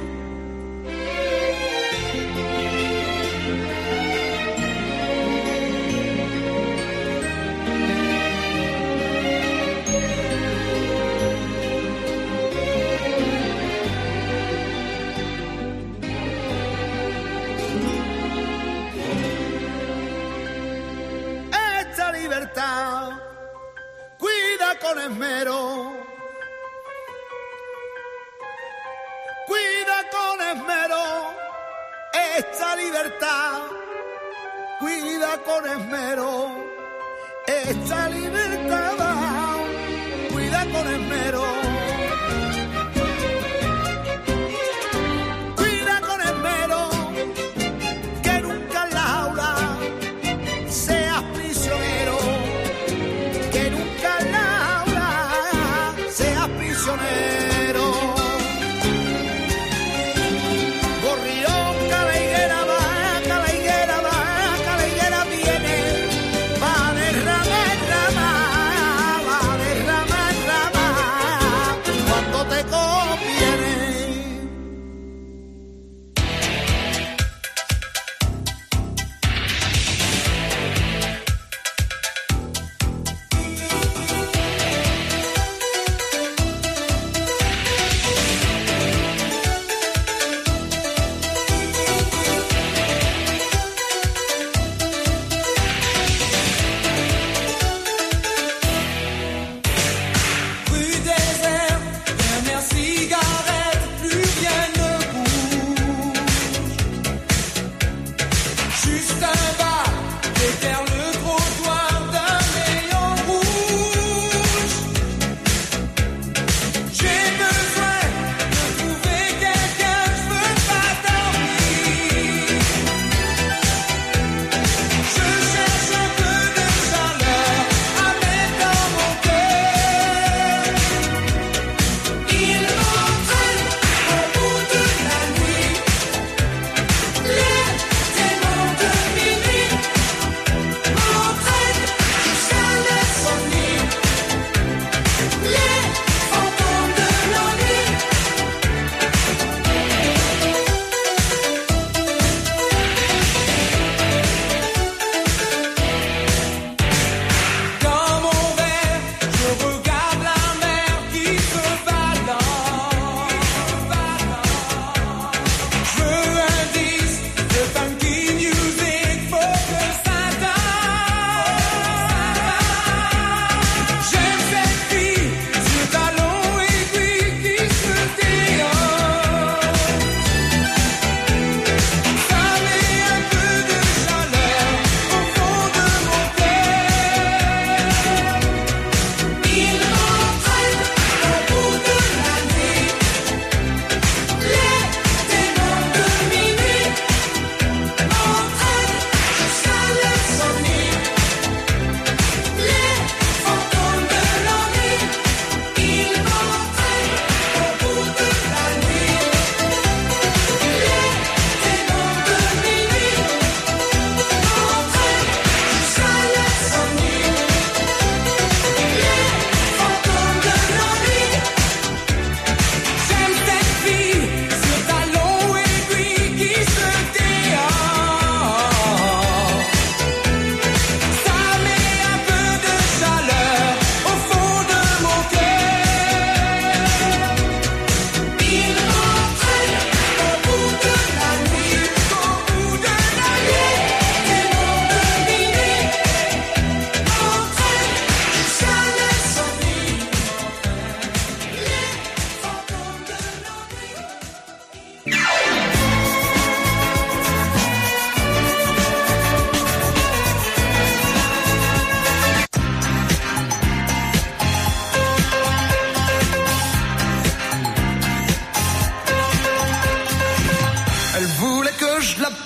Esta libertad, cuida con esmero, cuida con esmero, esta libertad, cuida con esmero, esta libertad, cuida con esmero. Cuida con esmero, que nunca en la jaula seas prisionero, que nunca en la jaula seas prisionero. Gorrión, caballera viene, va de rama en rama, va de rama en rama, cuando te conviene.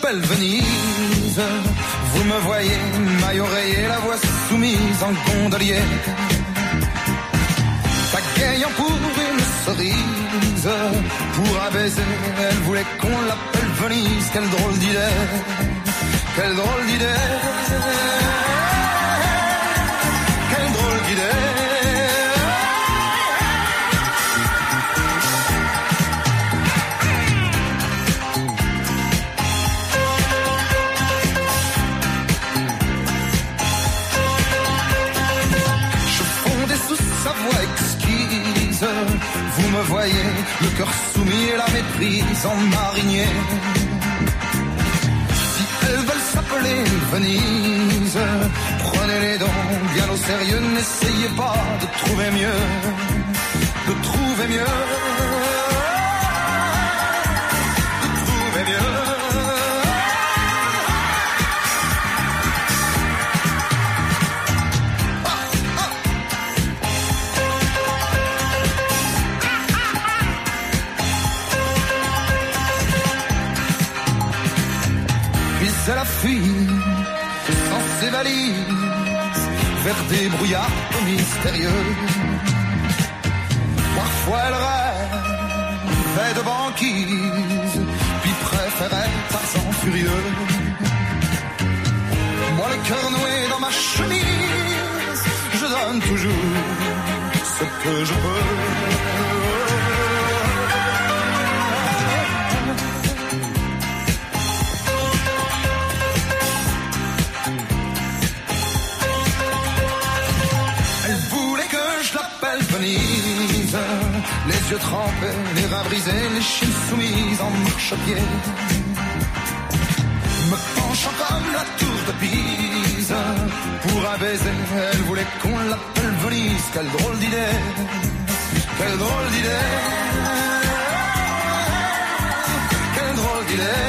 l'appelle Venise. Vous me voyez, maille oreiller, la voix soumise en gondolier. S'agayant pour une cerise, pour un baiser, elle voulait qu'on l'appelle Venise. Quelle drôle d'idée, quelle drôle d'idée, quelle drôle d'idée. Sa voix exquise, vous me voyez, le cœur soumis et la méprise en marinier. Si elles veulent s'appeler Venise, prenez-les donc bien au sérieux, n'essayez pas de trouver mieux, de trouver mieux, de trouver mieux. C'est la fuite sans ses valises vers des brouillards mystérieux. Parfois elle rêvait de banquise, puis préférait Tarzan furieux. Moi le cœur noué dans ma chemise, je donne toujours ce que je peux. Venise, les yeux trempés, les reins brisés, les chines soumises en marchepied. Me penchant comme la tour de Pise, pour un baiser, elle voulait qu'on l'appelle Venise. Quelle drôle d'idée, quelle drôle d'idée, quelle drôle d'idée.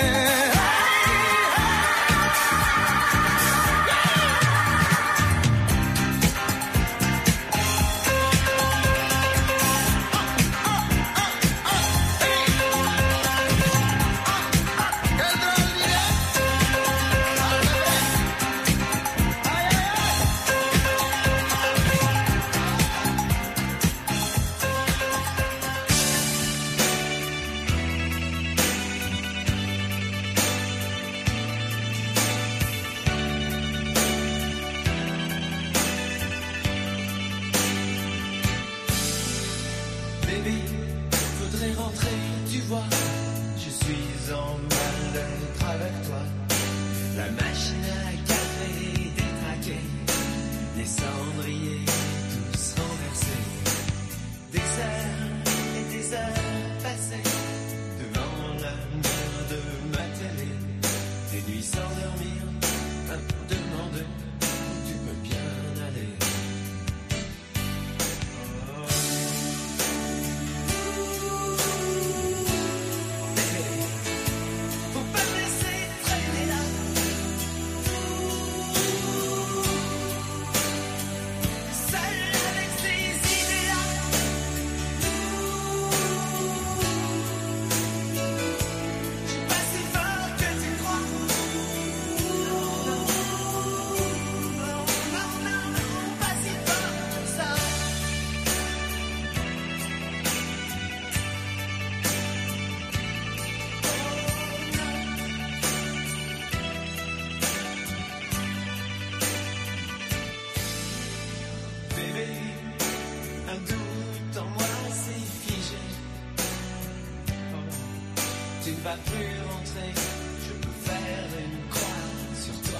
vas plus rentrer, je peux faire une croix sur toi.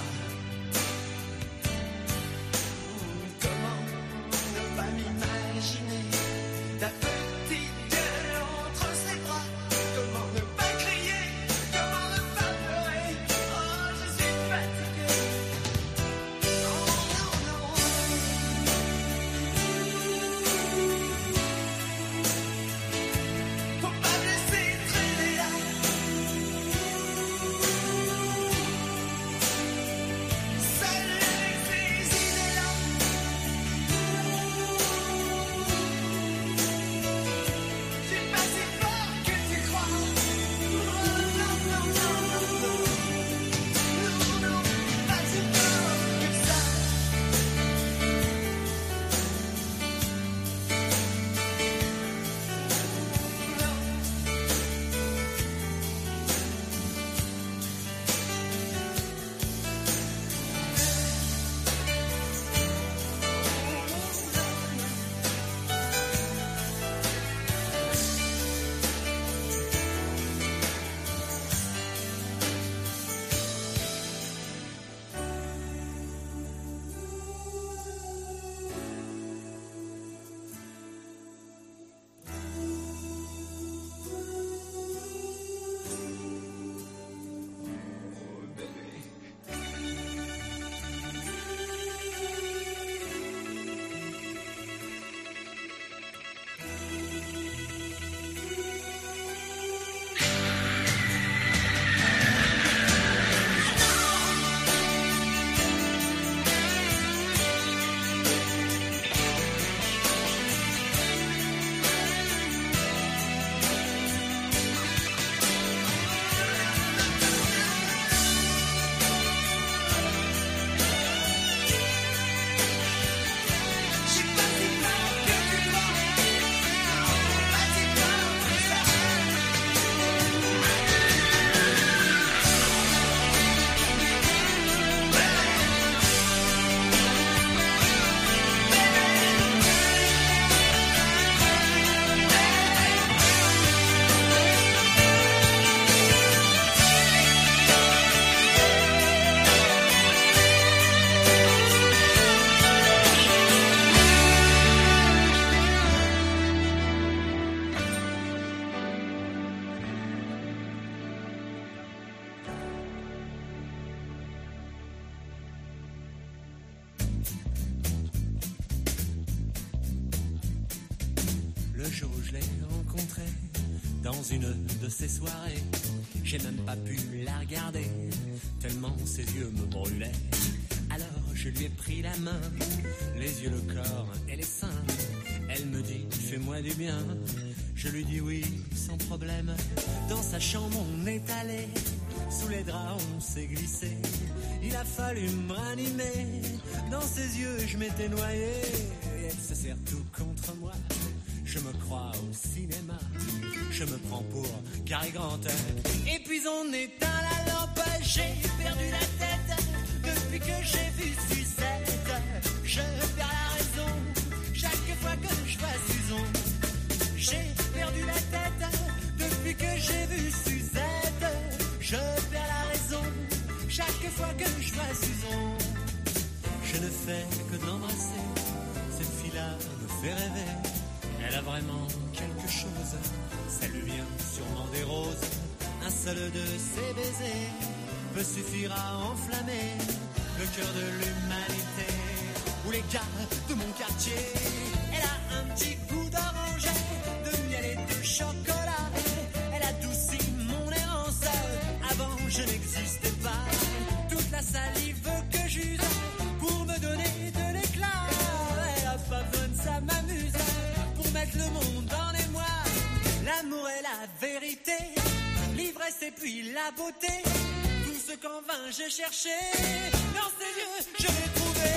Comment ne pas m'imaginer ta petite gueule entre ses bras? Comment ne pas crier? Comment ne pas pleurer? Oh, je suis fatiguée. Non, non, non. Faut pas me laisser traîner là. le jour où je l'ai rencontrée dans une de ces soirées. J'ai même pas pu la regarder, tellement ses yeux me brûlaient. Alors je lui ai pris la main, les yeux, le corps et les seins. Elle me dit, fais-moi du bien. Je lui dis oui, sans problème. Dans sa chambre on est allé, sous les draps on s'est glissé. Il a fallu me ranimer, dans ses yeux je m'étais noyé. Et elle se serre tout contre moi, je me crois au cinéma. Je me prends pour Cary Grant. Et puis on éteint la lampe, j'ai perdu la tête. Depuis que j'ai vu Suzette, je perds la raison chaque fois que je vois Suzon. J'ai perdu la tête depuis que j'ai vu Suzette. Je perds la raison chaque fois que je vois Suzon. Je ne fais que de l'embrasser, cette fille-là me fait rêver. Elle a vraiment quelque chose, ça lui vient sûrement des roses. Un seul de ses baisers peut suffire à enflammer le cœur de l'humanité. Ou les gars de mon quartier. Elle a un petit goût d'orange, de miel et de chocolat. Elle adoucit mon errance, avant je n'existais pas. Toute la salive que j'use pour me donner de l'éclat. Elle a pas besoin de ça, m'amuse pour mettre le monde en émoi. L'amour est la vérité, l'ivresse et puis la beauté. Tout ce qu'en vain j'ai cherché, dans ses yeux je l'ai trouvé.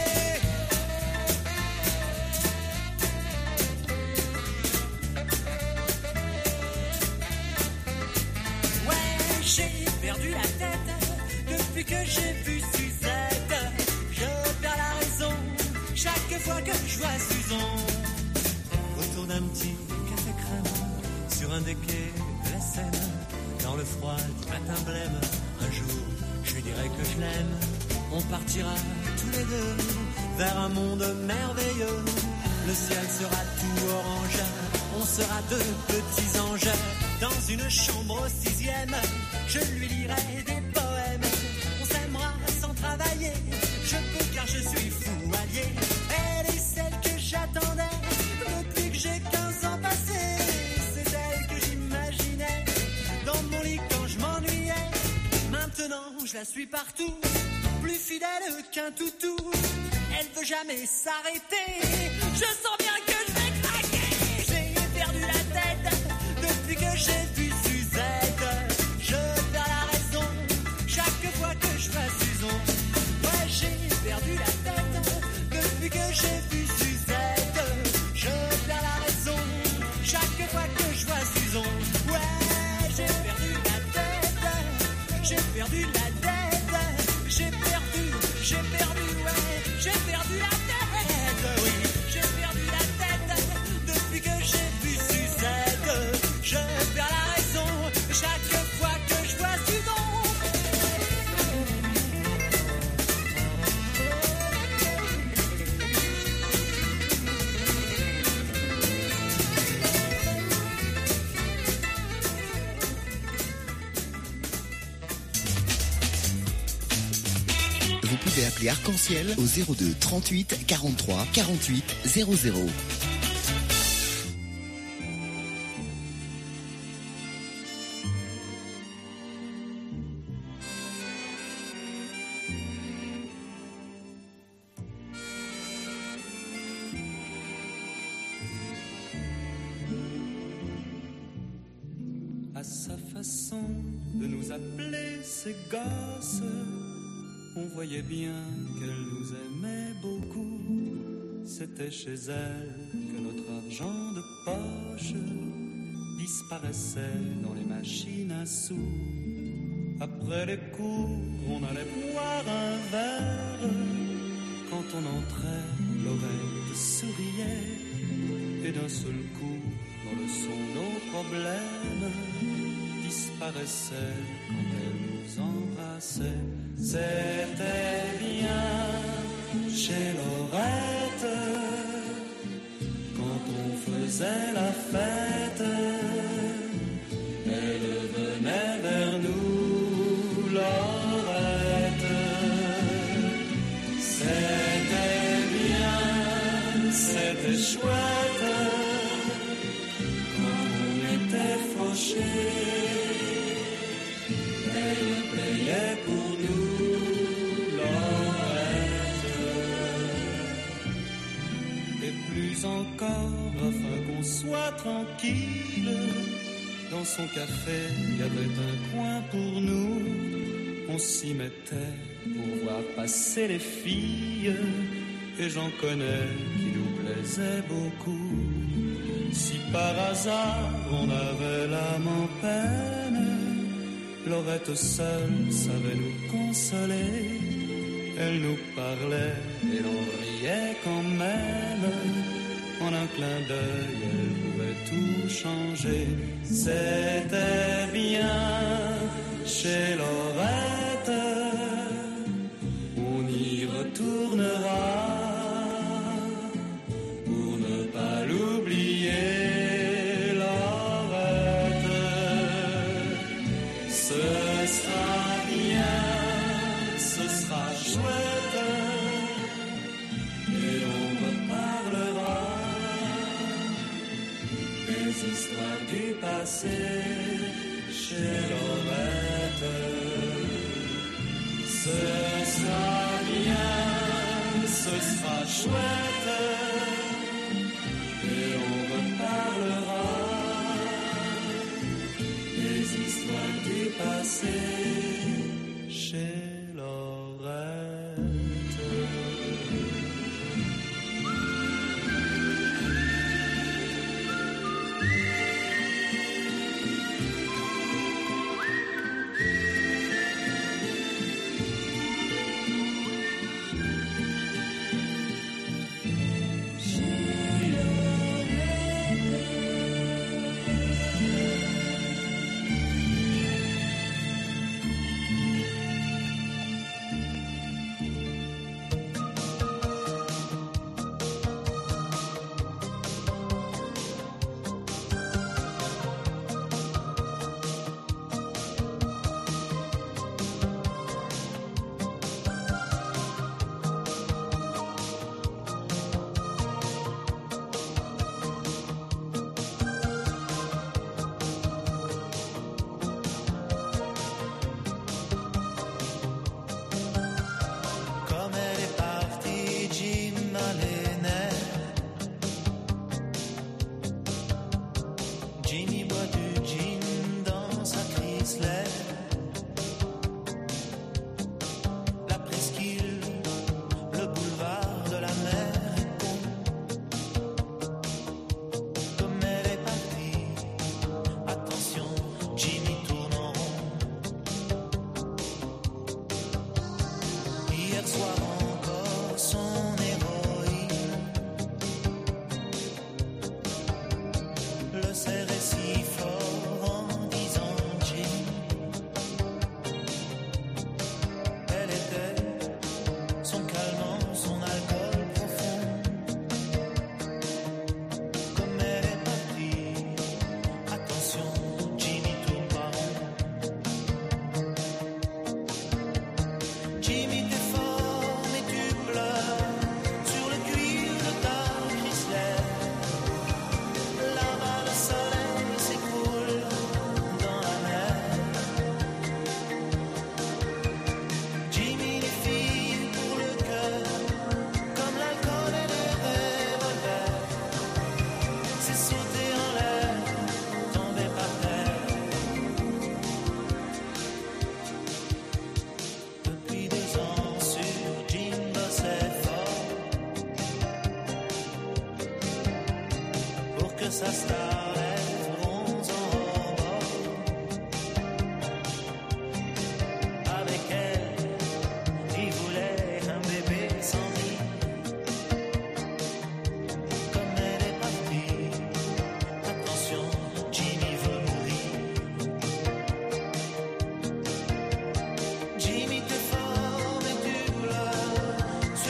Ouais, j'ai perdu la tête depuis que j'ai vu Suzette. Je perds la raison chaque fois que je vois Suzon. Autour d'un petit café crème, sur un des quais de la Seine, dans le froid du matin blême, un jour je lui dirai que je l'aime. On partira tous les deux vers un monde merveilleux. Le ciel sera tout orange, on sera deux petits anges. Dans une chambre au 6e, je lui lirai des poèmes. On s'aimera sans travailler, je peux car je suis fou allié. Elle est celle que j'attendais depuis que j'ai 15 ans passés. C'est elle que j'imaginais dans mon lit quand je m'ennuyais. Maintenant je la suis partout, plus fidèle qu'un toutou. Elle veut jamais s'arrêter, je sens bien que je vais craquer. J'ai perdu la tête depuis que j'ai vu Suzette. Je perds la raison chaque fois que je vois Suzon. Ouais, j'ai perdu la tête depuis que j'ai vu Suzette. Je perds la raison chaque fois que je vois Suzon. Ouais, j'ai perdu la tête, j'ai perdu la tête. J'ai perdu, ouais, j'ai perdu la tête, oui, j'ai perdu la tête depuis que j'ai vu Suzette. Je perds la raison chaque fois que je vois Suzon. Vous pouvez appeler Arc-en-Ciel au 02 38 43 48 00. À sa façon de nous appeler ses gosses, on voyait bien qu'elle nous aimait beaucoup. C'était chez elle que notre argent de poche disparaissait dans les machines à sous. Après les cours, on allait boire un verre. Quand on entrait, l'oreille souriait. Et d'un seul coup, dans le son, nos problèmes disparaissaient quand elle nous embrassait. C'était bien chez Laurette quand on faisait la fête. Elle venait vers nous, Laurette. C'était bien, c'était chouette. Elle payait pour nous, Laurette. Et plus encore, afin qu'on soit tranquille, dans son café, il y avait un coin pour nous. On s'y mettait pour voir passer les filles. Et j'en connais qui nous plaisaient beaucoup. Si par hasard on avait l'âme en peine, Laurette seule savait nous consoler. Elle nous parlait et l'on riait quand même. En un clin d'œil, elle pouvait tout changer. C'était bien chez Laurette. On y retournera pour ne pas l'oublier, Laurette. Ce sera bien, ce sera chouette, et on reparlera des histoires du passé chez Laurette. Ce sera bien, ce sera chouette, et on reparlera des histoires du passé chez Laurette.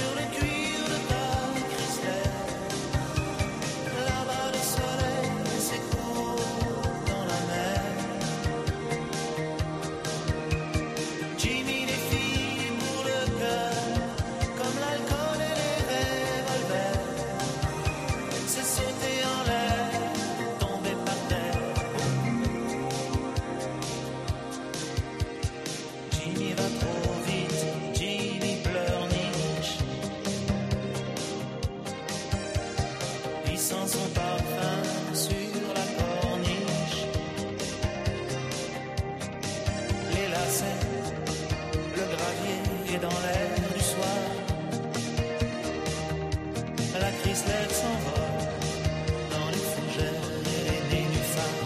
Là-bas le soleil son parfum sur la corniche. Les lacets, le gravier est dans l'air du soir. La Chrysler s'envole dans les fougères et les nénuphars.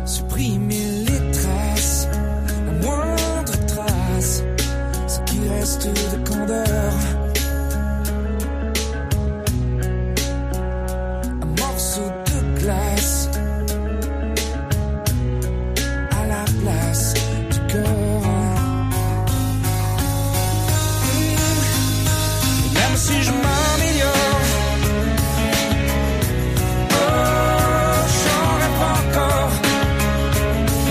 supprimer les traces, la moindre trace, ce qui reste de candeur. Un morceau de glace à la place du cœur. Même si je m'améliore, oh, j'en rêve encore.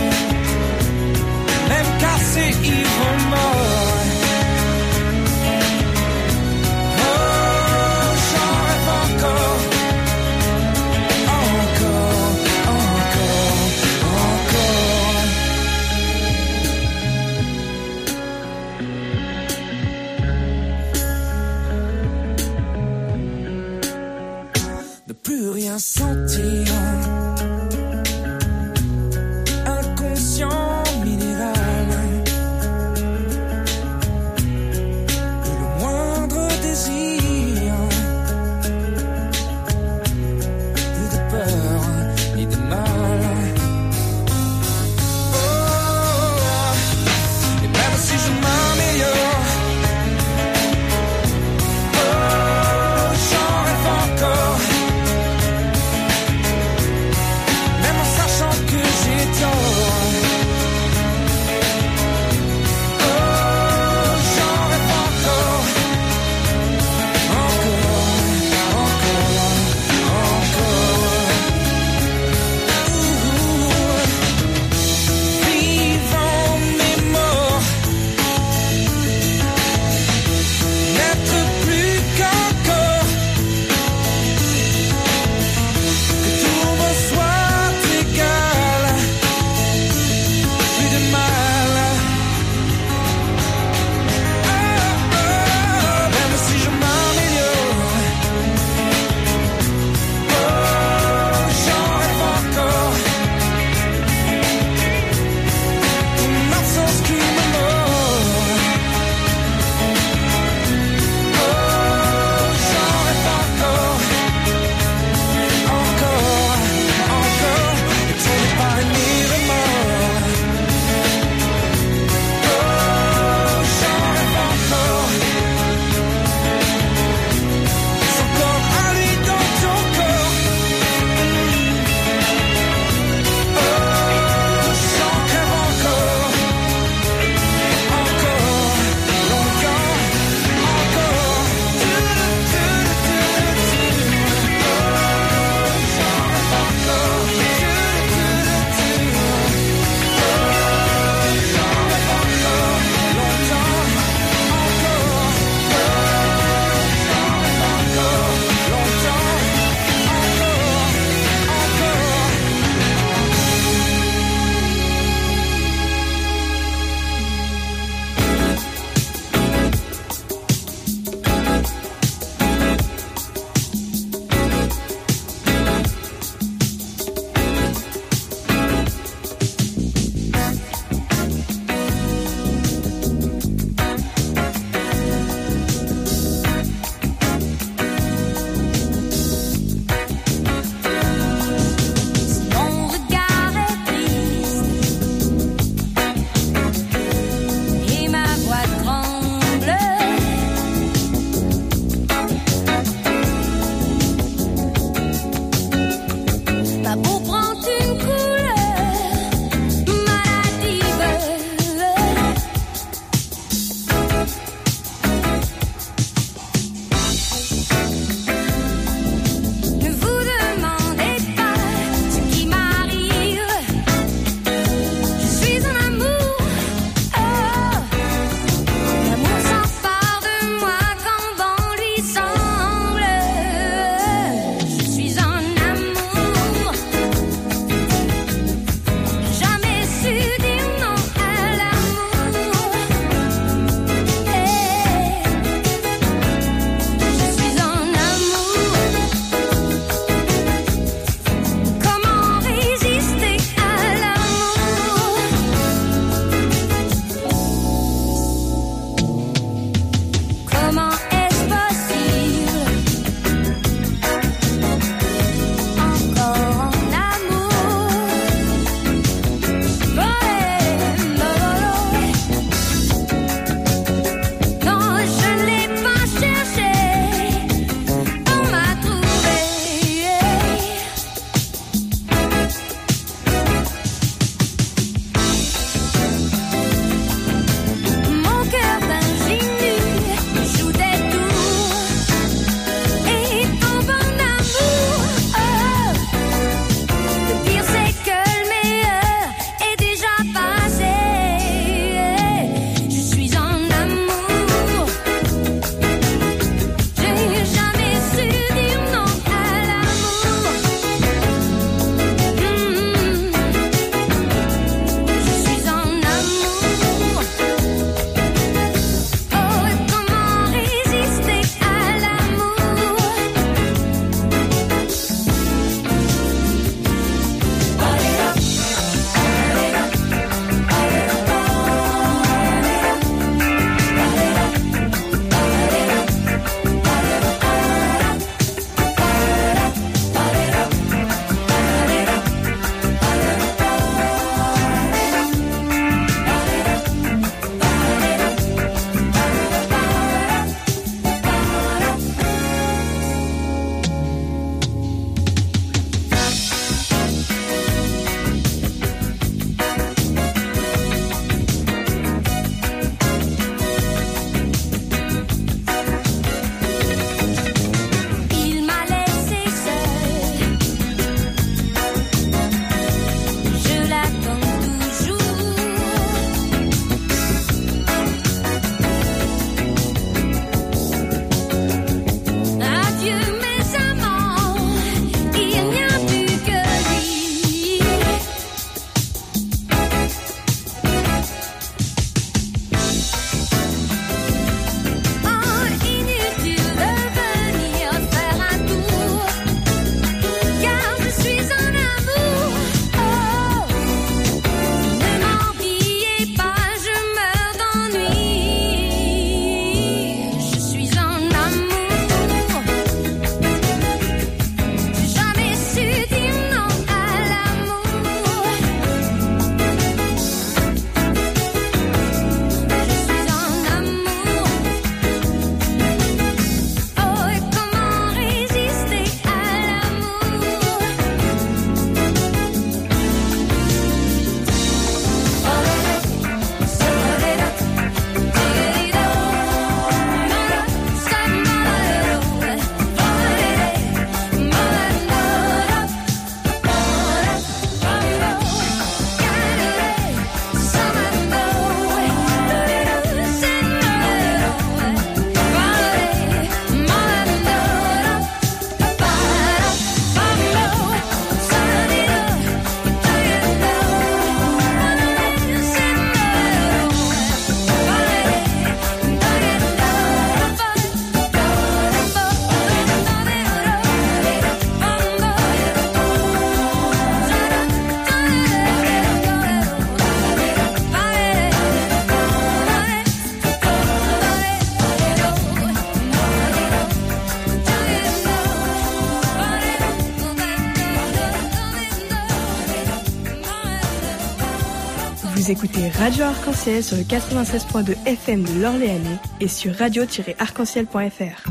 Vous écoutez Radio Arc-en-Ciel sur le 96.2 FM de l'Orléanais et sur radio-arc-en-ciel.fr.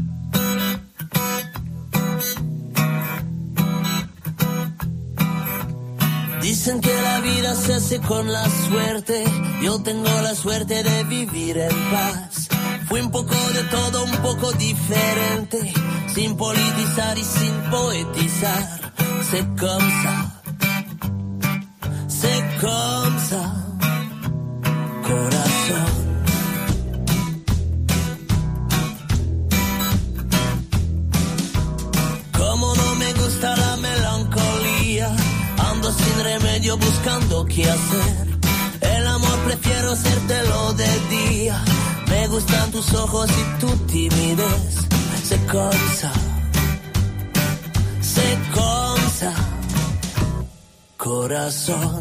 Dicen que la vida se hace con la suerte. Yo tengo la suerte de vivir en paz. Fui un poco de todo, un poco diferente, sin politizar y sin poetizar. C'est comme ça, corazón. Como no me gusta la melancolía, ando sin remedio buscando qué hacer. El amor prefiero hacértelo de día. Me gustan tus ojos y tu timidez. C'est comme ça, corazón.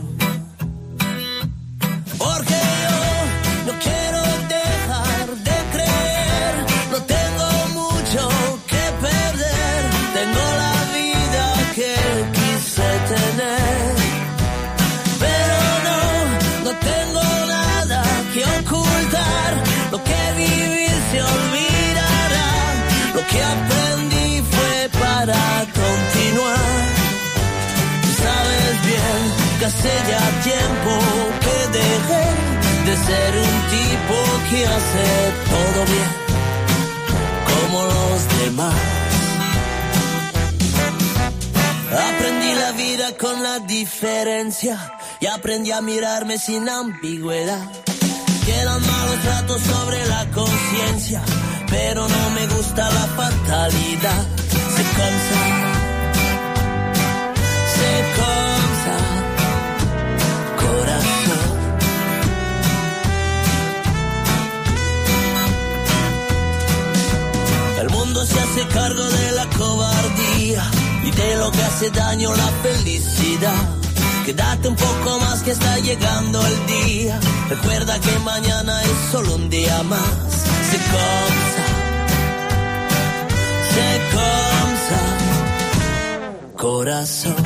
Porque yo no quiero dejar de creer. No tengo mucho que perder. Tengo la vida que quise tener. Pero no tengo nada que ocultar. Lo que viví se olvidará. Lo que aprendí fue para continuar. Tú sabes bien que hace ya tiempo que dejé de ser un tipo que hace todo bien como los demás. Aprendí la vida con la diferencia y aprendí a mirarme sin ambigüedad. Quedan malos tratos sobre la conciencia, pero no me gusta la fatalidad. C'est comme ça, corazón. El mundo se hace cargo de la cobardía y de lo que hace daño la felicidad. Quédate un poco más que está llegando el día. Recuerda que mañana es solo un día más. C'est comme ça, corazón.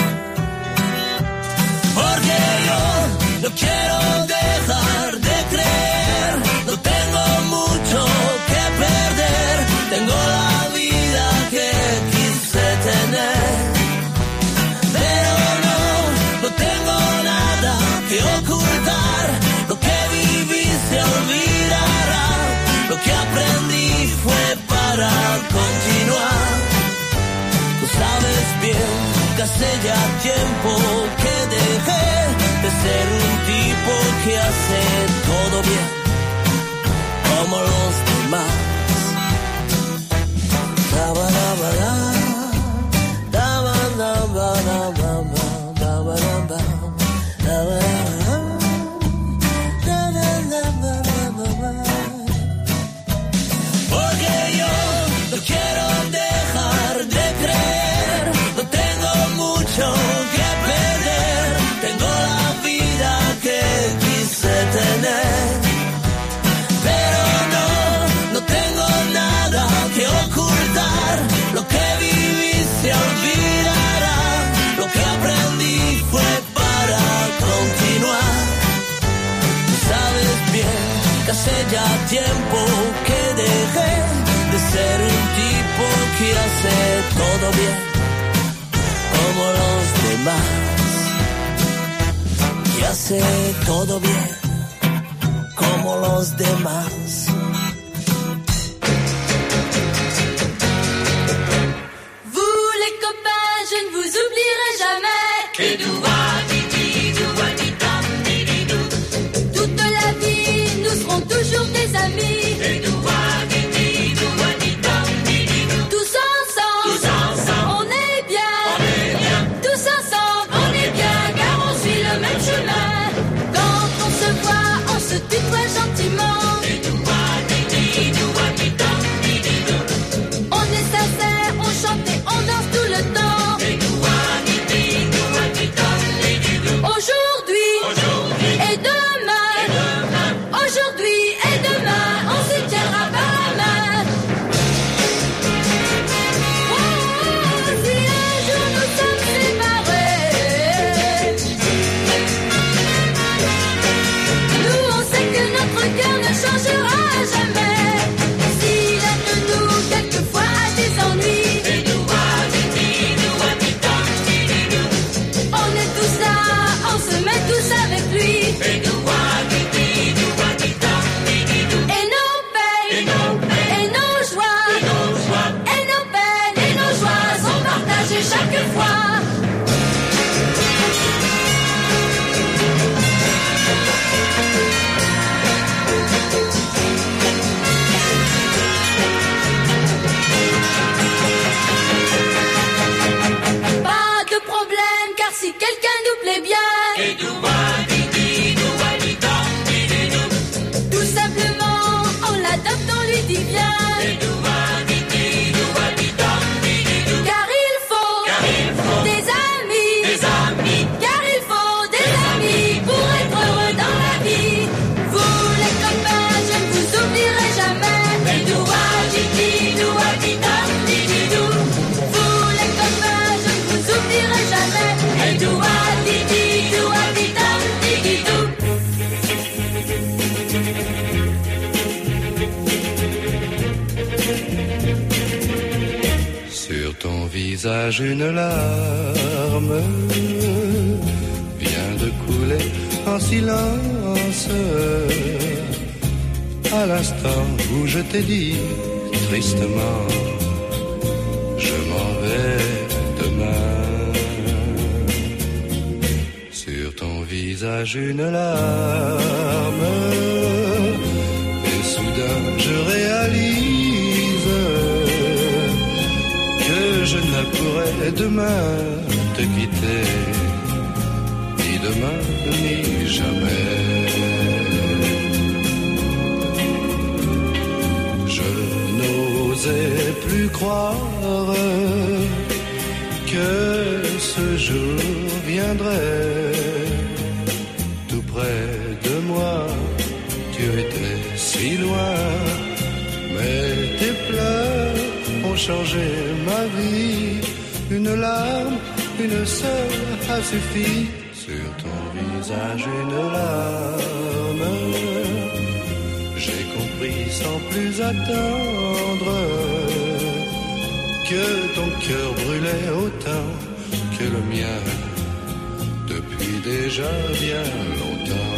Porque yo no quiero dejar de creer. No tengo mucho que perder. Tengo la vida que quise tener. Pero no tengo nada que ocultar. Lo que viví se olvidará. Lo que aprendí fue para continuar. Tú sabes bien que hace ya tiempo que dejé de ser un tipo que hace todo bien como los demás. Porque yo no quiero dejar de creer. No tengo mucho que perder. Tengo la vida que quise tener. Pero no tengo nada que ocultar. Lo que viví se olvidará. Lo que aprendí fue para continuar. Tú sabes bien que hace ya tiempo que dejé de ser un tipo que hace todo bien como los demás. Que hace todo bien como los demás. Vous les copains, je ne vous oublierai jamais. Et toute la vie, nous serons toujours des amis. Et tous ensemble, on est bien. Tous ensemble, on est bien, car on suit le même chemin. Quand on se voit, on se tutoie gentiment. On est sincère, on chante et on danse tout le temps. visage une larme vient de couler en silence. À l'instant où je t'ai dit tristement, je m'en vais demain. Sur ton visage une larme, et soudain je réalise que je ne pourrai demain te quitter, ni demain ni jamais. Je n'osais plus croire que ce jour viendrait. Tout près de moi, tu étais si loin, mais tes pleurs ont changé ma vie. Une larme, une seule a suffi. Sur ton visage une larme, j'ai compris sans plus attendre que ton cœur brûlait autant que le mien depuis déjà bien longtemps.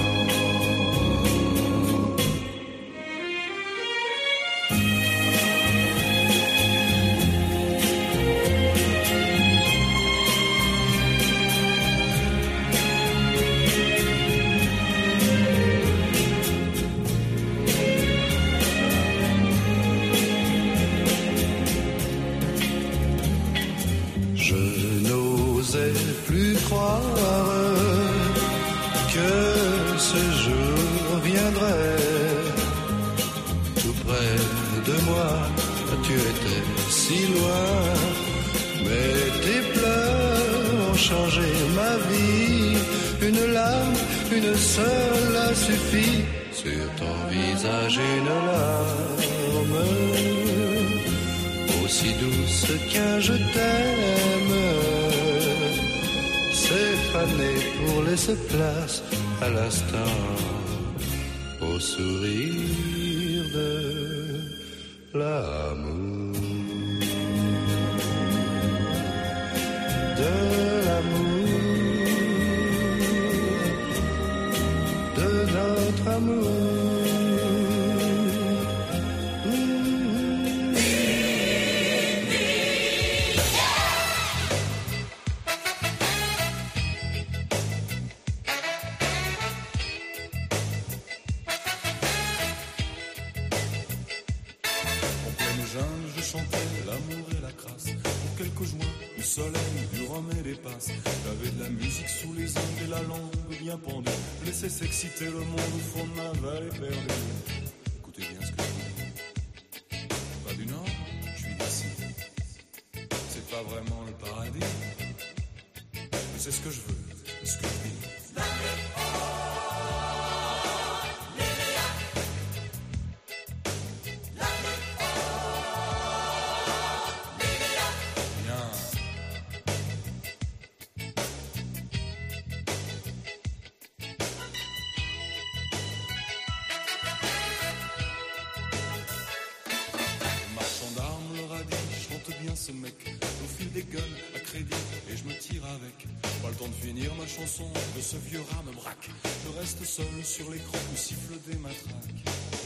Tu étais si loin, mais tes pleurs ont changé ma vie. Une larme, une seule a suffi. Sur ton visage une larme, aussi douce qu'un je t'aime. C'est fané pour laisser place à l'instant au sourire de l'amour, de l'amour, de notre amour. J'avais de la musique sous les ongles et la langue bien pendue. Laissez s'exciter le monde au fond de ma vallée perdue. Écoutez bien ce que je vous dis. Pas du nord, je suis d'ici. C'est pas vraiment le paradis, mais c'est ce que je veux, c'est ce que je vis. Ce mec, au fil des guns, à crédit, et je me tire avec. Pas le temps de finir ma chanson, de ce vieux rat me braque. Je reste seul sur l'écran où siffle des matraques.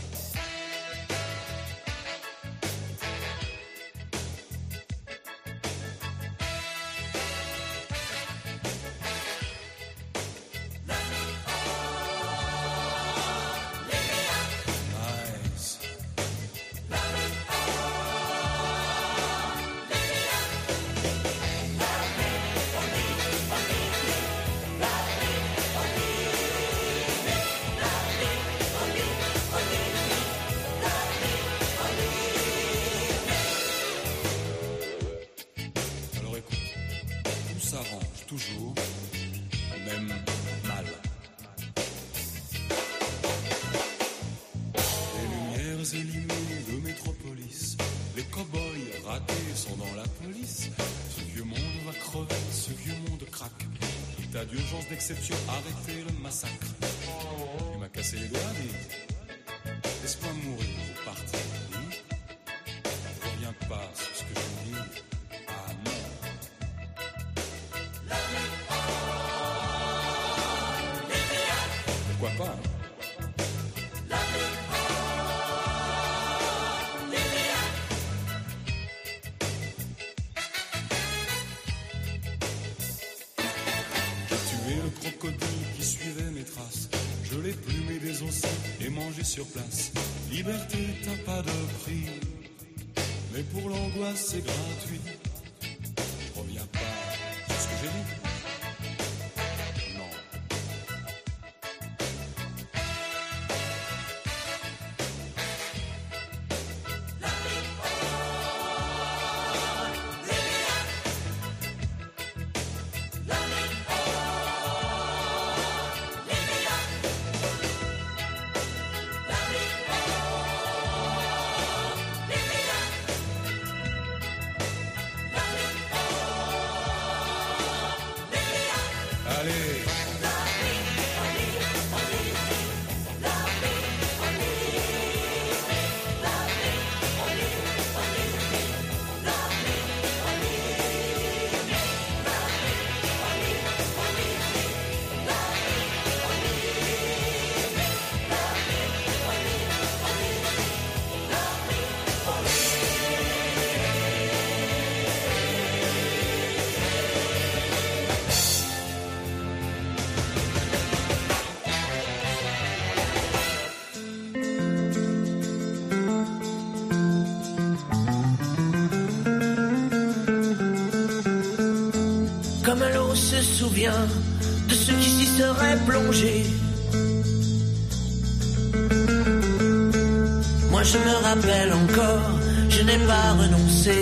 Toujours, même mal. Les lumières éliminées de Métropolis, les cow-boys ratés sont dans la police. Ce vieux monde va crever, ce vieux monde craque. État d'urgence d'exception, arrêtez le massacre. Tu m'as cassé les doigts, vite. Laisse-moi mourir au parti. Ne reviens pas sur ce que je dis. Ah non. suivais mes traces. Je l'ai plumé des aussi et mangé sur place. Liberté, t'as pas de prix, mais pour l'angoisse c'est gratuit. Reviens pas sur ce que j'ai dit. Comme l'eau se souvient de ceux qui s'y seraient plongés. Moi je me rappelle encore, je n'ai pas renoncé.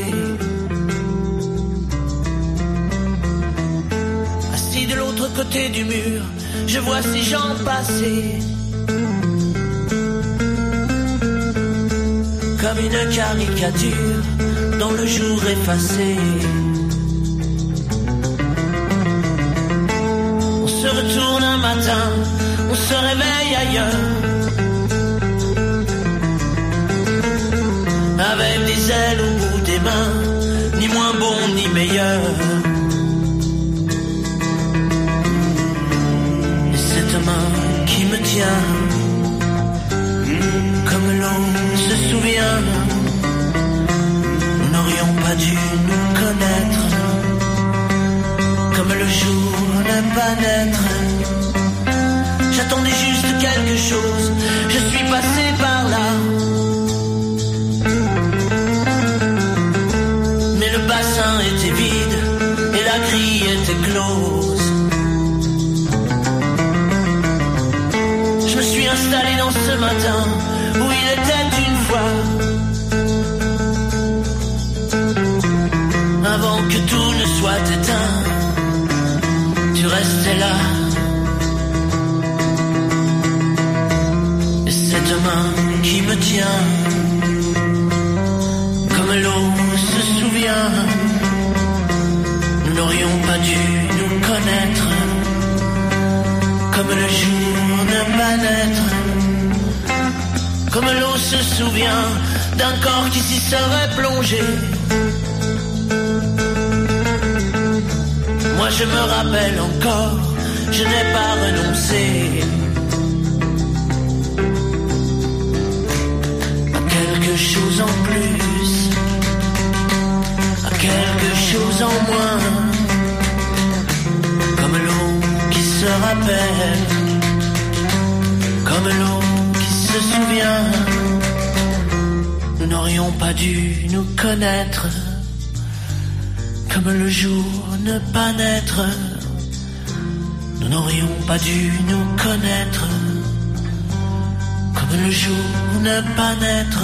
Assis de l'autre côté du mur, je vois ces gens passer. Comme une caricature dans le jour effacé. On se retourne un matin, on se réveille ailleurs. Avec des ailes au bout des mains, ni moins bon ni meilleur. Et cette main qui me tient, comme l'eau se souvient, nous n'aurions pas dû nous connaître. Comme le jour ne pas naître. J'attendais juste quelque chose, je suis passé par là. Mais le bassin était vide et la grille était close. Je me suis installé dans ce matin où il était une fois. Avant que tout ne soit éteint, tu restais là. Et cette main qui me tient, comme l'eau se souvient, nous n'aurions pas dû nous connaître. Comme le jour ne pas naître. Comme l'eau se souvient d'un corps qui s'y serait plongé. Moi je me rappelle encore, je n'ai pas renoncé à quelque chose en plus, à quelque chose en moins. Comme l'eau qui se rappelle, comme l'eau qui se souvient, nous n'aurions pas dû nous connaître. Comme le jour ne pas naître, nous n'aurions pas dû nous connaître. Comme le jour ne pas naître.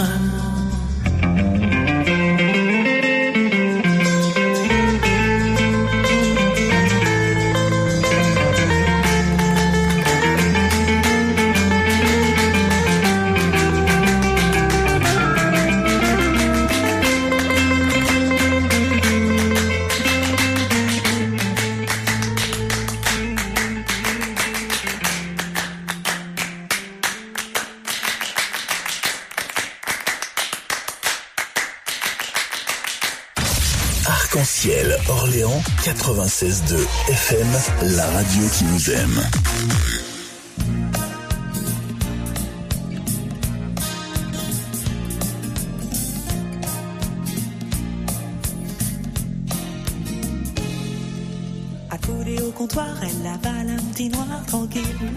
Arc-en-ciel Orléans 96.2 FM, la radio qui vous aime. trottoir, elle avale un petit noir tranquille.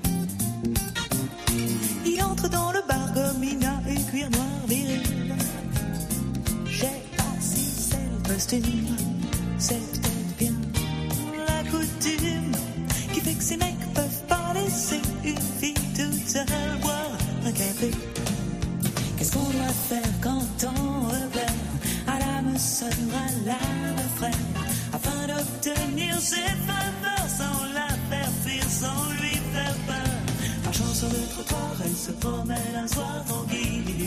Il entre dans le bar comme il a une cuir noir viril. Je sais pas si c'est le costume, c'est peut-être bien la coutume qui fait que ces mecs peuvent pas laisser une fille toute seule boire un café. Qu'est-ce qu'on doit faire quand on repère à l'âme sœur, à l'âme frère, afin d'obtenir ses faveurs sans la faire fuir, sans lui faire peur? Marchant sur le trottoir, elle se promène un soir tranquille.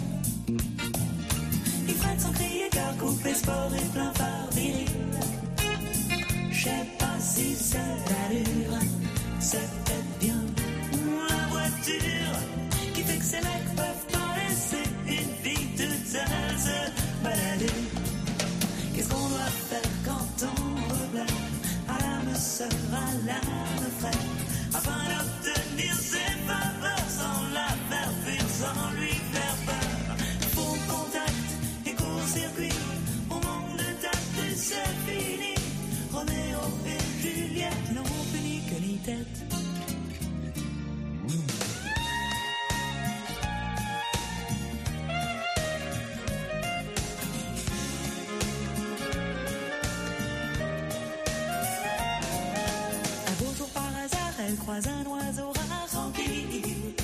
Il freine sans crier car coupé sport et plein phare viril. Je sais pas si c'est l'allure, c'est peut-être bien la voiture qui fait que ces mecs peuvent pas laisser une fille toute seule se balader. Qu'est-ce qu'on doit faire quand on reblère à l'âme sœur, à l'âme frère, afin d'obtenir ses faveurs sans la faire fuir, sans lui faire peur? Faux contact et court-circuit, on manque de tact et c'est fini. Roméo et Juliette n'ont plus ni queue ni tête. Un beau jour par hasard, elle croise un oiseau rare tranquille.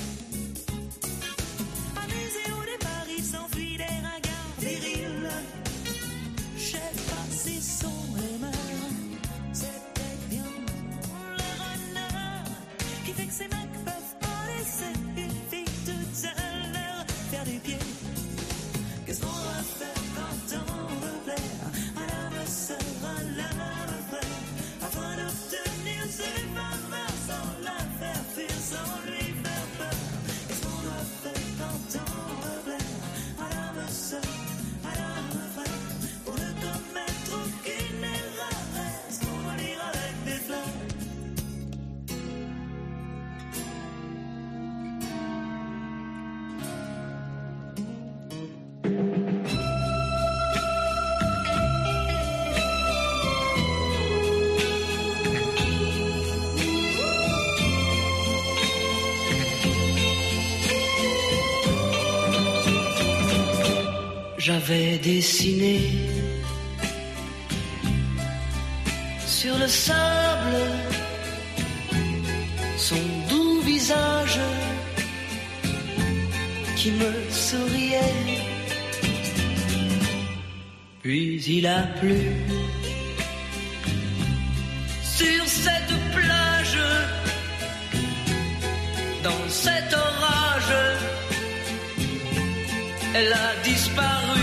Amusé au départ, il s'enfuit des regards virils. Je sais pas si sont les mœurs, c'est peut-être bien le renard qui fait que ces mecs peuvent pas laisser une fille toute seule leur faire du pied. Qu'est-ce qu'on va faire quand on veut plaire à l'âme sœur, à l'âme frère, afin d'obtenir ses faveurs sans la faire fuir, sans lui faire peur? Qu'est-ce qu'on doit faire quand on veut plaire à l'âme sœur, à l'âme frère, pour ne commettre aucune erreur? Est-ce qu'on doit lire avec des fleurs? J'avais dessiné sur le sable son doux visage qui me souriait. Puis il a plu sur cette plage, dans cet orage, elle a disparu.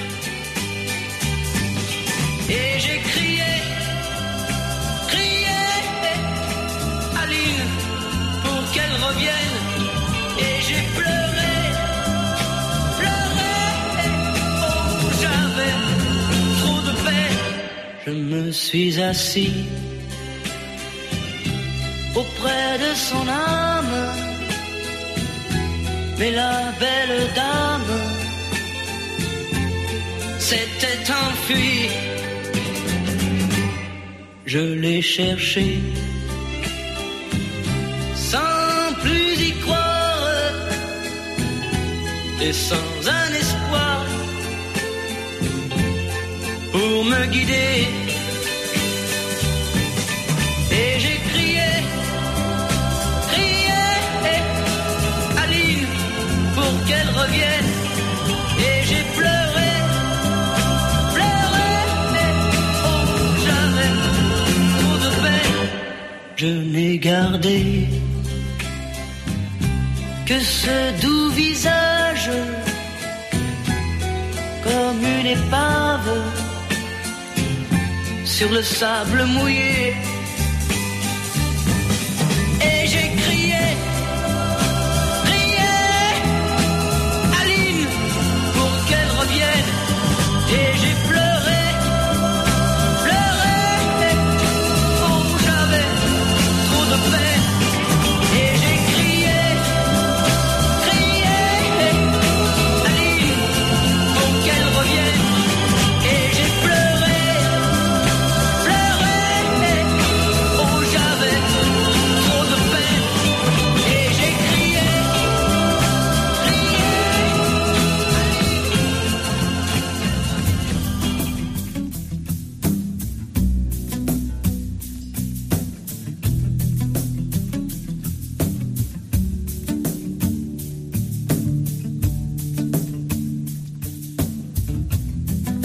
Et j'ai crié, crié, Aline, pour qu'elle revienne. Et j'ai pleuré, pleuré, oh j'avais trop de peine. Je me suis assis auprès de son âme, mais la belle dame s'était enfuie. Je l'ai cherché sans plus y croire et sans un espoir pour me guider. Et j'ai crié, crié, Aline, pour qu'elle revienne. Et j'ai pleuré, pleuré, oh j'avais trop de peine. Je n'ai gardé que ce doux visage comme une épave sur le sable mouillé. Et j'ai crié, crié, Aline, pour qu'elle revienne. Et j'ai pleuré, pleuré, oh j'avais trop de peine. Et j'ai crié, crié, Aline, pour qu'elle revienne. Et j'ai pleuré, pleuré,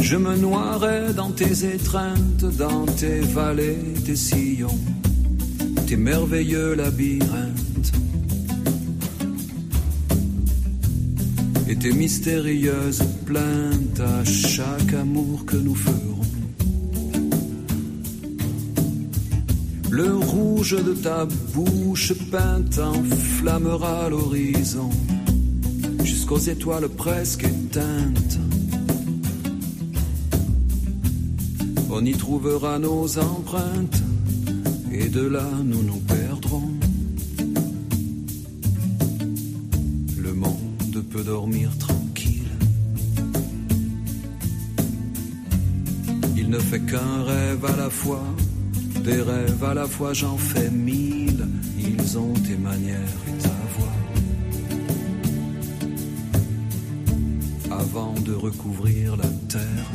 Je me noierai dans tes étreintes, dans tes vallées, tes sillons, tes merveilleux labyrinthes et tes mystérieuses plaintes à chaque amour que nous ferons. Le rouge de ta bouche peinte enflammera l'horizon jusqu'aux étoiles presque éteintes. On y trouvera nos empreintes et de là nous nous perdrons. Le monde peut dormir tranquille. Il ne fait qu'un rêve à la fois. Des rêves à la fois, j'en fais 1000. Ils ont tes manières et ta voix. Avant de recouvrir la terre,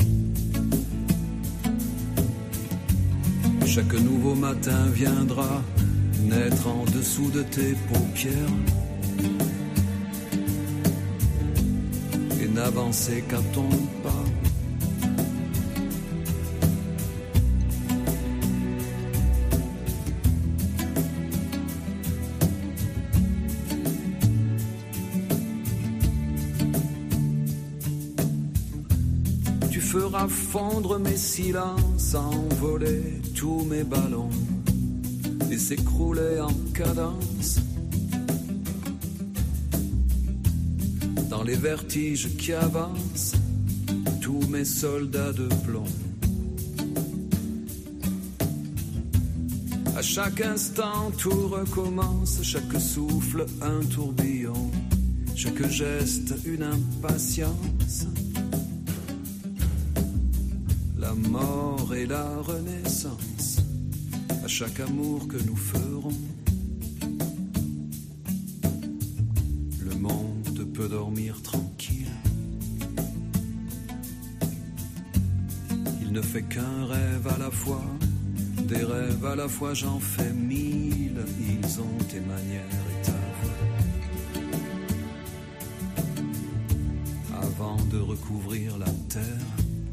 chaque nouveau matin viendra naître en dessous de tes paupières et n'avancer qu'à ton pas. Fera fondre mes silences, envoler tous mes ballons et s'écrouler en cadence dans les vertiges qui avancent, tous mes soldats de plomb. À chaque instant tout recommence, chaque souffle un tourbillon, chaque geste une impatience. La mort et la renaissance, à chaque amour que nous ferons. Le monde peut dormir tranquille. Il ne fait qu'un rêve à la fois. Des rêves à la fois, j'en fais 1000. Ils ont tes manières et ta voix. Avant de recouvrir la terre,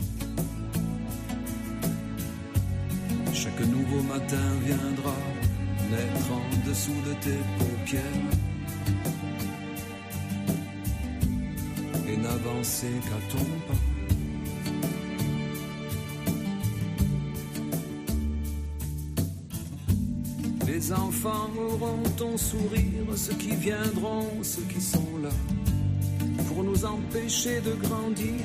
chaque nouveau matin viendra naître en dessous de tes paupières et n'avancer qu'à ton pas. Les enfants auront ton sourire, ceux qui viendront, ceux qui sont là, pour nous empêcher de grandir.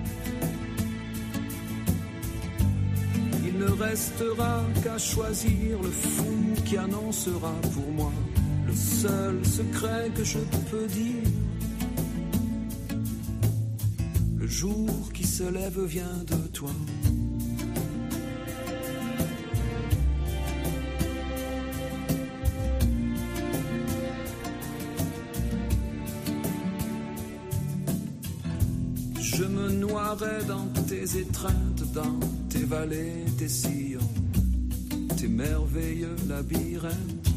Il ne restera qu'à choisir le fou qui annoncera pour moi le seul secret que je peux dire. Le jour qui se lève vient de toi. Je me noierai dans tes étreintes, dans tes vallées, tes sillons, tes merveilleux labyrinthes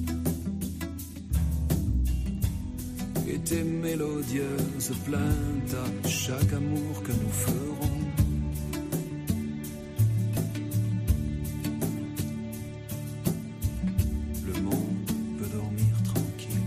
et tes mélodieuses plaintes à chaque amour que nous ferons. Le monde peut dormir tranquille.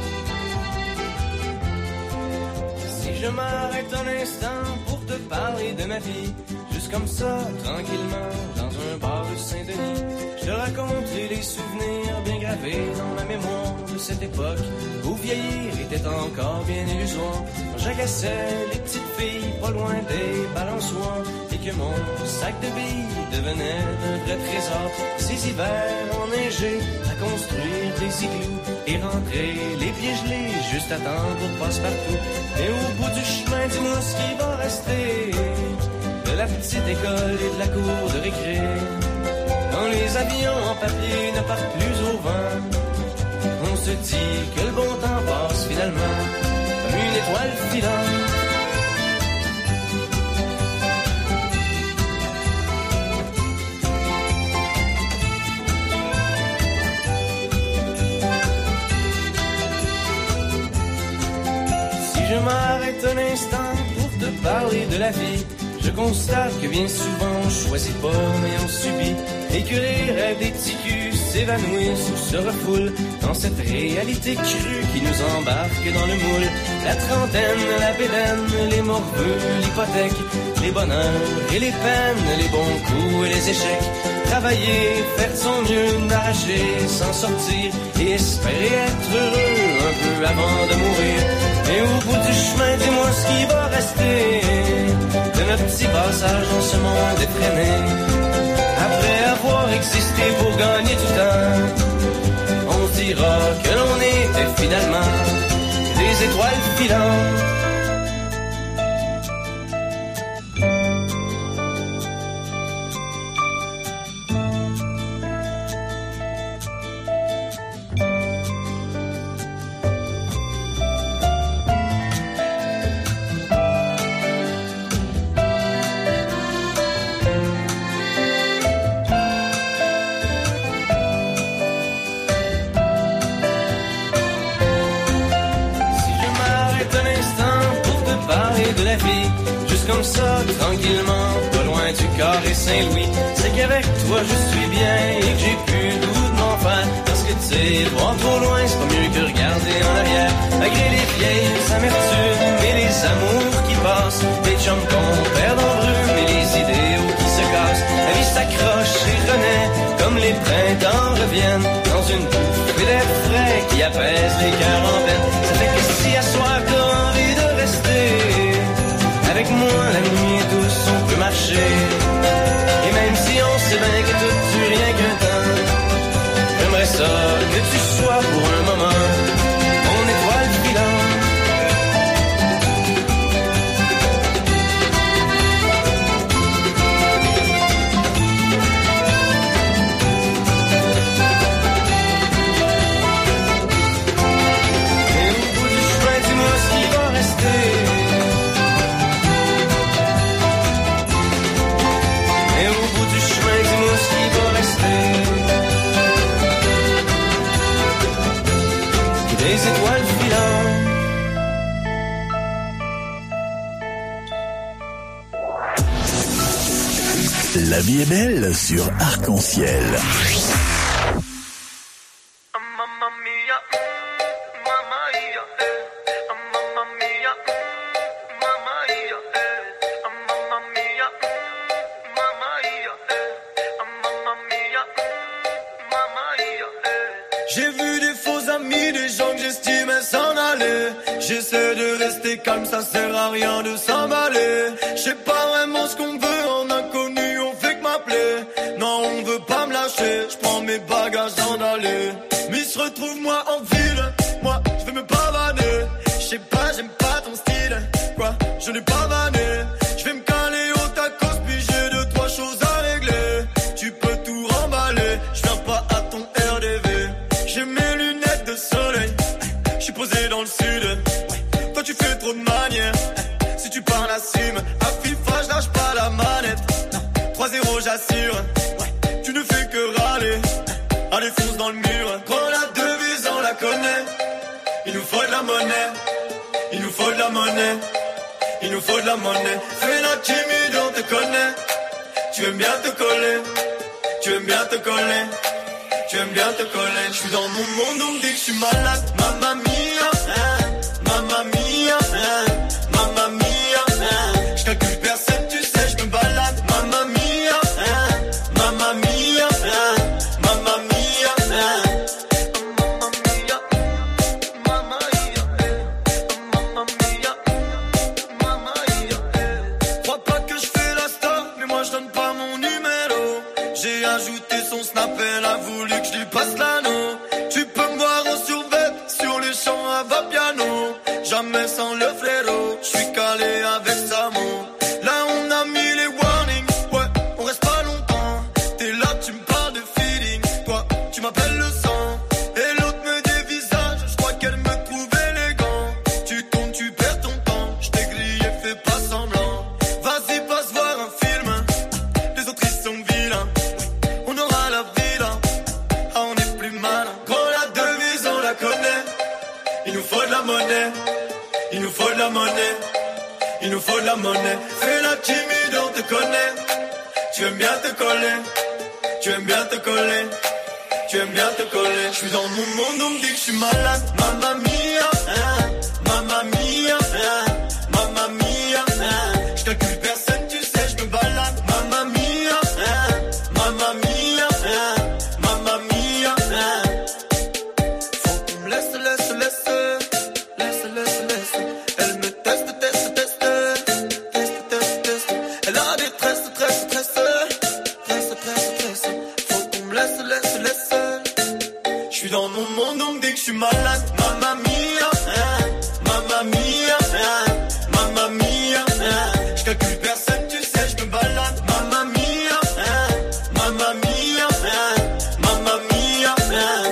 Je m'arrête un instant pour te parler de ma vie. Juste comme ça, tranquillement, dans un bar de Saint-Denis. Je te raconterai les souvenirs bien gravés dans ma mémoire de cette époque où vieillir était encore bien illusoire. Quand j'agaçais les petites filles pas loin des balançoires et que mon sac de billes devenait un vrai trésor. Ces hivers enneigés à construire des igloos et rentrer les pieds gelés juste à temps pour passe-partout. Et au bout du chemin, dis-moi ce qui va rester de la petite école et de la cour de récré. Quand les avions en papier ne partent plus au vent, on se dit que le bon temps passe finalement comme une étoile filante. Si je m'arrête un instant pour te parler de la vie, je constate que bien souvent on choisit pas mais on subit, et que les rêves des petits culs s'évanouissent ou se refoulent dans cette réalité crue qui nous embarque dans le moule. La trentaine, la bédaine, les morveux, l'hypothèque, les bonheurs et les peines, les bons coups et les échecs. Travailler, faire de son mieux, n'arracher, s'en sortir et espérer être heureux un peu avant de mourir. Et au bout du chemin, dis-moi ce qui va rester de notre petit passage dans ce monde effréné. Après avoir existé pour gagner du temps, on dira que l'on était finalement des étoiles filantes. Comme ça, tranquillement, pas loin du carré Saint-Louis. C'est qu'avec toi je suis bien et que j'ai plus le goût de m'en faire. Parce que tu sais, voir trop loin, c'est pas mieux que regarder en arrière. Malgré les vieilles amertumes et les amours qui passent, les chums qu'on perd en brume et les idéaux qui se cassent. La vie s'accroche et renaît comme les printemps reviennent dans une bouffée d'air frais qui apaise les cœurs en peine. Ça fait que si à soir t'as envie de rester avec moi, la nuit est douce, on peut marcher. Et même si on sait bien que tout dure rien qu'un temps, j'aimerais ça que tu sois pour un moment mon étoile filante. Et au bout du chemin, dis-moi ce qui va rester. Des étoiles filantes. La vie est belle sur Arc-en-Ciel. J'ai vu des faux amis, des gens que j'estimais s'en aller. J'essaie de rester calme, ça sert à rien de s'emballer. Je sais pas vraiment ce qu'on veut, en inconnu on fait que m'appeler. Non, on veut pas me lâcher, je prends mes bagages en aller. Mais se retrouve moi en ville, moi je vais me pavaner. Je sais pas, j'aime pas ton style, quoi, je n'ai pas vanné. Je vais me caler au tacos, puis j'ai 2-3 choses à régler. Tu peux tout remballer, je viens pas à ton RDV. J'ai mes lunettes de soleil, je suis posé dans le sud. Toi tu fais trop de manières, si tu parles assume. À FIFA je lâche pas la manette, 3-0 j'assure. Tu ne fais que râler, allez fonce dans le mur. Prends la devise, on la connaît. Il nous faut de la monnaie, il nous faut de la monnaie, il nous faut de la monnaie. Fais la timide, on te connaît. Tu aimes bien te coller, tu aimes bien te coller, tu aimes bien te coller. Je suis dans mon monde, on me dit que je suis malade. Mamma mia, mamma mia, mamma mia. Je calcule personne, tu sais. son snap, elle a voulu que je lui passe l'anneau. Tu peux me voir en survêt sur les champs à Vapiano. Jamais sans le frérot, je suis calé avec Samo. Là on a mis les warnings, ouais, on reste pas longtemps. T'es là, tu me parles de feeling, toi, tu m'appelles le sang. Et l'autre me dévisage, je crois qu'elle me trouve élégant. Tu tombes, tu perds ton temps, je t'ai grillé, fais pas semblant. Vas-y, passe voir un film, les autres ils sont vilains. On aura la villa, ah on est plus malin. Quand la devise on la connaît, il nous faut de la monnaie. Il nous faut de la monnaie, il nous faut de la monnaie. Fais la timide, on te connaît. Tu aimes bien te coller, tu aimes bien te coller, tu aimes bien te coller. Je suis dans mon monde, on me dit que je suis malade. Mamma mia, hein, mamma mia, hein, mamma mia, hein. Je calcule personne, tu sais, je me balade. Mamma mia, hein, mamma mia, hein, mamma mia, hein. Faut qu'on me laisse. Elle me teste. Elle a des tresses. Faut qu'on me laisse. J'suis dans mon monde, on me dit que j'suis malade. Mamma mia, hein, mamma mia, hein, mamma mia, hein. J'calcule personne, tu sais, j'me balade. Mamma mia, hein, mamma mia, hein, mamma mia, hein.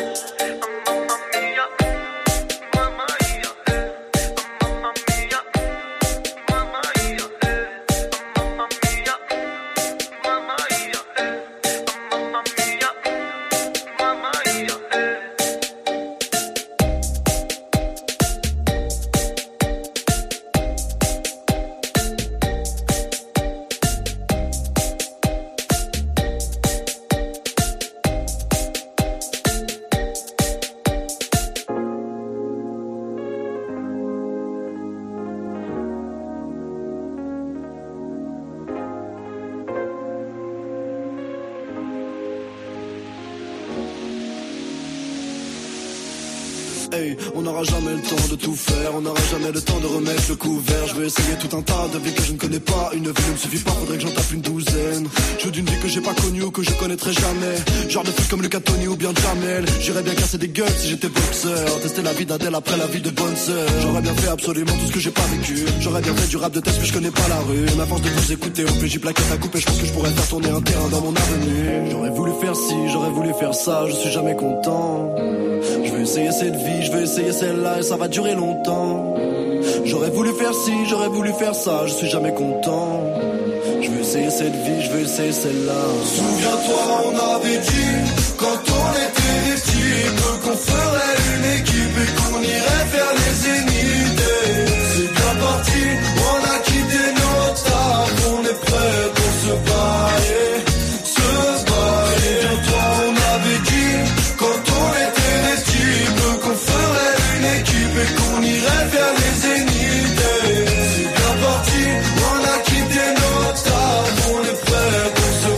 Hey, on n'aura jamais le temps de tout faire, on n'aura jamais le temps de remettre le couvert. Je vais essayer tout un tas de vies que je ne connais pas. Une vie ne me suffit pas, faudrait que j'en tape une douzaine. Je veux d'une vie que j'ai pas connue ou que je connaîtrai jamais. Genre de trucs comme Lucas Tony ou bien Jamel. J'irais bien casser des gueules si j'étais boxeur. Tester la vie d'Adèle après la vie de bonne sœur. J'aurais bien fait absolument tout ce que j'ai pas vécu. J'aurais bien fait du rap de test mais je connais pas la rue. À force de vous écouter, au PJ plaquette à couper, je pense que je pourrais faire tourner un terrain dans mon avenue. J'aurais voulu faire ci, j'aurais voulu faire ça, je suis jamais content. Je veux essayer cette vie, je veux essayer celle-là et ça va durer longtemps. J'aurais voulu faire ci, j'aurais voulu faire ça, je suis jamais content. Je veux essayer cette vie, je veux essayer celle-là. Souviens-toi, on avait dit, quand on était des types, qu'on ferait une équipe et qu'on irait faire les zéniths. C'est bien parti, on a quitté notre table, on est prêt pour se bailler. Souviens-toi, on avait dit, quand on était des types, qu'on ferait une équipe et qu'on irait faire les zéniths. C'est bien parti, on a quitté notre table, on est prêt pour se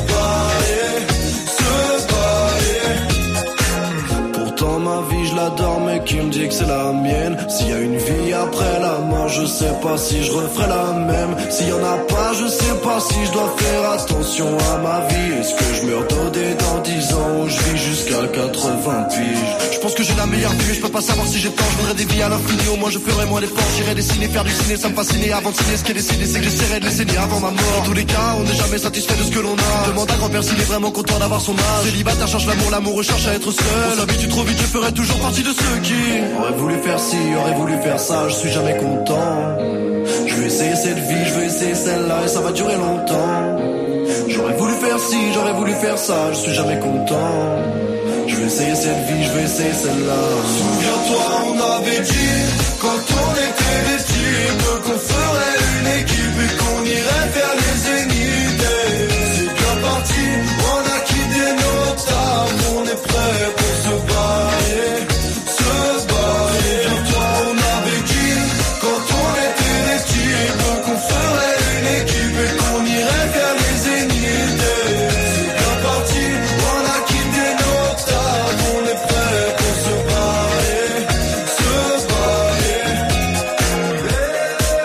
bailler. Pourtant ma vie je l'adore mais qui me dit que c'est la mienne. S'il y a une vie après la mort, je sais pas si je referai la même. S'il y en a pas, je sais pas si je dois faire attention à ma vie. Est-ce que je meurs dodé dans 10 ans ou je vis jusqu'à 80 piges? Je pense que j'ai la meilleure vie mais je peux pas savoir si j'ai tort. Je voudrais des vies à l'infini, au moins je ferai moins d'efforts. J'irai dessiner, faire du ciné, ça me fascinait. Avant de signer, ce qui est décidé c'est que j'essaierai de les saigner avant ma mort. Dans tous les cas, on n'est jamais satisfait de ce que l'on a. Demande à grand-père s'il est vraiment content d'avoir son âge. Célibataire cherche l'amour, l'amour recherche à être seul. On s'habitue trop vite, je ferai toujours partie de ceux qui auraient voulu faire ci, auraient voulu faire ça, je suis jamais content. Je veux essayer cette vie, je veux essayer celle-là et ça va durer longtemps. J'aurais voulu faire ci, j'aurais voulu faire ça, je suis jamais content. Je veux essayer cette vie, je veux essayer celle-là. Souviens-toi, on avait dit, quand on était des types, qu'on ferait une équipe et qu'on irait faire les zéniths. C'est bien parti, on a quitté notre table, on est prêt pour se bailler. Souviens-toi, on avait dit, quand on était des types, qu'on ferait une équipe et qu'on irait faire les zéniths. C'est bien parti, on a quitté notre table, on est prêt pour se bailler.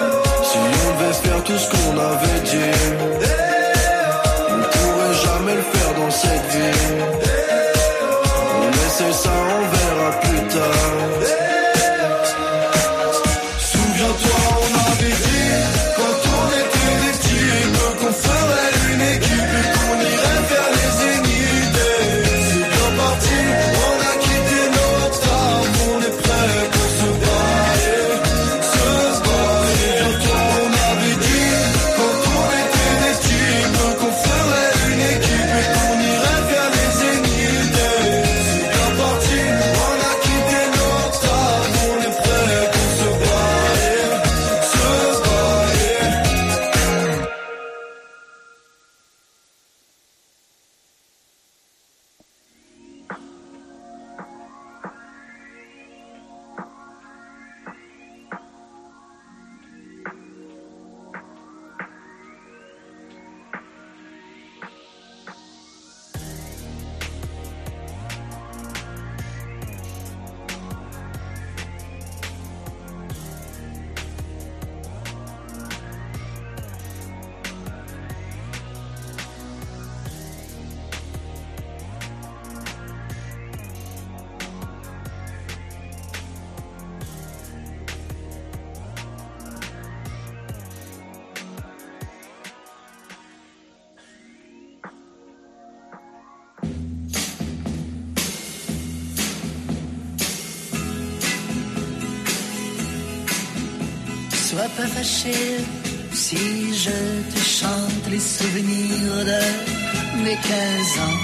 pas fâché si je te chante les souvenirs de mes 15 ans.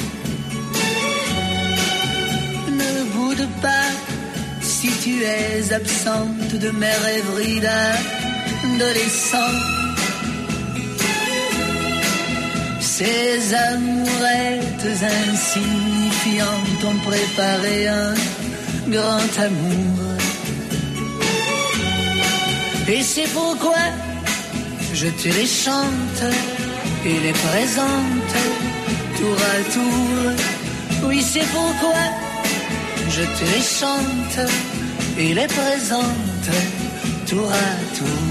Ne boude pas si tu es absente de mes rêveries d'adolescent. Ces amourettes insignifiantes ont préparé un grand amour. Et c'est pourquoi je te les chante et les présente tour à tour. Oui, c'est pourquoi je te les chante et les présente tour à tour.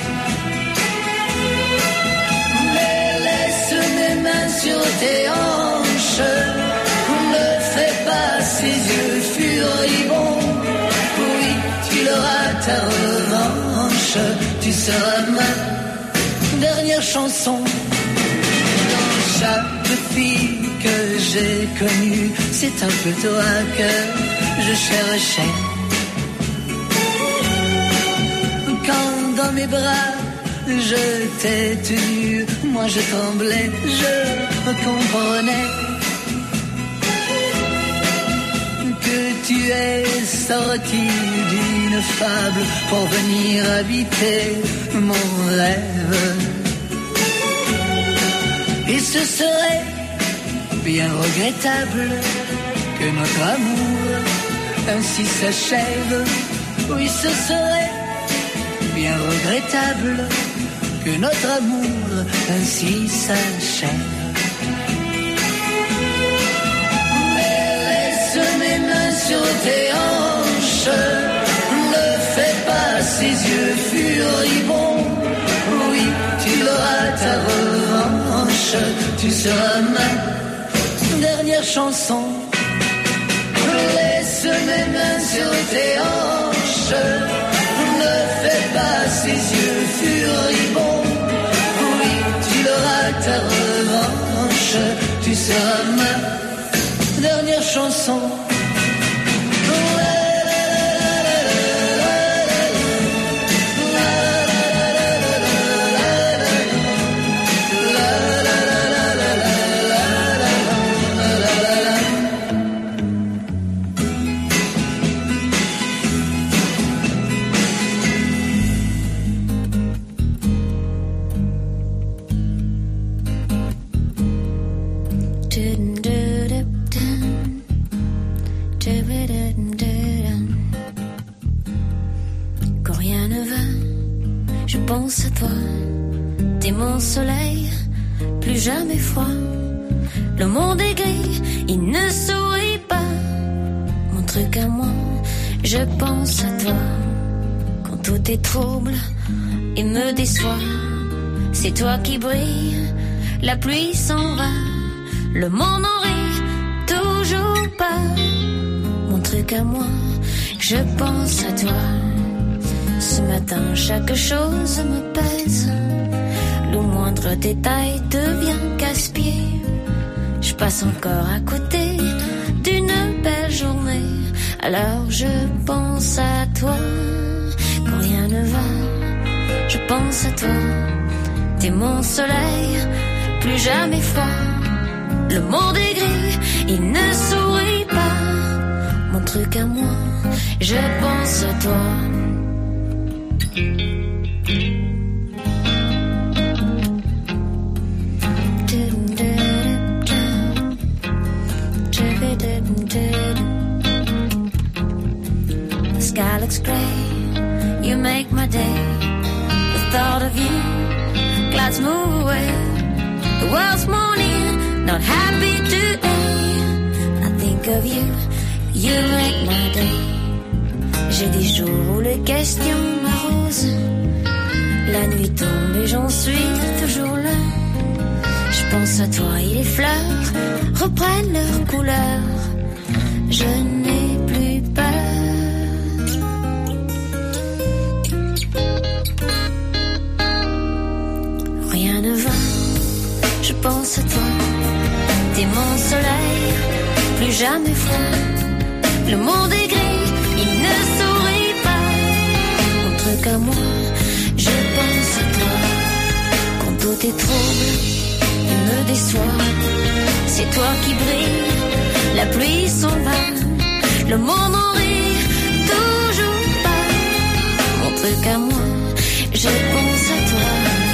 Mais laisse mes mains sur tes hanches, ne fais pas ces yeux furibonds. Oui, tu l'auras ta revanche, tu seras ma dernière chanson. Dans chaque fille que j'ai connue, c'est un peu toi que je cherchais. Quand dans mes bras je t'ai tenu, moi je tremblais, je comprenais que tu es sorti d'une fable pour venir habiter mon rêve. Et ce serait bien regrettable que notre amour ainsi s'achève. Oui, ce serait bien regrettable que notre amour ainsi s'achève. Mais laisse mes mains sur tes hanches, ne fais pas ces yeux furibonds. Oui, tu auras ta revanche, tu seras ma dernière chanson. Laisse mes mains sur tes hanches, ne fais pas ces yeux furibonds. Oui, tu auras ta revanche, tu seras ma dernière chanson. Quand rien ne va, je pense à toi. T'es mon soleil, plus jamais froid. Le monde est gris, il ne sourit pas. Mon truc à moi, je pense à toi. Quand tout est trouble et me déçoit, c'est toi qui brille, la pluie s'en va. Le monde en rit toujours pas. Mon truc à moi, je pense à toi. Ce matin, chaque chose me pèse. Le moindre détail devient casse-pied. Je passe encore à côté d'une belle journée. Alors je pense à toi. Quand rien ne va, je pense à toi. T'es mon soleil, plus jamais froid. Le monde est gris, il ne sourit pas. Mon truc à moi, je pense à toi. The sky looks grey, you make my day. The thought of you, clouds move away. The world's mourning, not happy today. I think of you, you make my day. J'ai des jours où les questions m'arrosent. La nuit tombe et j'en suis toujours là. Je pense à toi et les fleurs reprennent leur couleur. Je n'ai plus peur. Rien ne va, je pense à toi. T'es mon soleil, plus jamais froid. Le monde est gris, il ne sourit pas. Mon truc à moi, tes troubles me déçoit. C'est toi qui brille, la pluie s'en va, le monde en rit toujours pas. Mon truc à moi, je pense à toi.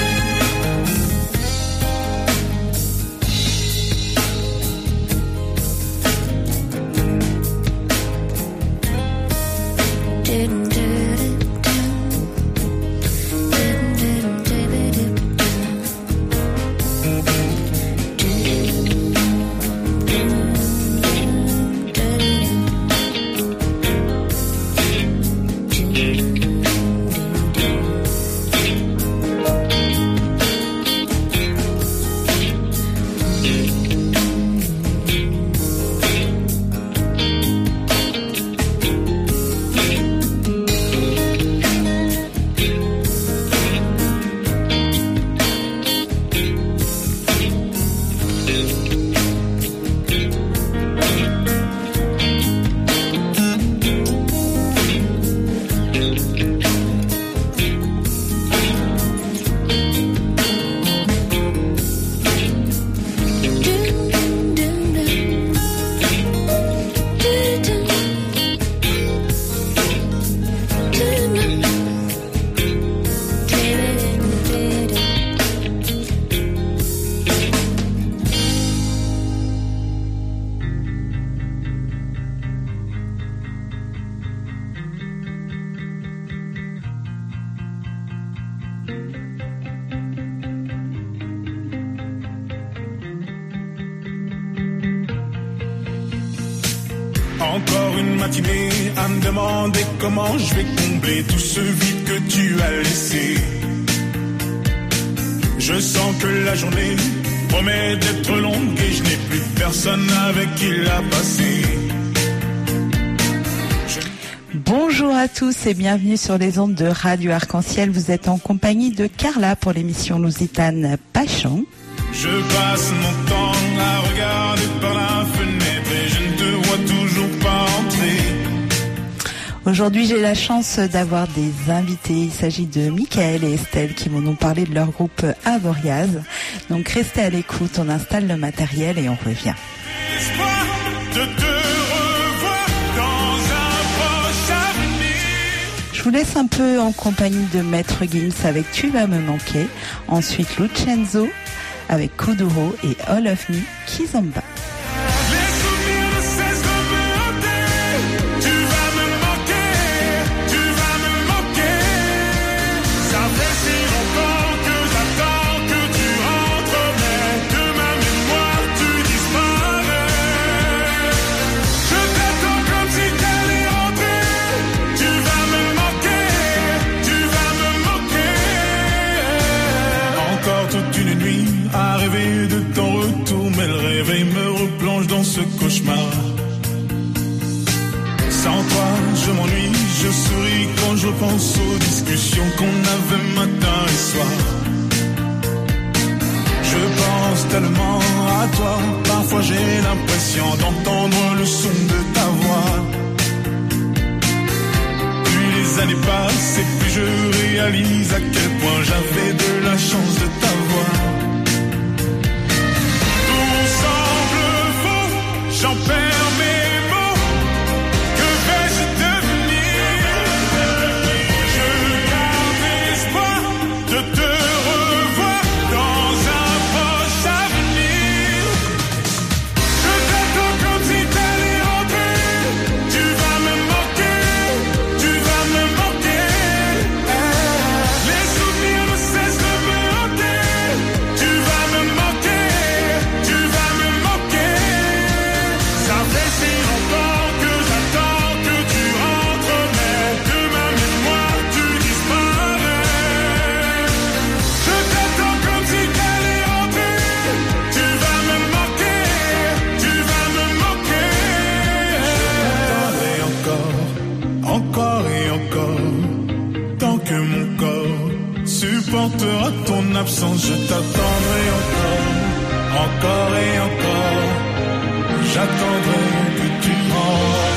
Encore une matinée à me demander comment je vais combler tout ce vide que tu as laissé. Je sens que la journée promet d'être longue et je n'ai plus personne avec qui la passer. Bonjour à tous et bienvenue sur les ondes de Radio Arc-en-Ciel. Vous êtes en compagnie de Carla pour l'émission Lusitane Pachon. Je passe mon temps à regarder par la fenêtre et je ne te vois toujours pas entrer. Aujourd'hui, j'ai la chance d'avoir des invités. Il s'agit de Michael et Estelle qui vont nous parler de leur groupe Avoriaz. Donc restez à l'écoute, on installe le matériel et on revient. Je vous laisse un peu en compagnie de Maître Gims avec Tu vas me manquer. Ensuite Lucenzo avec Kuduro et All of Me Kizomba. De ton retour, mais le réveil me replonge dans ce cauchemar. Sans toi, je m'ennuie, je souris quand je pense aux discussions qu'on avait matin et soir. Je pense tellement à toi, parfois j'ai l'impression d'entendre le son de ta voix. Plus les années passent et plus je réalise à quel point j'avais de la chance de t'avoir. J'en perds mes mots, que vais-je devenir? Je garde espoir de te revoir dans un proche avenir. Je t'attends comme si t'allais rentrer. Tu vas me manquer, tu vas me manquer. Les souvenirs ne cessent de me hanter. Tu vas me manquer, tu vas me manquer. Ça fait si longtemps que j'attends que tu rentres, mais de ma mémoire tu disparais. Je t'attends comme si t'allais rentrer. Tu vas me manquer, tu vas me manquer. Encore et encore, tant que mon corps supportera ton absence, je t'attendrai encore et encore. J'attendrai que tu rentres.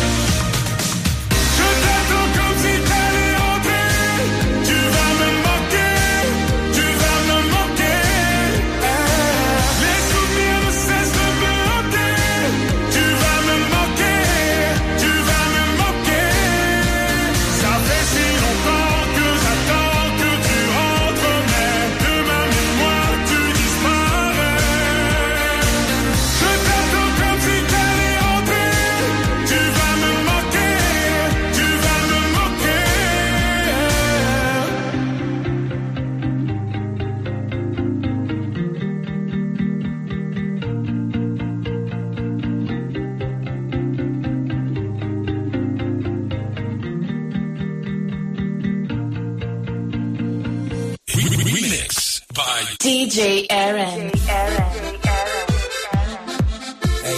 Je t'attends comme si t'allais rentrer. Tu vas me manquer, tu vas me manquer. DJ Aaron.